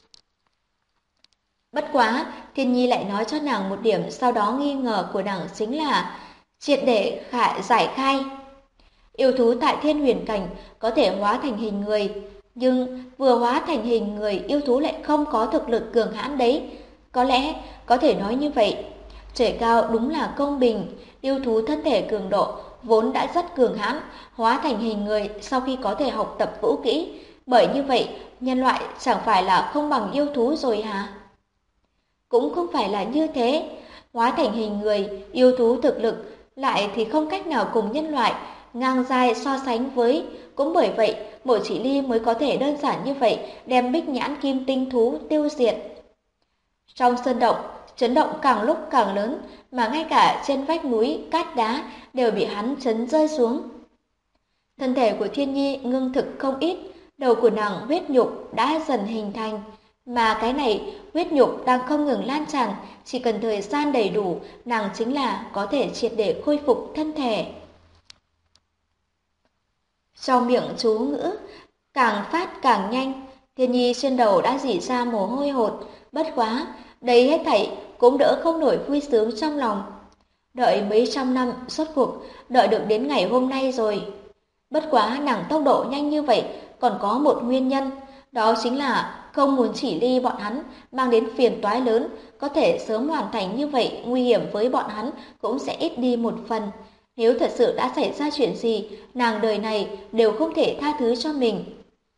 Bất quá, Thiên Nhi lại nói cho nàng một điểm sau đó nghi ngờ của nàng chính là triệt để giải khai. Yêu thú tại thiên huyền cảnh có thể hóa thành hình người, nhưng vừa hóa thành hình người yêu thú lại không có thực lực cường hãn đấy. Có lẽ có thể nói như vậy. Trời cao đúng là công bình, yêu thú thân thể cường độ vốn đã rất cường hãn, hóa thành hình người sau khi có thể học tập vũ kỹ. Bởi như vậy, nhân loại chẳng phải là không bằng yêu thú rồi hả? Cũng không phải là như thế. Hóa thành hình người, yêu thú thực lực lại thì không cách nào cùng nhân loại ngang giai so sánh với. Cũng bởi vậy, Mộ Chỉ Ly mới có thể đơn giản như vậy đem Bích Nhãn Kim Tinh thú tiêu diệt. Trong sơn động, chấn động càng lúc càng lớn, mà ngay cả trên vách núi, cát đá đều bị hắn chấn rơi xuống. Thân thể của Thiên Nhi ngưng thực không ít, đầu của nàng huyết nhục đã dần hình thành, mà cái này huyết nhục đang không ngừng lan tràn, chỉ cần thời gian đầy đủ, nàng chính là có thể triệt để khôi phục thân thể. Trong miệng chú ngữ, càng phát càng nhanh, Thiên Nhi trên đầu đã rỉ ra mồ hôi hột, bất quá, đây hết thảy cũng đỡ không nổi vui sướng trong lòng. Đợi mấy trăm năm, rốt cuộc, đợi được đến ngày hôm nay rồi. Bất quá nàng tốc độ nhanh như vậy còn có một nguyên nhân, đó chính là không muốn chỉ ly bọn hắn mang đến phiền toái lớn, có thể sớm hoàn thành như vậy nguy hiểm với bọn hắn cũng sẽ ít đi một phần. Nếu thật sự đã xảy ra chuyện gì, nàng đời này đều không thể tha thứ cho mình.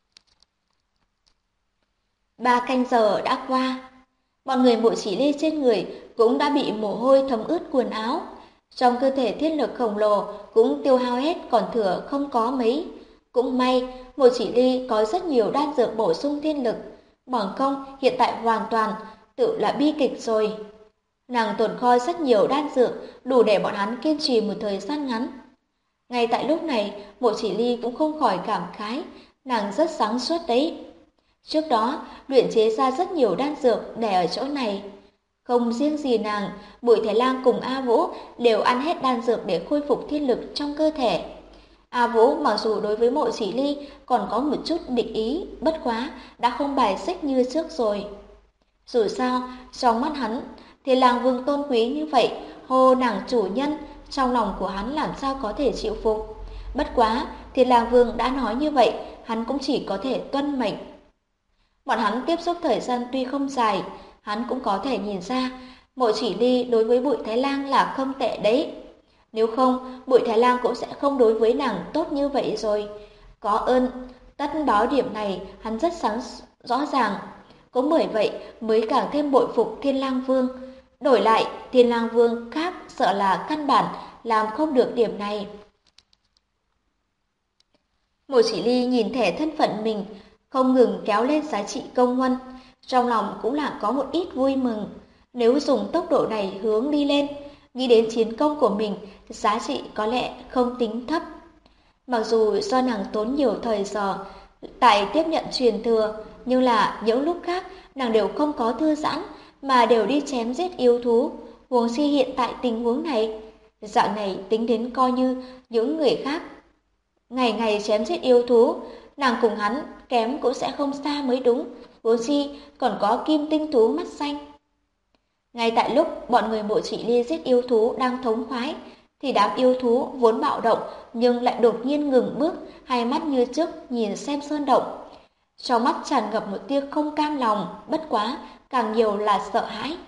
3 canh giờ đã qua, bọn người Mộ Chỉ Ly trên người cũng đã bị mồ hôi thấm ướt quần áo. Trong cơ thể thiên lực khổng lồ cũng tiêu hao hết còn thừa không có mấy. Cũng may, Mộ Chỉ Ly có rất nhiều đan dược bổ sung thiên lực, bằng không hiện tại hoàn toàn tự là bi kịch rồi. Nàng tồn kho rất nhiều đan dược, đủ để bọn hắn kiên trì một thời gian ngắn. Ngay tại lúc này, Mộ Chỉ Ly cũng không khỏi cảm khái, nàng rất sáng suốt đấy. Trước đó, luyện chế ra rất nhiều đan dược để ở chỗ này. Không riêng gì nàng, Bùi Thái Lang cùng A Vũ đều ăn hết đan dược để khôi phục thiên lực trong cơ thể. A Vũ mặc dù đối với Mộ Chỉ Ly còn có một chút địch ý, bất quá đã không bài xích như trước rồi. Dù sao, trong mắt hắn, Thiên Lang Vương tôn quý như vậy, hô nàng chủ nhân, trong lòng của hắn làm sao có thể chịu phục. Bất quá, Thiên Lang Vương đã nói như vậy, hắn cũng chỉ có thể tuân mệnh. Bọn hắn tiếp xúc thời gian tuy không dài, hắn cũng có thể nhìn ra Mộ Chỉ Ly đối với Bụi Thái Lang là không tệ đấy. Nếu không, Bụi Thái Lang cũng sẽ không đối với nàng tốt như vậy rồi. Có ơn, tất báo điểm này hắn rất rõ ràng. Cũng bởi vậy mới càng thêm bội phục Thiên Lang Vương. Đổi lại, Thiên Lang Vương khác sợ là căn bản làm không được điểm này. Mộ Chỉ Ly nhìn thẻ thân phận mình, không ngừng kéo lên giá trị công huân, trong lòng cũng là có một ít vui mừng. Nếu dùng tốc độ này hướng đi lên, nghĩ đến chiến công của mình, giá trị có lẽ không tính thấp. Mặc dù do nàng tốn nhiều thời giờ tại tiếp nhận truyền thừa, nhưng là những lúc khác nàng đều không có thư giãn mà đều đi chém giết yêu thú. Huống chi hiện tại tình huống này, dạng này tính đến coi như những người khác ngày ngày chém giết yêu thú, nàng cùng hắn kém cũng sẽ không xa mới đúng. Huống chi còn có kim tinh thú mắt xanh. Ngay tại lúc bọn người Mộ Chỉ Ly giết yêu thú đang thống khoái, thì đám yêu thú vốn bạo động nhưng lại đột nhiên ngừng bước, hai mắt như trước nhìn xem sơn động. Trong mắt tràn ngập một tia không cam lòng, bất quá càng nhiều là sợ hãi.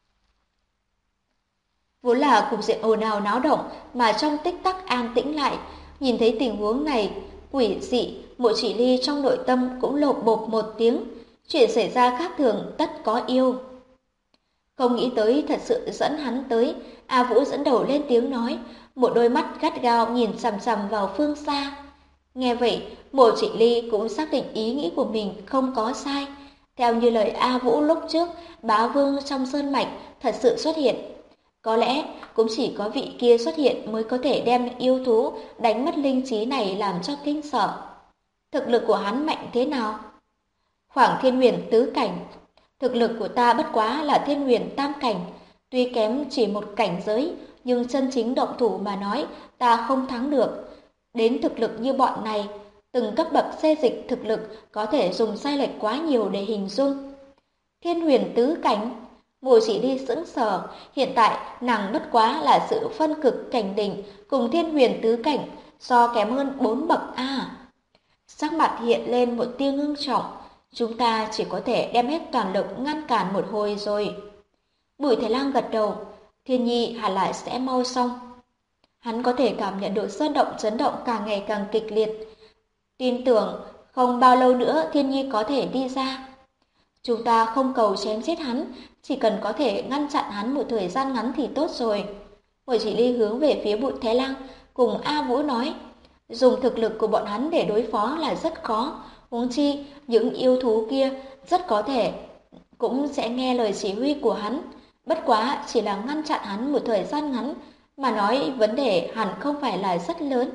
Vốn là cục diện ồn ào náo động mà trong tích tắc an tĩnh lại, nhìn thấy tình huống này quỷ dị, Mộ Chỉ Ly trong nội tâm cũng lột bột một tiếng, chuyện xảy ra khác thường tất có yêu. Không nghĩ tới thật sự dẫn hắn tới, A Vũ dẫn đầu lên tiếng nói, một đôi mắt gắt gao nhìn chằm chằm vào phương xa. Nghe vậy, Mộ Chỉ Ly cũng xác định ý nghĩ của mình không có sai. Theo như lời A Vũ lúc trước, bá vương trong sơn mạch thật sự xuất hiện. Có lẽ cũng chỉ có vị kia xuất hiện mới có thể đem yêu thú đánh mất linh trí này làm cho kinh sợ. Thực lực của hắn mạnh thế nào? Khoảng thiên huyền tứ cảnh. Thực lực của ta bất quá là thiên huyền tam cảnh. Tuy kém chỉ một cảnh giới, nhưng chân chính động thủ mà nói ta không thắng được. Đến thực lực như bọn này, từng cấp bậc xê dịch thực lực có thể dùng sai lệch quá nhiều để hình dung. Thiên huyền tứ cảnh. Mộ Chỉ Ly sững sờ, hiện tại nàng bất quá là sự phân cực cảnh đỉnh cùng thiên huyền tứ cảnh, so kém hơn 4 bậc a. Sắc mặt hiện lên một tia ngưng trọng, chúng ta chỉ có thể đem hết toàn lực ngăn cản một hồi rồi. Bùi Thái Lang gật đầu, Thiên Nhi hẳn lại sẽ mau xong. Hắn có thể cảm nhận được sơn động chấn động càng ngày càng kịch liệt. Tin tưởng không bao lâu nữa Thiên Nhi có thể đi ra. Chúng ta không cầu chém giết hắn, chỉ cần có thể ngăn chặn hắn một thời gian ngắn thì tốt rồi. Mộ Chỉ Ly hướng về phía Bụi Thái Lang cùng A Vũ nói, dùng thực lực của bọn hắn để đối phó là rất khó, huống chi những yêu thú kia rất có thể cũng sẽ nghe lời chỉ huy của hắn. Bất quá chỉ là ngăn chặn hắn một thời gian ngắn, mà nói vấn đề hẳn không phải là rất lớn.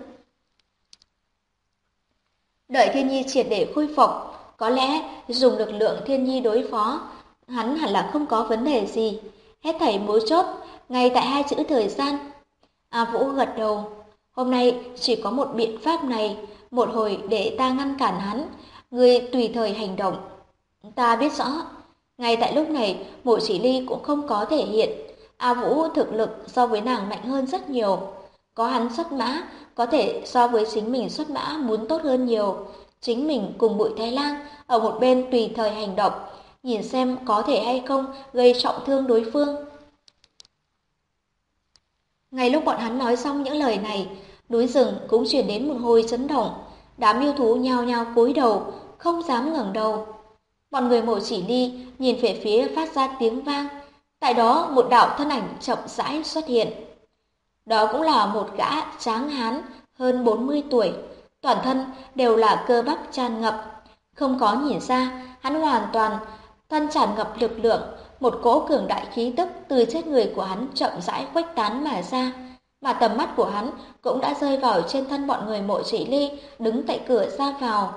Đợi Thiên Nhi triệt để khôi phục, có lẽ dùng lực lượng Thiên Nhi đối phó, hắn hẳn là không có vấn đề gì. Hết thảy mấu chốt, ngay tại hai chữ thời gian. A Vũ gật đầu. Hôm nay chỉ có một biện pháp này, một hồi để ta ngăn cản hắn. ngươi tùy thời hành động. Ta biết rõ. Ngay tại lúc này, Mộ Chỉ Ly cũng không có thể hiện. A Vũ thực lực so với nàng mạnh hơn rất nhiều. Có hắn xuất mã, có thể so với chính mình xuất mã muốn tốt hơn nhiều. Chính mình cùng Bụi Thái Lang ở một bên tùy thời hành động, nhìn xem có thể hay không gây trọng thương đối phương. Ngay lúc bọn hắn nói xong những lời này, núi rừng cũng truyền đến một hồi chấn động. Đám yêu thú nhao nhao cúi đầu, không dám ngẩng đầu. Bọn người Mộ Chỉ Ly nhìn về phía phát ra tiếng vang. Tại đó một đạo thân ảnh chậm rãi xuất hiện. Đó cũng là một gã tráng hán hơn 40 tuổi, toàn thân đều là cơ bắp tràn ngập. Không có nhìn ra, hắn hoàn toàn thân tràn ngập lực lượng, một cỗ cường đại khí tức từ trên người của hắn chậm rãi khuếch tán mà ra, mà tầm mắt của hắn cũng đã rơi vào trên thân bọn người Mộ Chỉ Ly đứng tại cửa ra vào.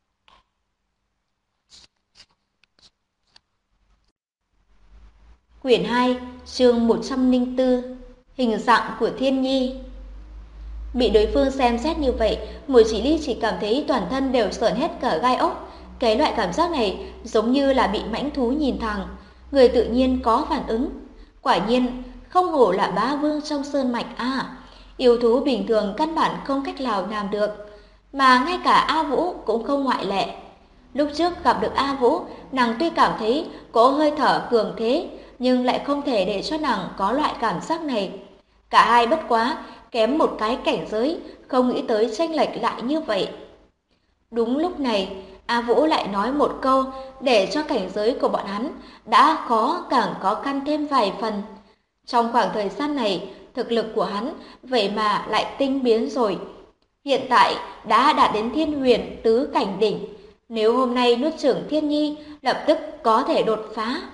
Quyển 2, chương 104, hình dạng của Thiên Nhi. Bị đối phương xem xét như vậy, Mộ Chỉ Ly chỉ cảm thấy toàn thân đều sởn hết cả gai ốc. Cái loại cảm giác này giống như là bị mãnh thú nhìn thẳng, người tự nhiên có phản ứng. Quả nhiên, không hổ là bá vương trong sơn mạch à, yêu thú bình thường căn bản không cách nào làm được, mà ngay cả A Vũ cũng không ngoại lệ. Lúc trước gặp được A Vũ, nàng tuy cảm thấy có hơi thở cường thế, nhưng lại không thể để cho nàng có loại cảm giác này. Cả hai bất quá kém một cái cảnh giới, không nghĩ tới chênh lệch lại như vậy. Đúng lúc này, A Vũ lại nói một câu để cho cảnh giới của bọn hắn đã khó càng khó khăn thêm vài phần. Trong khoảng thời gian này, thực lực của hắn vậy mà lại tinh biến rồi. Hiện tại đã đạt đến Thiên Huyền tứ cảnh đỉnh. Nếu hôm nay nuốt chửng Thiên Nhi, lập tức có thể đột phá.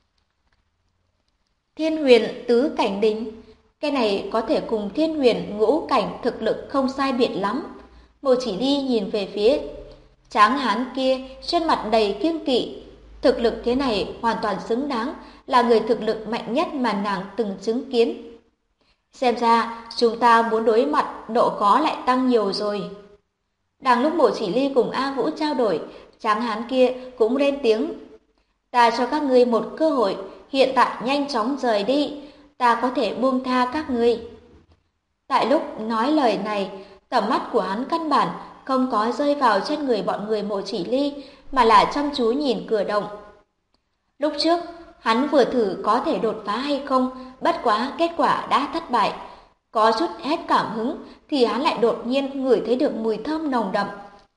Thiên Huyền tứ cảnh đỉnh, cái này có thể cùng Thiên Huyền ngũ cảnh thực lực không sai biệt lắm. Mộ Chỉ Ly nhìn về phía tráng hán kia, trên mặt đầy kiêng kỵ. Thực lực thế này hoàn toàn xứng đáng là người thực lực mạnh nhất mà nàng từng chứng kiến. Xem ra chúng ta muốn đối mặt độ khó lại tăng nhiều rồi. Đang lúc Mộ Chỉ Ly cùng A Vũ trao đổi, tráng hán kia cũng lên tiếng. Ta cho các ngươi một cơ hội, hiện tại nhanh chóng rời đi, ta có thể buông tha các ngươi. Tại lúc nói lời này, tầm mắt của hắn căn bản không có rơi vào trên người bọn người Mộ Chỉ Ly, mà là chăm chú nhìn cửa động. Lúc trước, hắn vừa thử có thể đột phá hay không, bất quá kết quả đã thất bại. Có chút hết cảm hứng, thì hắn lại đột nhiên ngửi thấy được mùi thơm nồng đậm.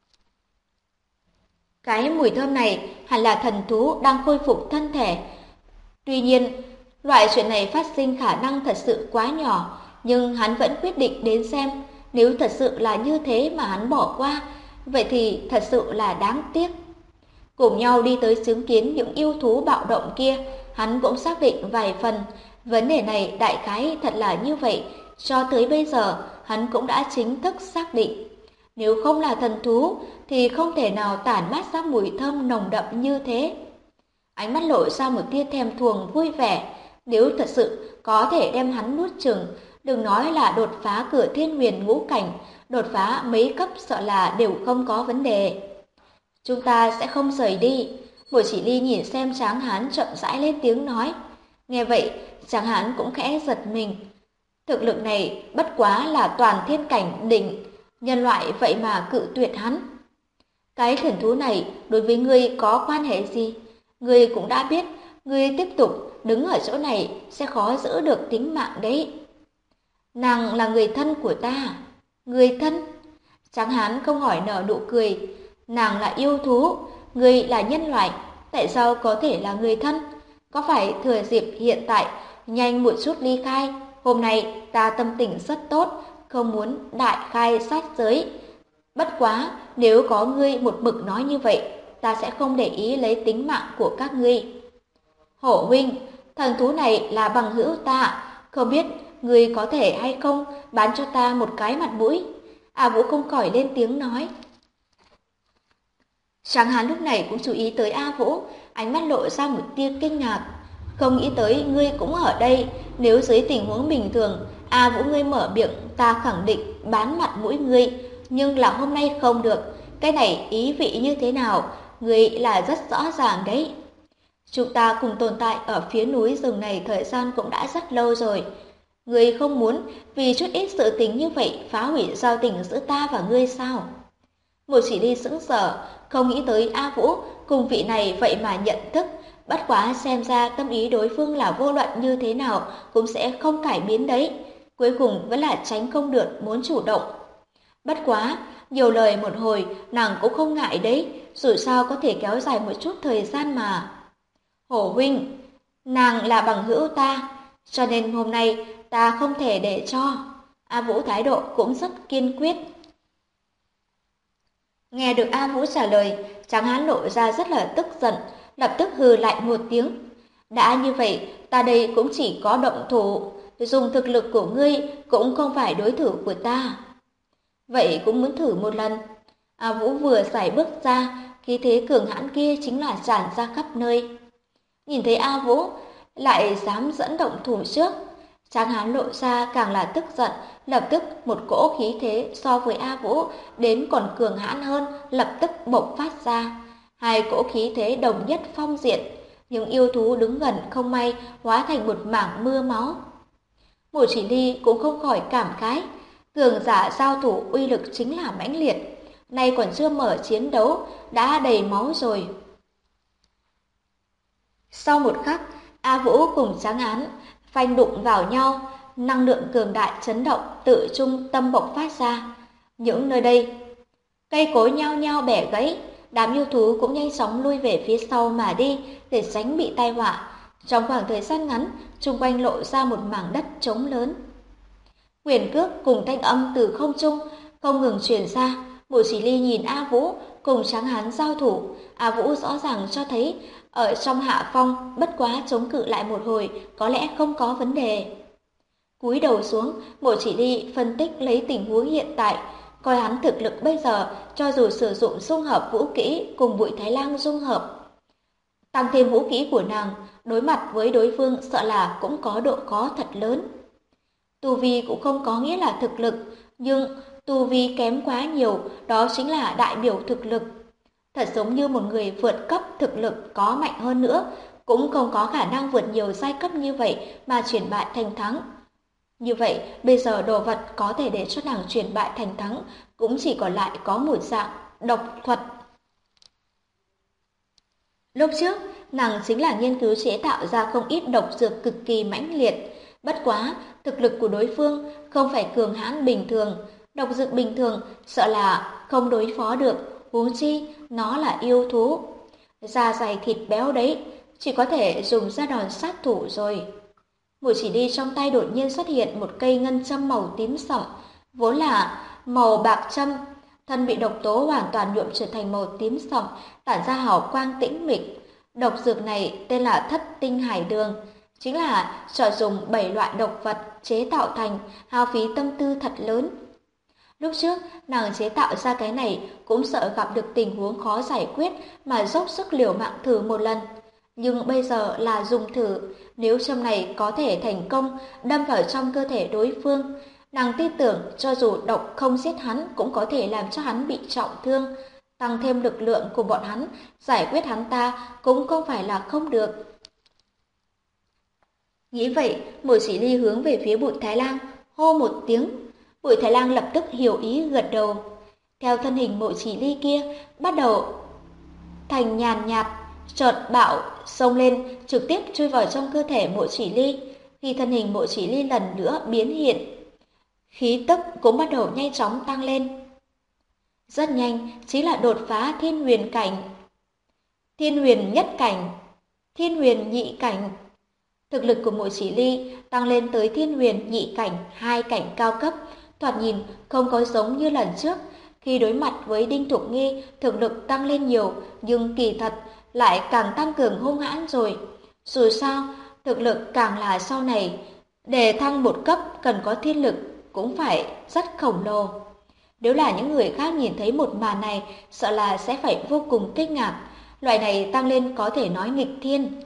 Cái mùi thơm này hẳn là thần thú đang khôi phục thân thể. Tuy nhiên, loại chuyện này phát sinh khả năng thật sự quá nhỏ, nhưng hắn vẫn quyết định đến xem. Nếu thật sự là như thế mà hắn bỏ qua, vậy thì thật sự là đáng tiếc. Cùng nhau đi tới chứng kiến những yêu thú bạo động kia, hắn cũng xác định vài phần. Vấn đề này đại khái thật là như vậy, cho tới bây giờ hắn cũng đã chính thức xác định. Nếu không là thần thú thì không thể nào tản mát ra mùi thơm nồng đậm như thế. Ánh mắt lộ ra một tia thèm thuồng vui vẻ. Nếu thật sự có thể đem hắn nuốt chửng, đừng nói là đột phá cửa Thiên Huyền ngũ cảnh, đột phá mấy cấp sợ là đều không có vấn đề. Chúng ta sẽ không rời đi. Mộ Chỉ Ly nhìn xem tráng hán chậm rãi lên tiếng nói. Nghe vậy, tráng hán cũng khẽ giật mình. Thực lực này bất quá là toàn thiên cảnh đỉnh, nhân loại vậy mà cự tuyệt hắn. Cái thần thú này đối với ngươi có quan hệ gì? Ngươi cũng đã biết, ngươi tiếp tục đứng ở chỗ này sẽ khó giữ được tính mạng đấy. Nàng là người thân của ta. Người thân? Tráng hán không hỏi nở nụ cười. Nàng là yêu thú, ngươi là nhân loại, tại sao có thể là người thân? Có phải thừa dịp hiện tại nhanh một chút ly khai? Hôm nay ta tâm tình rất tốt, không muốn đại khai sát giới. Bất quá, nếu có ngươi một mực nói như vậy, ta sẽ không để ý lấy tính mạng của các ngươi. Hổ huynh, thần thú này là bằng hữu ta, không biết ngươi có thể hay không bán cho ta một cái mặt mũi? A Vũ không khỏi lên tiếng nói. Tráng hán lúc này cũng chú ý tới A Vũ, ánh mắt lộ ra một tia kinh ngạc. Không nghĩ tới ngươi cũng ở đây, nếu dưới tình huống bình thường, A Vũ ngươi mở miệng, ta khẳng định bán mặt mũi ngươi, nhưng là hôm nay không được, cái này ý vị như thế nào, ngươi là rất rõ ràng đấy. Chúng ta cùng tồn tại ở phía núi rừng này thời gian cũng đã rất lâu rồi. Ngươi không muốn vì chút ít sự tình như vậy phá hủy giao tình giữa ta và ngươi sao? Một chỉ ly sững sờ, không nghĩ tới A Vũ cùng vị này vậy mà nhận thức. Bất quá xem ra tâm ý đối phương là vô luận như thế nào cũng sẽ không cải biến đấy. Cuối cùng vẫn là tránh không được muốn chủ động. Bất quá, nhiều lời một hồi nàng cũng không ngại đấy, dù sao có thể kéo dài một chút thời gian mà. Hổ huynh, nàng là bằng hữu ta, cho nên hôm nay ta không thể để cho. A Vũ thái độ cũng rất kiên quyết. Nghe được A Vũ trả lời, Tráng Hán lộ ra rất là tức giận, lập tức hừ lạnh một tiếng. Đã như vậy, ta đây cũng chỉ có động thủ, dùng thực lực của ngươi cũng không phải đối thủ của ta. Vậy cũng muốn thử một lần. A Vũ vừa sải bước ra, khí thế cường hãn kia chính là tràn ra khắp nơi. Nhìn thấy A Vũ lại dám dẫn động thủ trước, Tráng Hán lộ ra càng là tức giận, lập tức một cỗ khí thế so với A Vũ đến còn cường hãn hơn lập tức bộc phát ra. Hai cỗ khí thế đồng nhất phong diện, những yêu thú đứng gần không may hóa thành một mảng mưa máu. Mộ Chỉ Ly cũng không khỏi cảm khái, cường giả giao thủ uy lực chính là mãnh liệt, nay còn chưa mở chiến đấu đã đầy máu rồi. Sau một khắc, A Vũ cùng Tráng Hán phanh đụng vào nhau, năng lượng cường đại chấn động tự trung tâm bộc phát ra. Những nơi đây, cây cối nhao nhao bẻ gãy, đám yêu thú cũng nhanh chóng lui về phía sau mà đi để tránh bị tai họa. Trong khoảng thời gian ngắn, xung quanh lộ ra một mảng đất trống lớn. Quyền cước cùng thanh âm từ không trung không ngừng truyền ra. Mộ Chỉ Ly nhìn A Vũ cùng Tráng Hán giao thủ, A Vũ rõ ràng cho thấy ở trong hạ phong, bất quá chống cự lại một hồi, có lẽ không có vấn đề. Cúi đầu xuống, Mộ Chỉ Ly phân tích lấy tình huống hiện tại, coi hắn thực lực bây giờ, cho dù sử dụng dung hợp vũ kỹ cùng Bụi Thái Lang dung hợp, tăng thêm vũ kỹ của nàng, đối mặt với đối phương sợ là cũng có độ khó thật lớn. Tu vi cũng không có nghĩa là thực lực, nhưng tu vi kém quá nhiều, đó chính là đại biểu thực lực. Thật giống như một người vượt cấp thực lực có mạnh hơn nữa, cũng không có khả năng vượt nhiều giai cấp như vậy mà chuyển bại thành thắng. Như vậy, bây giờ đồ vật có thể để cho nàng chuyển bại thành thắng, cũng chỉ còn lại có một dạng độc thuật. Lúc trước, nàng chính là nghiên cứu chế tạo ra không ít độc dược cực kỳ mãnh liệt. Bất quá, thực lực của đối phương không phải cường hãn bình thường, độc dược bình thường sợ là không đối phó được, huống chi nó là yêu thú. Da dày thịt béo đấy, chỉ có thể dùng ra đòn sát thủ rồi. Mộ Chỉ Ly trong tay đột nhiên xuất hiện một cây ngân châm màu tím sậm, vốn là màu bạc châm, thân bị độc tố hoàn toàn nhuộm trở thành màu tím sậm, tản ra hào quang tĩnh mịch. Độc dược này tên là Thất Tinh Hải Đường, chính là sử dụng 7 loại độc vật chế tạo thành, hao phí tâm tư thật lớn. Lúc trước, nàng chế tạo ra cái này cũng sợ gặp được tình huống khó giải quyết mà dốc sức liều mạng thử một lần. Nhưng bây giờ là dùng thử, nếu châm này có thể thành công đâm vào trong cơ thể đối phương, nàng tin tưởng cho dù độc không giết hắn cũng có thể làm cho hắn bị trọng thương, tăng thêm lực lượng của bọn hắn, giải quyết hắn ta cũng không phải là không được. Nghĩ vậy, Mộ Chỉ Ly hướng về phía Bụi Thái Lang, hô một tiếng. Bụi Thái Lang lập tức hiểu ý gật đầu. Theo thân hình Mộ Chỉ Ly kia, bắt đầu thành nhàn nhạt, chợt bạo xông lên, trực tiếp chui vào trong cơ thể Mộ Chỉ Ly. Khi thân hình Mộ Chỉ Ly lần nữa biến hiện, khí tức cũng bắt đầu nhanh chóng tăng lên. Rất nhanh, chính là đột phá thiên huyền cảnh, thiên huyền nhất cảnh, thiên huyền nhị cảnh. Thực lực của Mộ Chỉ Ly tăng lên tới thiên huyền nhị cảnh, 2 cảnh cao cấp, thoạt nhìn không có giống như lần trước. Khi đối mặt với Đinh Thục Nghi, thực lực tăng lên nhiều, nhưng kỳ thật lại càng tăng cường hung hãn rồi. Dù sao, thực lực càng là sau này, để thăng một cấp cần có thiên lực cũng phải rất khổng lồ. Nếu là những người khác nhìn thấy một màn này, sợ là sẽ phải vô cùng kinh ngạc. Loại này tăng lên có thể nói nghịch thiên.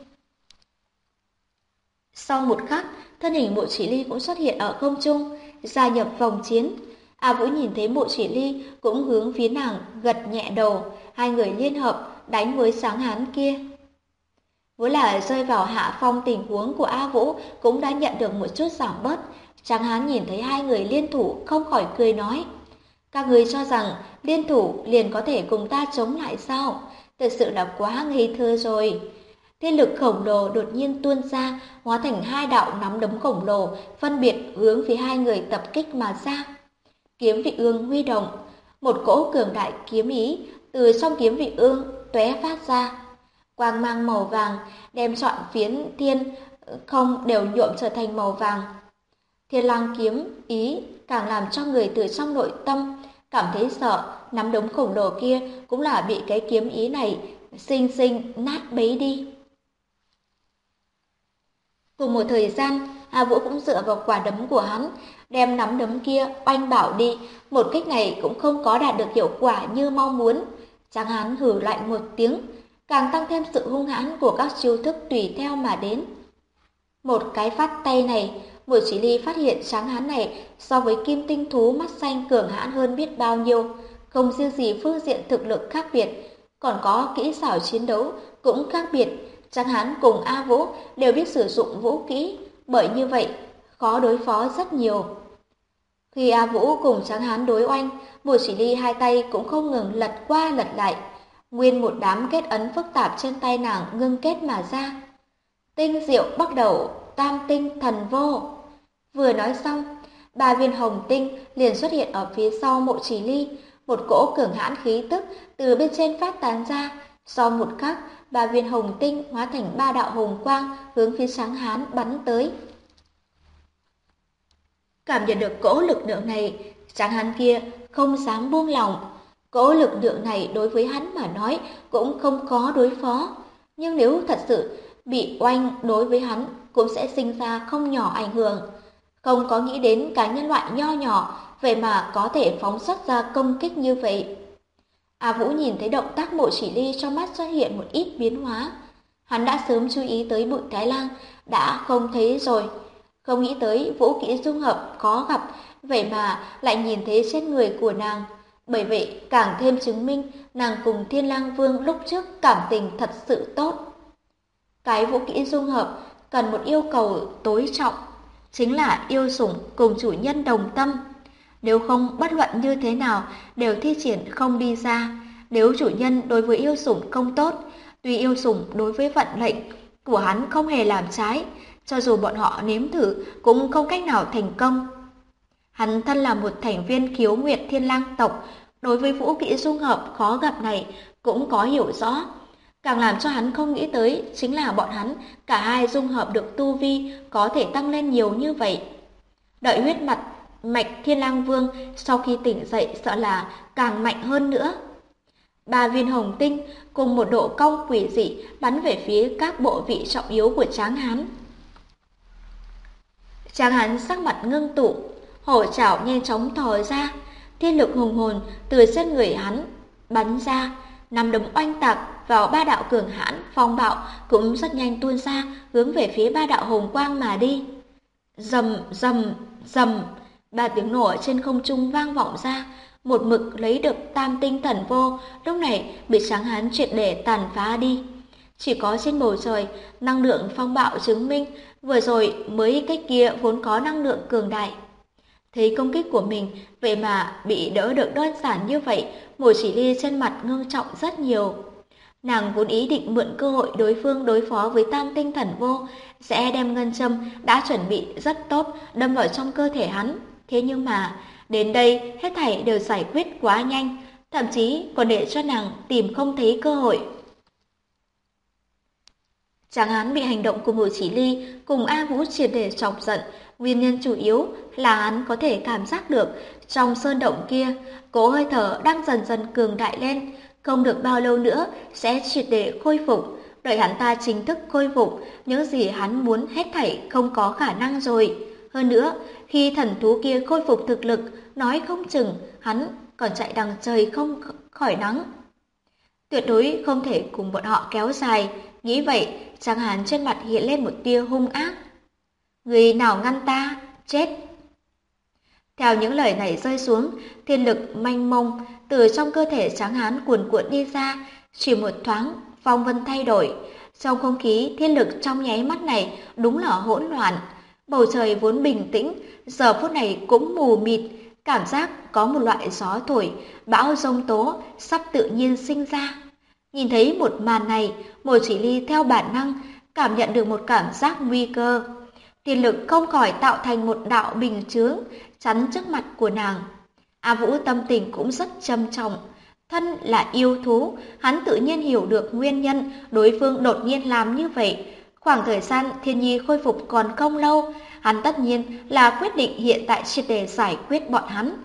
Sau một khắc, thân hình Mộ Chỉ Ly cũng xuất hiện ở không trung, gia nhập vòng chiến. A Vũ nhìn thấy Mộ Chỉ Ly cũng hướng phía nàng gật nhẹ đầu, hai người liên hợp đánh với Tráng Hán kia. Vốn là rơi vào hạ phong, tình huống của A Vũ cũng đã nhận được một chút giảm bớt. Tráng Hán nhìn thấy hai người liên thủ không khỏi cười nói: các người cho rằng liên thủ liền có thể cùng ta chống lại sao? Thật sự là quá ngây thơ rồi. Thiên lực khổng lồ đột nhiên tuôn ra, hóa thành hai đạo nắm đấm khổng lồ, phân biệt hướng phía hai người tập kích mà ra. Kiếm vị ương huy động, một cỗ cường đại kiếm ý từ trong kiếm vị ương tóe phát ra. Quang mang màu vàng đem trọn phiến thiên không đều nhuộm trở thành màu vàng. Thiên lang kiếm ý càng làm cho người từ trong nội tâm cảm thấy sợ, nắm đấm khổng lồ kia cũng là bị cái kiếm ý này xinh xinh nát bấy đi. Cùng một thời gian, A Vũ cũng dựa vào quả đấm của hắn, đem nắm đấm kia oanh bảo đi, một kích này cũng không có đạt được hiệu quả như mong muốn. Tráng Hán hừ lạnh một tiếng, càng tăng thêm sự hung hãn của các chiêu thức tùy theo mà đến. Một cái phát tay này, Mộ Chỉ Ly phát hiện Tráng Hán này so với kim tinh thú mắt xanh cường hãn hơn biết bao nhiêu, không riêng gì phương diện thực lực khác biệt, còn có kỹ xảo chiến đấu cũng khác biệt. Tráng Hán cùng A Vũ đều biết sử dụng vũ kỹ, bởi như vậy khó đối phó rất nhiều. Khi A Vũ cùng Tráng Hán đối oanh, Mộ Chỉ Ly hai tay cũng không ngừng lật qua lật lại, nguyên một đám kết ấn phức tạp trên tay nàng ngưng kết mà ra. Tinh diệu bắt đầu, tam tinh thần vô. Vừa nói xong, 3 viên hồng tinh liền xuất hiện ở phía sau Mộ Chỉ Ly, một cỗ cường hãn khí tức từ bên trên phát tán ra. Sau một khắc, 3 viên hồng tinh hóa thành 3 đạo hồng quang hướng phía Tráng Hán bắn tới. Cảm nhận được cỗ lực lượng này, Tráng Hán kia không dám buông lỏng. Cỗ lực lượng này đối với hắn mà nói cũng không khó đối phó, nhưng nếu thật sự bị oanh đối với hắn cũng sẽ sinh ra không nhỏ ảnh hưởng. Không có nghĩ đến cái nhân loại nho nhỏ vậy mà có thể phóng xuất ra công kích như vậy. A Vũ nhìn thấy động tác Mộ Chỉ Ly, trong mắt xuất hiện một ít biến hóa. Hắn đã sớm chú ý tới Bụi Cái Lang, đã không thấy rồi. Không nghĩ tới vũ kỹ dung hợp khó gặp, vậy mà lại nhìn thấy trên người của nàng. Bởi vậy càng thêm chứng minh nàng cùng Thiên Lang Vương lúc trước cảm tình thật sự tốt. Cái vũ kỹ dung hợp cần một yêu cầu tối trọng, chính là yêu sủng cùng chủ nhân đồng tâm. Nếu không, bất luận như thế nào đều thi triển không đi ra. Nếu chủ nhân đối với yêu sủng không tốt, tuy yêu sủng đối với vận lệnh của hắn không hề làm trái, cho dù bọn họ nếm thử cũng không cách nào thành công. Hắn thân là một thành viên Khiếu Nguyệt Thiên Lang tộc, đối với vũ kỹ dung hợp khó gặp này cũng có hiểu rõ. Càng làm cho hắn không nghĩ tới chính là bọn hắn cả hai dung hợp được tu vi có thể tăng lên nhiều như vậy. Đợi huyết mạch Thiên Lang Vương sau khi tỉnh dậy sợ là càng mạnh hơn nữa. 3 viên hồng tinh cùng một độ cong quỷ dị bắn về phía các bộ vị trọng yếu của Tráng Hán. Tráng Hán sắc mặt ngưng tụ, hổ trảo nhanh chóng thò ra, thiên lực hùng hồn từ trên người hắn bắn ra, nắm đấm oanh tạc vào 3 đạo cường hãn phong bạo cũng rất nhanh tuôn ra, hướng về phía 3 đạo hồng quang mà đi. Rầm rầm rầm, 3 tiếng nổ ở trên không trung vang vọng ra, một mực lấy được tam tinh thần vô, lúc này bị Tráng Hán triệt để tàn phá đi. Chỉ có trên bầu trời, năng lượng phong bạo chứng minh vừa rồi mới cái kia vốn có năng lượng cường đại. Thấy công kích của mình vậy mà bị đỡ được đơn giản như vậy, Mộ Chỉ Ly trên mặt ngưng trọng rất nhiều. Nàng vốn ý định mượn cơ hội đối phương đối phó với tam tinh thần vô, sẽ đem ngân châm đã chuẩn bị rất tốt đâm vào trong cơ thể hắn. Thế nhưng mà đến đây hết thảy đều giải quyết quá nhanh, thậm chí còn để cho nàng tìm không thấy cơ hội. Tráng Hán bị hành động của Mộ Chỉ Ly cùng A Vũ triệt để chọc giận, nguyên nhân chủ yếu là hắn có thể cảm giác được trong sơn động kia, cỗ hơi thở đang dần dần cường đại lên, không được bao lâu nữa sẽ triệt để khôi phục. Đợi hắn ta chính thức khôi phục, những gì hắn muốn hết thảy không có khả năng rồi. Hơn nữa, khi thần thú kia khôi phục thực lực, nói không chừng hắn còn chạy đằng trời không khỏi nắng. Tuyệt đối không thể cùng bọn họ kéo dài. Nghĩ vậy, Tráng Hán trên mặt hiện lên một tia hung ác. Người nào ngăn ta, chết. Theo những lời này rơi xuống, thiên lực mênh mông từ trong cơ thể Tráng Hán cuồn cuộn đi ra, chỉ một thoáng phong vân thay đổi. Trong không khí, thiên lực trong nháy mắt này đúng là hỗn loạn. Bầu trời vốn bình tĩnh, giờ phút này cũng mù mịt, cảm giác có một loại gió thổi, bão giông tố sắp tự nhiên sinh ra. Nhìn thấy một màn này, Mộ Chỉ Ly theo bản năng cảm nhận được một cảm giác nguy cơ. Thiên lực không khỏi tạo thành một đạo bình chướng chắn trước mặt của nàng. A Vũ tâm tình cũng rất trầm trọng. Thân là yêu thú, hắn tự nhiên hiểu được nguyên nhân đối phương đột nhiên làm như vậy. Khoảng thời gian Thiên Nhi khôi phục còn không lâu, hắn tất nhiên là quyết định hiện tại triệt để giải quyết bọn hắn.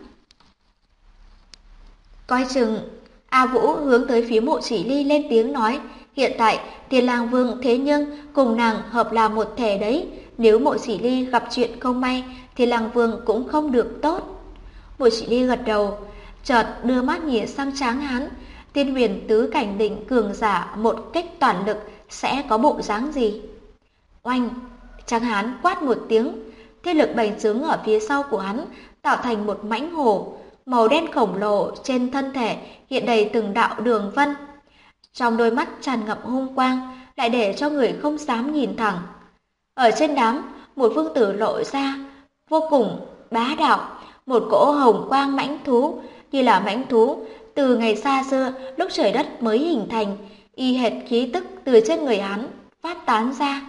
Coi chừng, A Vũ hướng tới phía Mộ Chỉ Ly lên tiếng nói, hiện tại Thiên Lang Vương thế nhưng cùng nàng hợp là một thể đấy, nếu Mộ Chỉ Ly gặp chuyện không may, Thiên Lang Vương cũng không được tốt. Mộ Chỉ Ly gật đầu, chợt đưa mắt nhìn sang Tráng Hán, Tiên Huyền tứ cảnh định cường giả một kích toàn lực sẽ có bộ dáng gì? Oanh! Tráng Hán quát một tiếng, thiên lực bành trướng ở phía sau của hắn tạo thành một mãnh hổ, màu đen khổng lồ trên thân thể hiện đầy từng đạo đường vân. Trong đôi mắt tràn ngập hung quang, lại để cho người không dám nhìn thẳng. Ở trên đám, một vương tử lộ ra, vô cùng bá đạo, một cỗ hồng quang mãnh thú, như là mãnh thú từ ngày xa xưa lúc trời đất mới hình thành, y hệt khí tức từ trên người hắn phát tán ra.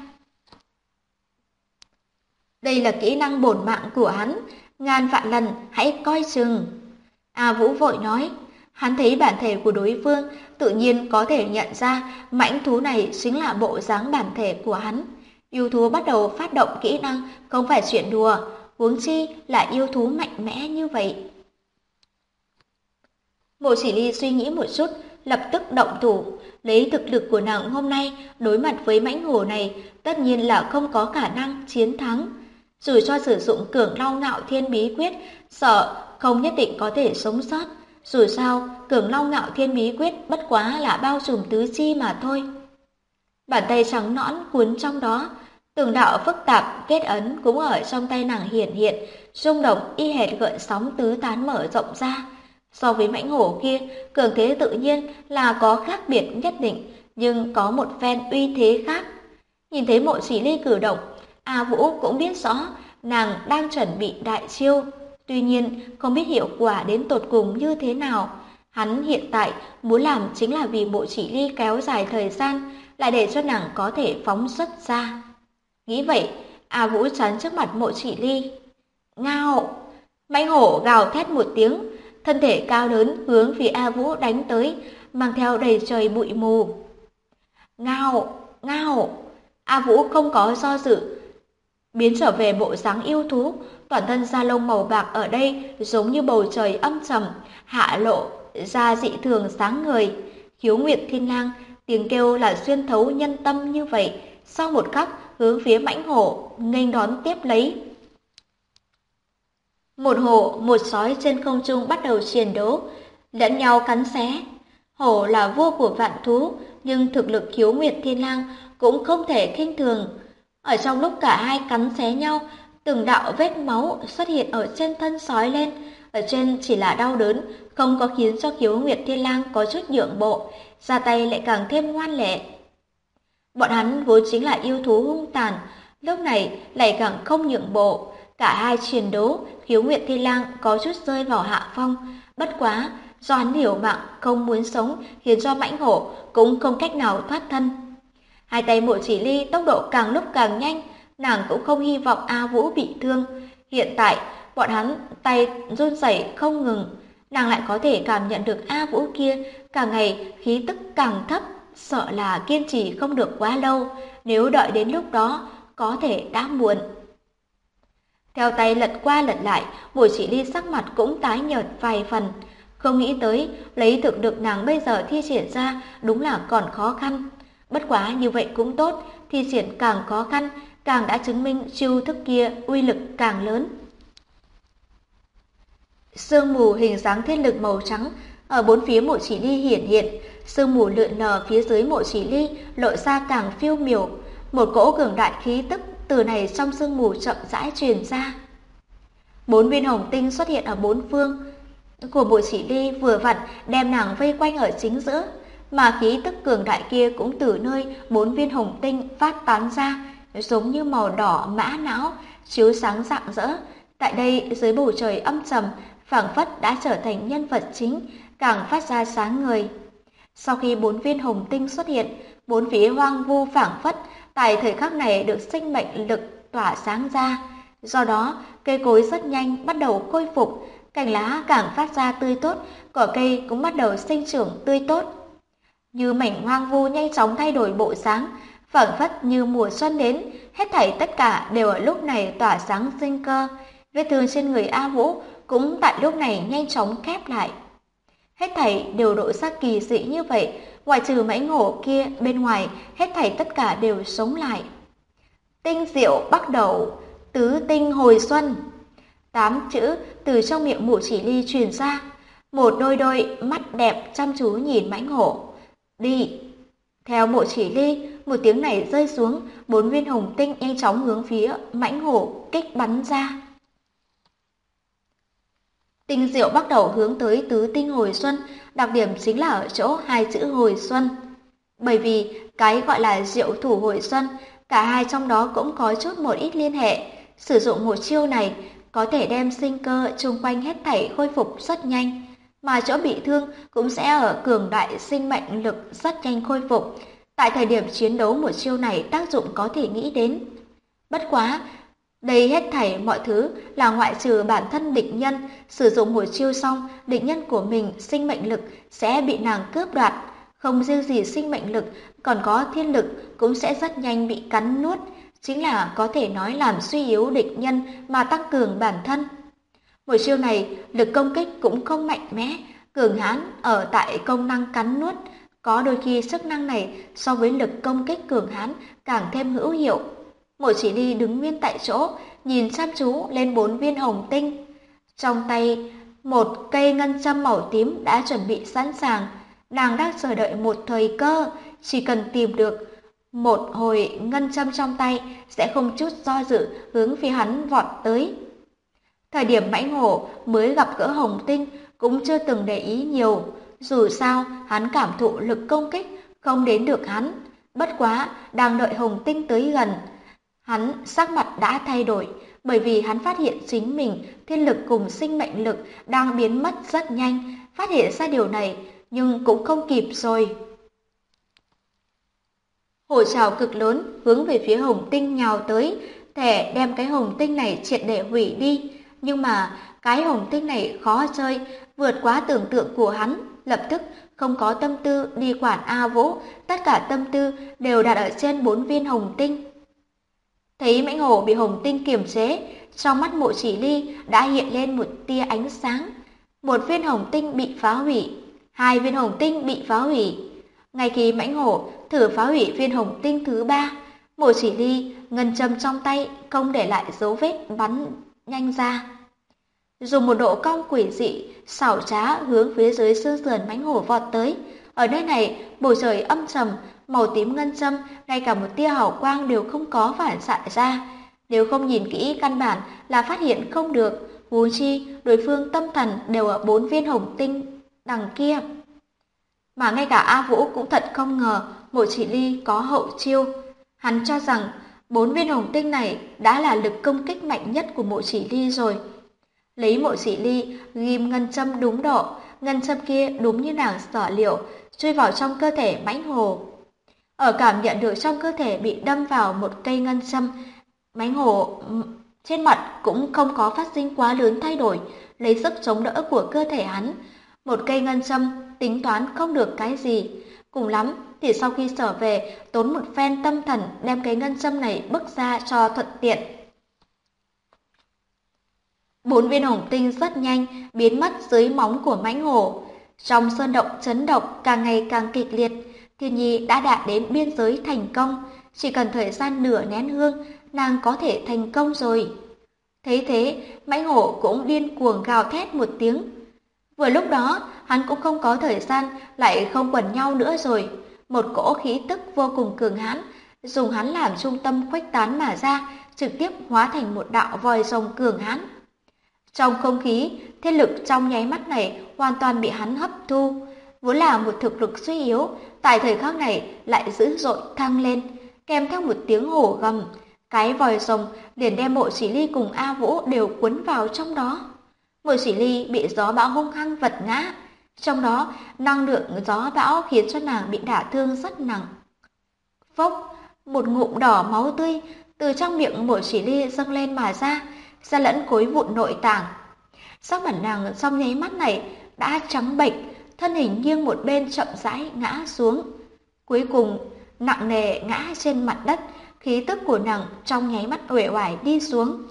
Đây là kỹ năng bổn mạng của hắn, ngàn vạn lần hãy coi chừng. A Vũ vội nói, hắn thấy bản thể của đối phương, tự nhiên có thể nhận ra mãnh thú này chính là bộ dáng bản thể của hắn. Yêu thú bắt đầu phát động kỹ năng không phải chuyện đùa, huống chi là yêu thú mạnh mẽ như vậy. Mộ Chỉ Ly suy nghĩ một chút, lập tức động thủ. Lấy thực lực của nàng hôm nay, đối mặt với mãnh hổ này, tất nhiên là không có khả năng chiến thắng. Dù cho sử dụng Cường Long Ngạo Thiên Bí Quyết, sợ không nhất định có thể sống sót. Dù sao, Cường Long Ngạo Thiên Bí Quyết bất quá là bao trùm tứ chi mà thôi. Bàn tay trắng nõn cuốn trong đó, từng đạo phức tạp kết ấn cũng ở trong tay nàng hiển hiện, rung động y hệt gợn sóng tứ tán mở rộng ra. So với mãnh hổ kia, cường thế tự nhiên là có khác biệt nhất định, nhưng có một phen uy thế khác. Nhìn thấy Mộ Chỉ Ly cử động, A Vũ cũng biết rõ nàng đang chuẩn bị đại chiêu, tuy nhiên không biết hiệu quả đến tột cùng như thế nào. Hắn hiện tại muốn làm chính là vì Mộ Chỉ Ly kéo dài thời gian, lại để cho nàng có thể phóng xuất ra. Nghĩ vậy, A Vũ chắn trước mặt Mộ Chỉ Ly. Ngao! Mãnh hổ gào thét một tiếng, thân thể cao lớn hướng phía A Vũ đánh tới, mang theo đầy trời bụi mù. Ngao! Ngao! A Vũ không có do dự, biến trở về bộ dáng yêu thú, toàn thân da lông màu bạc ở đây giống như bầu trời âm trầm, hạ lộ ra dị thường sáng ngời. Khiếu Nguyệt Thiên Lang, tiếng kêu là xuyên thấu nhân tâm như vậy, sau một khắc hướng phía mãnh hổ nghênh đón tiếp lấy. Một hổ, một sói trên không trung bắt đầu chiến đấu, lẫn nhau cắn xé. Hổ là vua của vạn thú, nhưng thực lực Khiếu Nguyệt Thiên Lang cũng không thể khinh thường. Ở trong lúc cả hai cắn xé nhau, từng đạo vết máu xuất hiện ở trên thân sói lên, ở trên chỉ là đau đớn, không có khiến cho Khiếu Nguyệt Thiên Lang có chút nhượng bộ, ra tay lại càng thêm ngoan lệ. Bọn hắn vốn chính là yêu thú hung tàn, lúc này lại càng không nhượng bộ. Cả hai chiến đấu, Khiếu Nguyệt Thiên Lang có chút rơi vào hạ phong, bất quá do hắn liều mạng không muốn sống, khiến cho mãnh hổ cũng không cách nào thoát thân. Hai tay Mộ Chỉ Ly tốc độ càng lúc càng nhanh, nàng cũng không hy vọng A Vũ bị thương. Hiện tại, bọn hắn tay run rẩy không ngừng, nàng lại có thể cảm nhận được A Vũ kia càng ngày khí tức càng thấp, sợ là kiên trì không được quá lâu, nếu đợi đến lúc đó có thể đã muộn. Theo tay lật qua lật lại, Mộ Chỉ Ly sắc mặt cũng tái nhợt vài phần, không nghĩ tới lấy thực lực nàng bây giờ thi triển ra đúng là còn khó khăn. Bất quá như vậy cũng tốt, thi triển càng khó khăn, càng đã chứng minh chiêu thức kia uy lực càng lớn. Sương mù hình dáng thiên lực màu trắng ở bốn phía Mộ Chỉ Ly hiển hiện, sương mù lượn lờ phía dưới Mộ Chỉ Ly lộ ra càng phiêu miểu, một cỗ cường đại khí tức từ này trong sương mù chậm rãi truyền ra. 4 viên hồng tinh xuất hiện ở bốn phương của Bùi Chỉ Ly, vừa vặn đem nàng vây quanh ở chính giữa, mà khí tức cường đại kia cũng từ nơi 4 viên hồng tinh phát tán ra, giống như màu đỏ mã não, chiếu sáng rạng rỡ. Tại đây, dưới bầu trời âm trầm, phảng phất đã trở thành nhân vật chính, càng phát ra sáng người. Sau khi 4 viên hồng tinh xuất hiện, bốn phía hoang vu phảng phất tại thời khắc này được sinh mệnh lực tỏa sáng ra. Do đó, cây cối rất nhanh bắt đầu khôi phục, cành lá càng phát ra tươi tốt, cỏ cây cũng bắt đầu sinh trưởng tươi tốt. Như mảnh hoang vu nhanh chóng thay đổi bộ dáng, phảng phất như mùa xuân đến, hết thảy tất cả đều ở lúc này tỏa sáng sinh cơ. Vết thương trên người A Vũ cũng tại lúc này nhanh chóng khép lại. Hết thảy đều độ ra kỳ dị như vậy, ngoại trừ mãnh hổ kia, bên ngoài hết thảy tất cả đều sống lại. Tinh diệu bắt đầu, tứ tinh hồi xuân. 8 chữ từ trong miệng Mộ Chỉ Ly truyền ra, một đôi mắt đẹp chăm chú nhìn mãnh hổ. Đi! Theo Mộ Chỉ Ly, một tiếng này rơi xuống, 4 viên hồng tinh nhanh chóng hướng phía mãnh hổ kích bắn ra. Tinh diệu bắt đầu hướng tới tứ tinh hồi xuân, đặc điểm chính là ở chỗ hai chữ hồi xuân. Bởi vì cái gọi là diệu thủ hồi xuân, cả hai trong đó cũng có chút một ít liên hệ. Sử dụng một chiêu này có thể đem sinh cơ chung quanh hết thảy khôi phục rất nhanh, mà chỗ bị thương cũng sẽ ở cường đại sinh mệnh lực rất nhanh khôi phục. Tại thời điểm chiến đấu, một chiêu này tác dụng có thể nghĩ đến. Bất quá, đây hết thảy mọi thứ là ngoại trừ bản thân địch nhân, sử dụng một chiêu xong, địch nhân của mình sinh mệnh lực sẽ bị nàng cướp đoạt. Không riêng gì sinh mệnh lực, còn có thiên lực cũng sẽ rất nhanh bị cắn nuốt, chính là có thể nói làm suy yếu địch nhân mà tăng cường bản thân. Một chiêu này, lực công kích cũng không mạnh mẽ, cường hãn ở tại công năng cắn nuốt, có đôi khi sức năng này so với lực công kích cường hãn càng thêm hữu hiệu. Mộ Chỉ Ly đứng nguyên tại chỗ, nhìn chăm chú lên 4 viên hồng tinh. Trong tay, một cây ngân châm màu tím đã chuẩn bị sẵn sàng. Nàng đang chờ đợi một thời cơ, chỉ cần tìm được một hồi ngân châm trong tay, sẽ không chút do dự hướng phía hắn vọt tới. Thời điểm mãnh hổ mới gặp gỡ hồng tinh cũng chưa từng để ý nhiều, dù sao hắn cảm thụ lực công kích không đến được hắn. Bất quá, đang đợi hồng tinh tới gần, hắn sắc mặt đã thay đổi, bởi vì hắn phát hiện chính mình thiên lực cùng sinh mệnh lực đang biến mất rất nhanh. Phát hiện ra điều này, nhưng cũng không kịp rồi. Hổ trảo cực lớn hướng về phía hồng tinh nhào tới, thể đem cái hồng tinh này triệt để hủy đi. Nhưng mà cái hồng tinh này khó chơi, vượt quá tưởng tượng của hắn, lập tức không có tâm tư đi quản A Vũ, tất cả tâm tư đều đặt ở trên 4 viên hồng tinh. Thấy mãnh hổ bị hồng tinh kiềm chế, trong mắt Mộ Chỉ Ly đã hiện lên một tia ánh sáng. Một viên hồng tinh bị phá hủy, 2 viên hồng tinh bị phá hủy. Ngay khi mãnh hổ thử phá hủy viên hồng tinh thứ 3, Mộ Chỉ Ly ngân châm trong tay không để lại dấu vết bắn nhanh ra. Dùng một độ cong quỷ dị, xảo trá hướng phía dưới xương sườn mãnh hổ vọt tới. Ở nơi này, bầu trời âm trầm, màu tím ngân châm, ngay cả một tia hào quang đều không có phản xạ ra. Nếu không nhìn kỹ căn bản là phát hiện không được, huống chi đối phương tâm thần đều ở 4 viên hồng tinh đằng kia. Mà ngay cả A Vũ cũng thật không ngờ Mộ Chỉ Ly có hậu chiêu. Hắn cho rằng 4 viên hồng tinh này đã là lực công kích mạnh nhất của Mộ Chỉ Ly rồi. Lấy Mộ Chỉ Ly ghim ngân châm đúng độ, ngân châm kia đúng như nàng sở liệu, chui vào trong cơ thể mãnh hổ. Ở cảm nhận được trong cơ thể bị đâm vào một cây ngân châm, mãnh hổ trên mặt cũng không có phát sinh quá lớn thay đổi, lấy sức chống đỡ của cơ thể hắn. Một cây ngân châm tính toán không được cái gì, cùng lắm thì sau khi trở về tốn một phen tâm thần đem cái ngân châm này bức ra cho thuận tiện. 4 viên hồng tinh rất nhanh biến mất dưới móng của mãnh hổ. Trong sơn động chấn động càng ngày càng kịch liệt, Thiên Nhi đã đạt đến biên giới thành công, chỉ cần thời gian nửa nén hương, nàng có thể thành công rồi. Thấy thế, mãnh hổ cũng điên cuồng gào thét một tiếng. Vừa lúc đó, hắn cũng không có thời gian lại không quần nhau nữa rồi. Một cỗ khí tức vô cùng cường hãn, dùng hắn làm trung tâm khuếch tán mà ra, trực tiếp hóa thành một đạo vòi rồng cường hãn. Trong không khí, thế lực trong nháy mắt này hoàn toàn bị hắn hấp thu. Vốn là một thực lực suy yếu, tại thời khắc này lại dữ dội thăng lên, kèm theo một tiếng hổ gầm. Cái vòi rồng liền đem Mộ Chỉ Ly cùng A Vũ đều cuốn vào trong đó. Mộ Chỉ Ly bị gió bão hung hăng vật ngã, trong đó năng lượng gió bão khiến cho nàng bị đả thương rất nặng. Phốc, một ngụm đỏ máu tươi từ trong miệng Mộ Chỉ Ly dâng lên mà ra lẫn khối vụn nội tạng. Sắc mặt nàng trong nháy mắt này đã trắng bệch, thân hình nghiêng một bên chậm rãi ngã xuống. Cuối cùng nặng nề ngã trên mặt đất, khí tức của nàng trong nháy mắt uể oải đi xuống.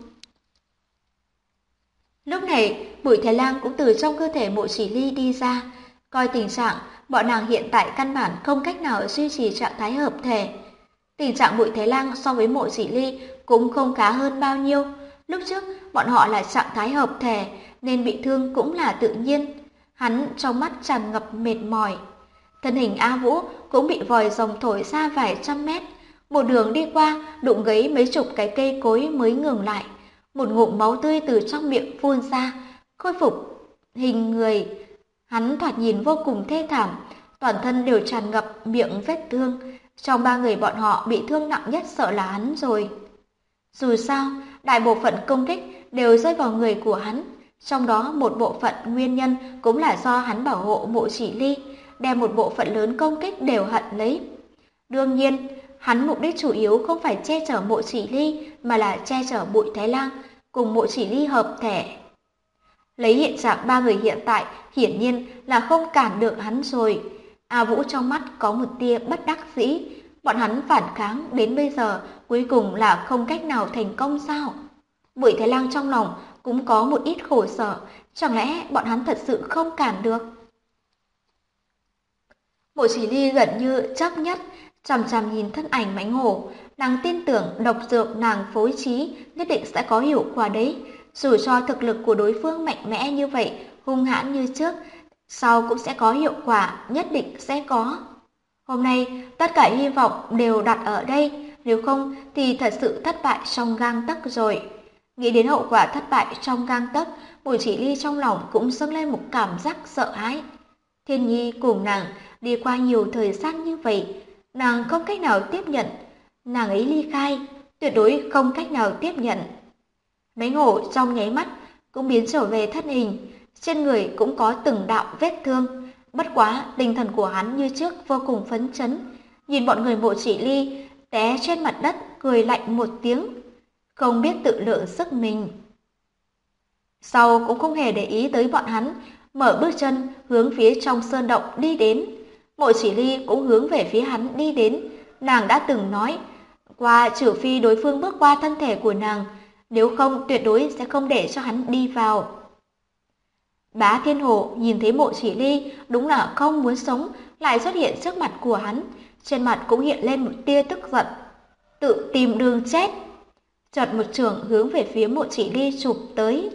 Lúc này, Bùi Thái Lang cũng từ trong cơ thể Mộ Chỉ Ly đi ra, coi tình trạng bọn nàng hiện tại căn bản không cách nào duy trì trạng thái hợp thể. Tình trạng Bùi Thái Lang so với Mộ Chỉ Ly cũng không khá hơn bao nhiêu. Lúc trước bọn họ là trạng thái hợp thể nên bị thương cũng là tự nhiên. Hắn trong mắt tràn ngập mệt mỏi. Thân hình A Vũ cũng bị vòi rồng thổi ra vài trăm mét. Một đường đi qua đụng gãy mấy chục cái cây cối mới ngừng lại. Một ngụm máu tươi từ trong miệng phun ra, khôi phục hình người. Hắn thoạt nhìn vô cùng thê thảm, toàn thân đều tràn ngập miệng vết thương. Trong ba người bọn họ bị thương nặng nhất sợ là hắn rồi. Dù sao, đại bộ phận công kích đều rơi vào người của hắn. Trong đó một bộ phận nguyên nhân cũng là do hắn bảo hộ Mộ Chỉ Ly, đem một bộ phận lớn công kích đều hận lấy. Đương nhiên, hắn mục đích chủ yếu không phải che chở Mộ Chỉ Ly mà là che chở Bùi Thái Lang cùng Mộ Chỉ Ly hợp thể. Lấy hiện trạng ba người hiện tại hiển nhiên là không cản được hắn rồi. A Vũ trong mắt có một tia bất đắc dĩ, bọn hắn phản kháng đến bây giờ cuối cùng là không cách nào thành công sao? Bùi Thái Lang trong lòng cũng có một ít khổ sở, chẳng lẽ bọn hắn thật sự không cản được? Mộ Chỉ Ly gần như chấp nhất, chằm chằm nhìn thân ảnh mãnh hổ, nàng tin tưởng độc dược nàng phối trí nhất định sẽ có hiệu quả đấy. Dù cho thực lực của đối phương mạnh mẽ như vậy, hung hãn như trước, sau cũng sẽ có hiệu quả, nhất định sẽ có. Hôm nay, tất cả hy vọng đều đặt ở đây, nếu không thì thật sự thất bại trong gang tấc rồi. Nghĩ đến hậu quả thất bại trong gang tấc, Bùi Chỉ Ly trong lòng cũng dâng lên một cảm giác sợ hãi. Thiên Nhi cùng nàng đi qua nhiều thời gian như vậy, nàng không cách nào tiếp nhận. Nàng ấy ly khai, tuyệt đối không cách nào tiếp nhận. Mấy hổ trong nháy mắt cũng biến trở về thân hình, trên người cũng có từng đạo vết thương. Bất quá tinh thần của hắn như trước vô cùng phấn chấn, nhìn bọn người Mộ Chỉ Ly té trên mặt đất cười lạnh một tiếng, không biết tự lượng sức mình. Sau cũng không hề để ý tới bọn hắn, mở bước chân hướng phía trong sơn động đi đến. Mộ Chỉ Ly cũng hướng về phía hắn đi đến. Nàng đã từng nói qua trừ phi đối phương bước qua thân thể của nàng, nếu không tuyệt đối sẽ không để cho hắn đi vào. Bá Thiên Hổ nhìn thấy Mộ Chỉ Ly đúng là không muốn sống, lại xuất hiện trước mặt của hắn, trên mặt cũng hiện lên một tia tức giận, tự tìm đường chết. Chợt một chưởng hướng về phía Mộ Chỉ Ly chụp tới.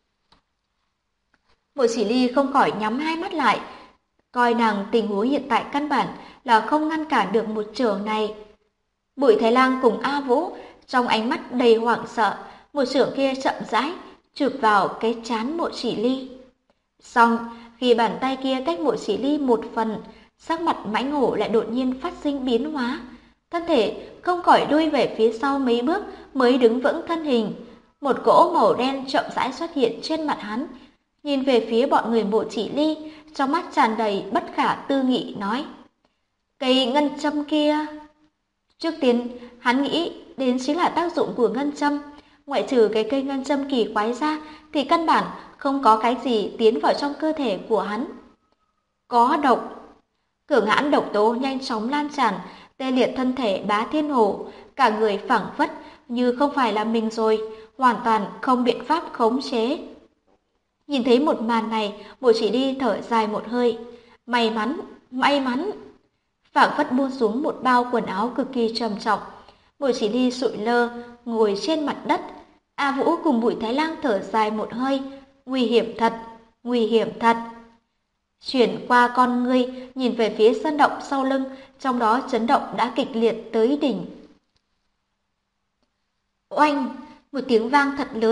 Mộ Chỉ Ly không khỏi nhắm hai mắt lại, coi nàng tình huống hiện tại căn bản là không ngăn cản được một chưởng này. Bùi Thái Lang cùng A Vũ trong ánh mắt đầy hoảng sợ, một chưởng kia chậm rãi chụp vào cái trán Mộ Chỉ Ly. Xong, khi bàn tay kia cách Mộ Chỉ Ly một phần, sắc mặt mãnh hổ lại đột nhiên phát sinh biến hóa, thân thể không khỏi đuôi về phía sau mấy bước mới đứng vững thân hình. Một cỗ màu đen chậm rãi xuất hiện trên mặt hắn, nhìn về phía bọn người Mộ Chỉ Ly, trong mắt tràn đầy bất khả tư nghị nói: "Cây ngân châm kia." Trước tiên, hắn nghĩ đến chính là tác dụng của ngân châm, ngoại trừ cái cây ngân châm kỳ quái ra thì căn bản không có cái gì tiến vào trong cơ thể của hắn. Có độc. Cường hãn độc tố nhanh chóng lan tràn, tê liệt thân thể Bá Thiên Hổ, cả người phảng phất như không phải là mình rồi, hoàn toàn không biện pháp khống chế. Nhìn thấy một màn này, Mộ Chỉ Ly thở dài một hơi. May mắn, may mắn. Phảng phất buông xuống một bao quần áo cực kỳ trầm trọng. Mộ Chỉ Ly sụi lơ, ngồi trên mặt đất. A Vũ cùng Bùi Thái Lang thở dài một hơi. Nguy hiểm thật, nguy hiểm thật. Chuyển qua con ngươi, nhìn về phía sân động sau lưng, trong đó chấn động đã kịch liệt tới đỉnh. Oanh! Một tiếng vang thật lớn,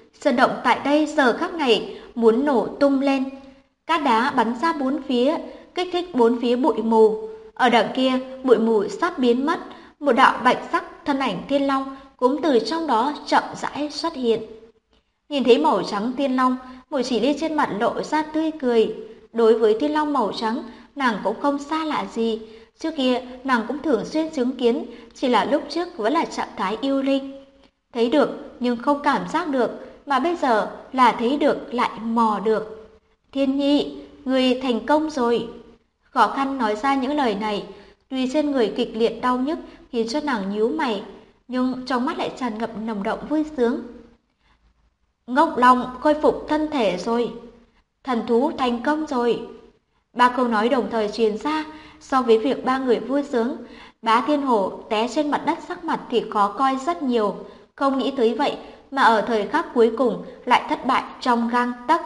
Sơn động tại đây giờ khắc này muốn nổ tung lên. Cát đá bắn ra bốn phía, kích thích bốn phía bụi mù. Ở đằng kia, bụi mù sắp biến mất, một đạo bạch sắc thân ảnh thiên long cũng từ trong đó chậm rãi xuất hiện. Nhìn thấy màu trắng thiên long, Mộ Chỉ Ly trên mặt lộ ra tươi cười. Đối với thiên long màu trắng, nàng cũng không xa lạ gì. Trước kia, nàng cũng thường xuyên chứng kiến, chỉ là lúc trước vẫn là trạng thái yêu linh. Thấy được nhưng không cảm giác được, mà bây giờ là thấy được lại mò được. Thiên Nhi, người thành công rồi. Khó khăn nói ra những lời này, tuy trên người kịch liệt đau nhức khiến cho nàng nhíu mày, nhưng trong mắt lại tràn ngập nồng đậm vui sướng. Ngốc Long khôi phục thân thể rồi, thần thú thành công rồi. Ba câu nói đồng thời truyền ra, so với việc ba người vui sướng, Bá Thiên Hổ té trên mặt đất sắc mặt thì khó coi rất nhiều. Không nghĩ tới vậy mà ở thời khắc cuối cùng lại thất bại trong gang tấc.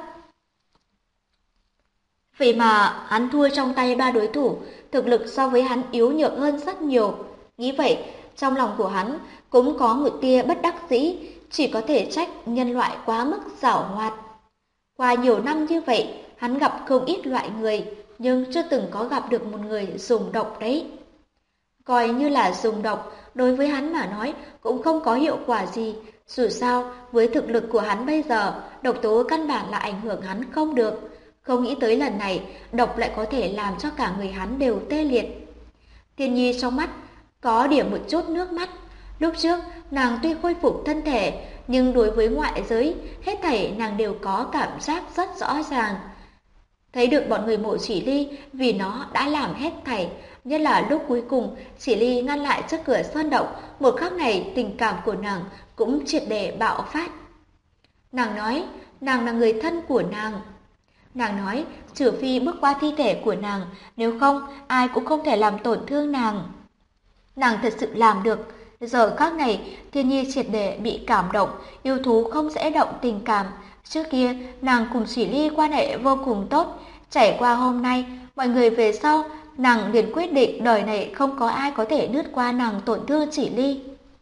Vậy mà hắn thua trong tay ba đối thủ, thực lực so với hắn yếu nhược hơn rất nhiều. Nghĩ vậy, trong lòng của hắn cũng có một tia bất đắc dĩ, chỉ có thể trách nhân loại quá mức giảo hoạt. Qua nhiều năm như vậy, hắn gặp không ít loại người, nhưng chưa từng có gặp được một người dùng độc đấy. Coi như là dùng độc, đối với hắn mà nói cũng không có hiệu quả gì. Dù sao, với thực lực của hắn bây giờ, độc tố căn bản là ảnh hưởng hắn không được. Không nghĩ tới lần này, độc lại có thể làm cho cả người hắn đều tê liệt. Thiên Nhi trong mắt có điểm một chút nước mắt. Lúc trước, nàng tuy khôi phục thân thể, nhưng đối với ngoại giới, hết thảy nàng đều có cảm giác rất rõ ràng. Thấy được bọn người Mộ Chỉ Ly vì nó đã làm hết thảy, nhất là lúc cuối cùng Chỉ Ly ngăn lại trước cửa sơn động, một khắc này tình cảm của nàng cũng triệt để bạo phát. Nàng nói, nàng là người thân của nàng. Nàng nói, trừ phi bước qua thi thể của nàng, nếu không, ai cũng không thể làm tổn thương nàng. Nàng thật sự làm được. Giờ khắc này, Thiên Nhi triệt để bị cảm động, yêu thú không dễ động tình cảm. Trước kia, nàng cùng Chỉ Ly quan hệ vô cùng tốt. Trải qua hôm nay, mọi người về sau, nàng liền quyết định đời này không có ai có thể lướt qua nàng tổn thương Chỉ Ly.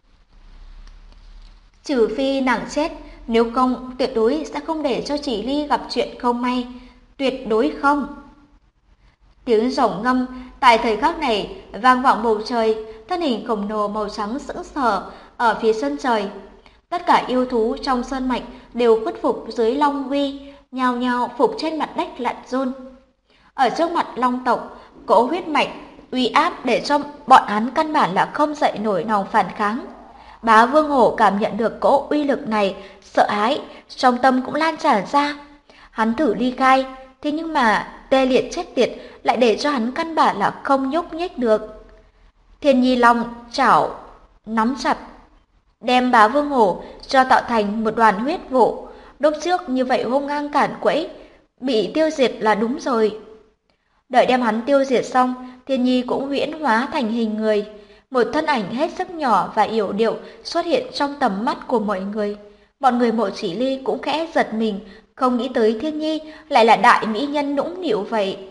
Trừ phi nàng chết, nếu không, tuyệt đối sẽ không để cho Chỉ Ly gặp chuyện không may. Tuyệt đối không. Tiếng rồng ngâm tại thời khắc này vang vọng bầu trời, thân hình khổng lồ màu trắng sững sờ ở phía chân trời. Tất cả yêu thú trong sơn mạch đều khuất phục dưới long uy, nhao nhao phục trên mặt đất lặn run. Ở trước mặt long tộc, cỗ huyết mạch uy áp để cho bọn hắn căn bản là không dậy nổi lòng phản kháng. Bá Vương Hổ cảm nhận được cỗ uy lực này, sợ hãi, trong tâm cũng lan tràn ra. Hắn thử ly khai, thế nhưng mà tê liệt chết tiệt lại để cho hắn căn bản là không nhúc nhích được. Thiên Nhi Long chảo nắm chặt, đem Bá Vương Hổ cho tạo thành một đoàn huyết vụ. Lúc trước như vậy hung ngang cản quẫy, bị tiêu diệt là đúng rồi. Đợi đem hắn tiêu diệt xong, Thiên Nhi cũng huyễn hóa thành hình người. Một thân ảnh hết sức nhỏ và yểu điệu xuất hiện trong tầm mắt của mọi người. Bọn người Mộ Chỉ Ly cũng khẽ giật mình, không nghĩ tới Thiên Nhi lại là đại mỹ nhân nũng nịu vậy.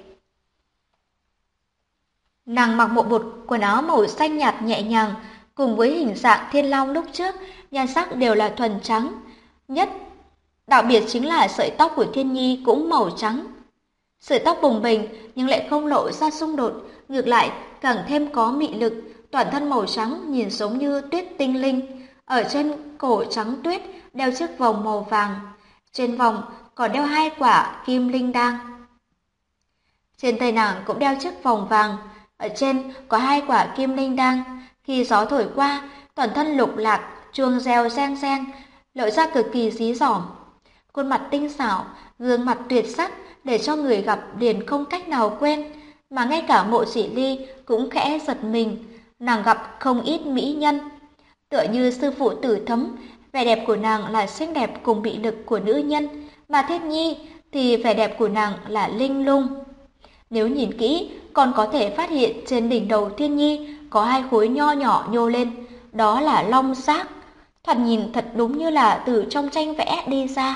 Nàng mặc một bộ quần áo màu xanh nhạt nhẹ nhàng, cùng với hình dạng thiên long lúc trước, nhan sắc đều là thuần trắng. Nhất đặc biệt chính là sợi tóc của Thiên Nhi cũng màu trắng. Sợi tóc bồng bềnh nhưng lại không lộ ra xung đột, ngược lại càng thêm có mị lực. Toàn thân màu trắng nhìn giống như tuyết tinh linh. Ở trên cổ trắng tuyết đeo chiếc vòng màu vàng. Trên vòng còn đeo 2 quả kim linh đan. Trên tay nàng cũng đeo chiếc vòng vàng. Ở trên có 2 quả kim linh đan. Khi gió thổi qua, toàn thân lục lạc, chuông reo reng reng, lộ ra cực kỳ dí dỏm. Khuôn mặt tinh xảo, gương mặt tuyệt sắc để cho người gặp liền không cách nào quên. Mà ngay cả Mộ Chỉ Ly cũng khẽ giật mình. Nàng gặp không ít mỹ nhân, tựa như sư phụ Tử Thấm, vẻ đẹp của nàng là xinh đẹp cùng bị lực của nữ nhân, mà Thiên Nhi thì vẻ đẹp của nàng là linh lung. Nếu nhìn kỹ, còn có thể phát hiện trên đỉnh đầu Thiên Nhi có 2 khối nho nhỏ nhô lên, đó là long giác. Thoạt nhìn thật đúng như là từ trong tranh vẽ đi ra.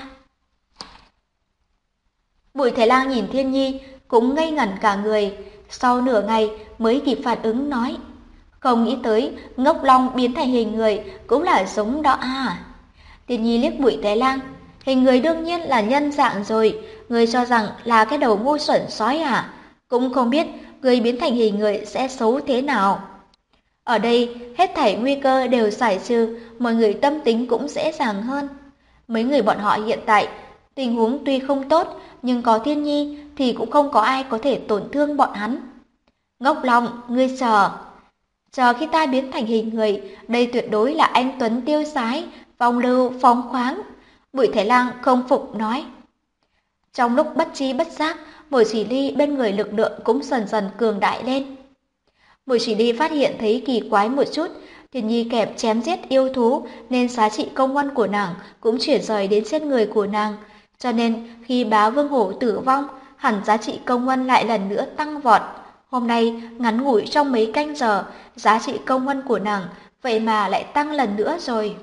Bùi Thế Lang nhìn Thiên Nhi cũng ngây ngẩn cả người, sau nửa ngày mới kịp phản ứng nói: không nghĩ tới ngốc long biến thành hình người cũng là giống đó à. Thiên Nhi liếc Bùi Thế Lang, Hình người đương nhiên là nhân dạng rồi, người cho rằng là cái đầu ngu xuẩn sói à? Cũng không biết người biến thành hình người sẽ xấu thế nào. Ở đây, hết thảy nguy cơ đều giải trừ, mọi người tâm tính cũng dễ dàng hơn. Mấy người bọn họ hiện tại, tình huống tuy không tốt, nhưng có Thiên Nhi thì cũng không có ai có thể tổn thương bọn hắn. Ngốc Long, ngươi chờ. Chờ khi ta biến thành hình người, đây tuyệt đối là anh tuấn tiêu sái, phong lưu, phóng khoáng. Bùi Thái Lang không phục nói. Trong lúc bất tri bất giác, Mùi Chỉ Ly bên người lực lượng cũng dần dần cường đại lên. Mùi Chỉ Ly phát hiện thấy kỳ quái một chút, Thiên Nhi kẹp chém giết yêu thú nên giá trị công oanh của nàng cũng chuyển rời đến trên người của nàng. Cho nên khi Bá Vương Hổ tử vong, hẳn giá trị công oanh lại lần nữa tăng vọt. Hôm nay, ngắn ngủi trong mấy canh giờ, giá trị công oanh của nàng vậy mà lại tăng lần nữa rồi.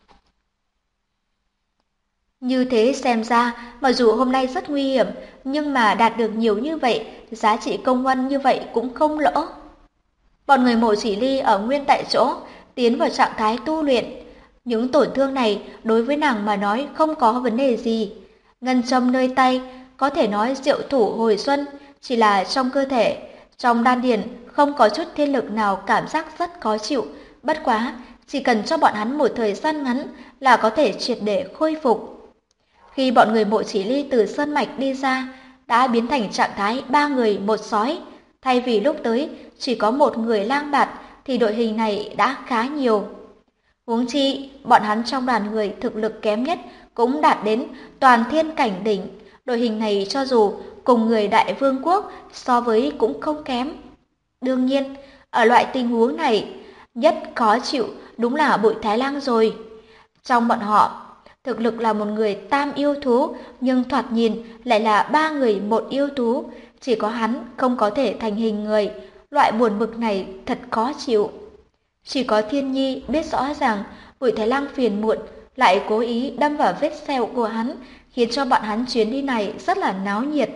Như thế xem ra, mặc dù hôm nay rất nguy hiểm, nhưng mà đạt được nhiều như vậy, giá trị công oanh như vậy cũng không lỗ. Bọn người Mộ Chỉ Ly ở nguyên tại chỗ, tiến vào trạng thái tu luyện. Những tổn thương này đối với nàng mà nói không có vấn đề gì. Ngân châm nơi tay, có thể nói diệu thủ hồi xuân, chỉ là trong cơ thể, trong đan điền không có chút thiên lực nào cảm giác rất khó chịu. Bất quá, chỉ cần cho bọn hắn một thời gian ngắn là có thể triệt để khôi phục. Khi bọn người Mộ Chỉ Ly từ sơn mạch đi ra, đã biến thành trạng thái 3 người một sói. Thay vì lúc tới chỉ có một người lang bạt thì đội hình này đã khá nhiều. Huống chi, bọn hắn trong đoàn người thực lực kém nhất cũng đạt đến toàn thiên cảnh đỉnh. Đội hình này cho dù cùng người Đại Vương quốc so với cũng không kém. Đương nhiên, ở loại tình huống này, nhất khó chịu đúng là Bụi Thái Lang rồi. Trong bọn họ, thực lực là một người tam yêu thú, nhưng thoạt nhìn lại là 3 người một yêu thú. Chỉ có hắn không có thể thành hình người, loại buồn bực này thật khó chịu. Chỉ có Thiên Nhi biết rõ ràng Bùi Thái Lang phiền muộn, lại cố ý đâm vào vết sẹo của hắn, khiến cho bọn hắn chuyến đi này rất là náo nhiệt.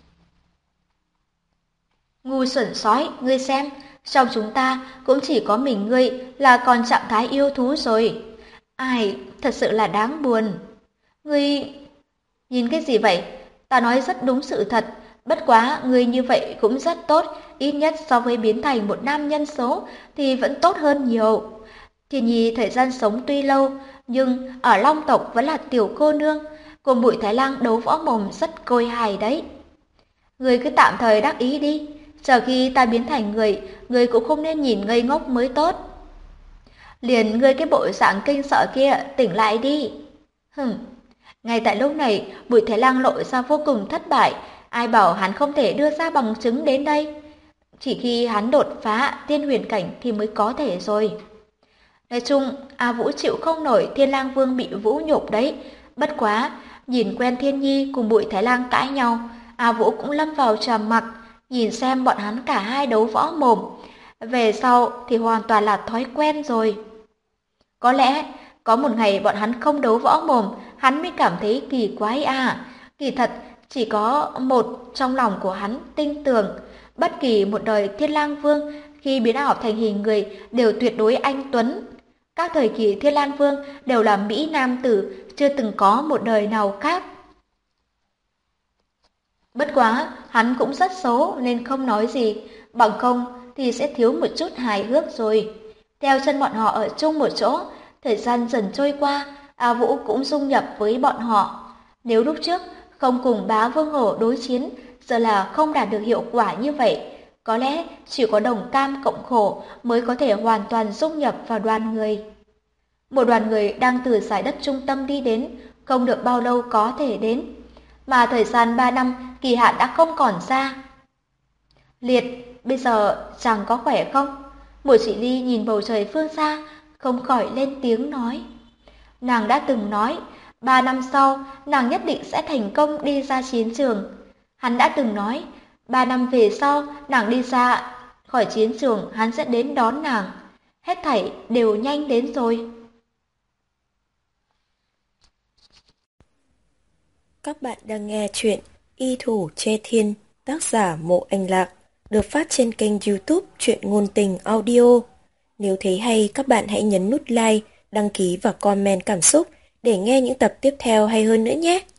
Ngu xuẩn sói, ngươi xem, trong chúng ta cũng chỉ có mình ngươi là còn trạng thái yêu thú rồi. Ai, thật sự là đáng buồn. Ngươi... Nhìn cái gì vậy? Ta nói rất đúng sự thật. Bất quá, ngươi như vậy cũng rất tốt. Ít nhất so với biến thành một nam nhân xấu thì vẫn tốt hơn nhiều. Thiên Nhi thời gian sống tuy lâu, nhưng ở Long tộc vẫn là tiểu cô nương. Cùng Bụi Thái Lang đấu võ mồm rất côi hài đấy. Ngươi cứ tạm thời đắc ý đi. Chờ khi ta biến thành người, ngươi cũng không nên nhìn ngây ngốc mới tốt. Liền ngươi cái bộ dạng kinh sợ kia tỉnh lại đi. Ngay tại lúc này, Bùi Thái Lang lộ ra vô cùng thất bại. Ai bảo hắn không thể đưa ra bằng chứng đến đây? Chỉ khi hắn đột phá tiên huyền cảnh thì mới có thể rồi. Nói chung, A Vũ chịu không nổi Thiên Lang Vương bị vũ nhục đấy. Bất quá, nhìn quen Thiên Nhi cùng Bùi Thái Lang cãi nhau, A Vũ cũng lâm vào trầm mặc, nhìn xem bọn hắn cả hai đấu võ mồm. Về sau thì hoàn toàn là thói quen rồi. Có lẽ, có một ngày bọn hắn không đấu võ mồm, hắn mới cảm thấy kỳ quái à. Kỳ thật, chỉ có một trong lòng của hắn tin tưởng. Bất kỳ một đời Thiên Lang Vương khi biến ảo thành hình người đều tuyệt đối anh tuấn. Các thời kỳ Thiên Lang Vương đều là Mỹ nam tử, chưa từng có một đời nào khác. Bất quá, hắn cũng rất xấu nên không nói gì, bằng không thì sẽ thiếu một chút hài hước rồi. Theo chân bọn họ ở chung một chỗ, thời gian dần trôi qua, A Vũ cũng dung nhập với bọn họ. Nếu lúc trước không cùng Bá Vương Hổ đối chiến, giờ là không đạt được hiệu quả như vậy. Có lẽ chỉ có đồng cam cộng khổ mới có thể hoàn toàn dung nhập vào đoàn người. Một đoàn người đang từ giải đất trung tâm đi đến, không được bao lâu có thể đến. Mà thời gian 3 năm kỳ hạn đã không còn xa. Liệt, bây giờ chàng có khỏe không? Mộ Chỉ Ly nhìn bầu trời phương xa, không khỏi lên tiếng nói. Nàng đã từng nói, 3 năm sau, nàng nhất định sẽ thành công đi ra chiến trường. Hắn đã từng nói, 3 năm về sau, nàng đi ra khỏi chiến trường, hắn sẽ đến đón nàng. Hết thảy đều nhanh đến rồi. Các bạn đang nghe chuyện Y Thủ Che Thiên, tác giả Mộ Anh Lạc, được phát trên kênh YouTube Truyện Ngôn Tình Audio. Nếu thấy hay, các bạn hãy nhấn nút like, đăng ký và comment cảm xúc để nghe những tập tiếp theo hay hơn nữa nhé.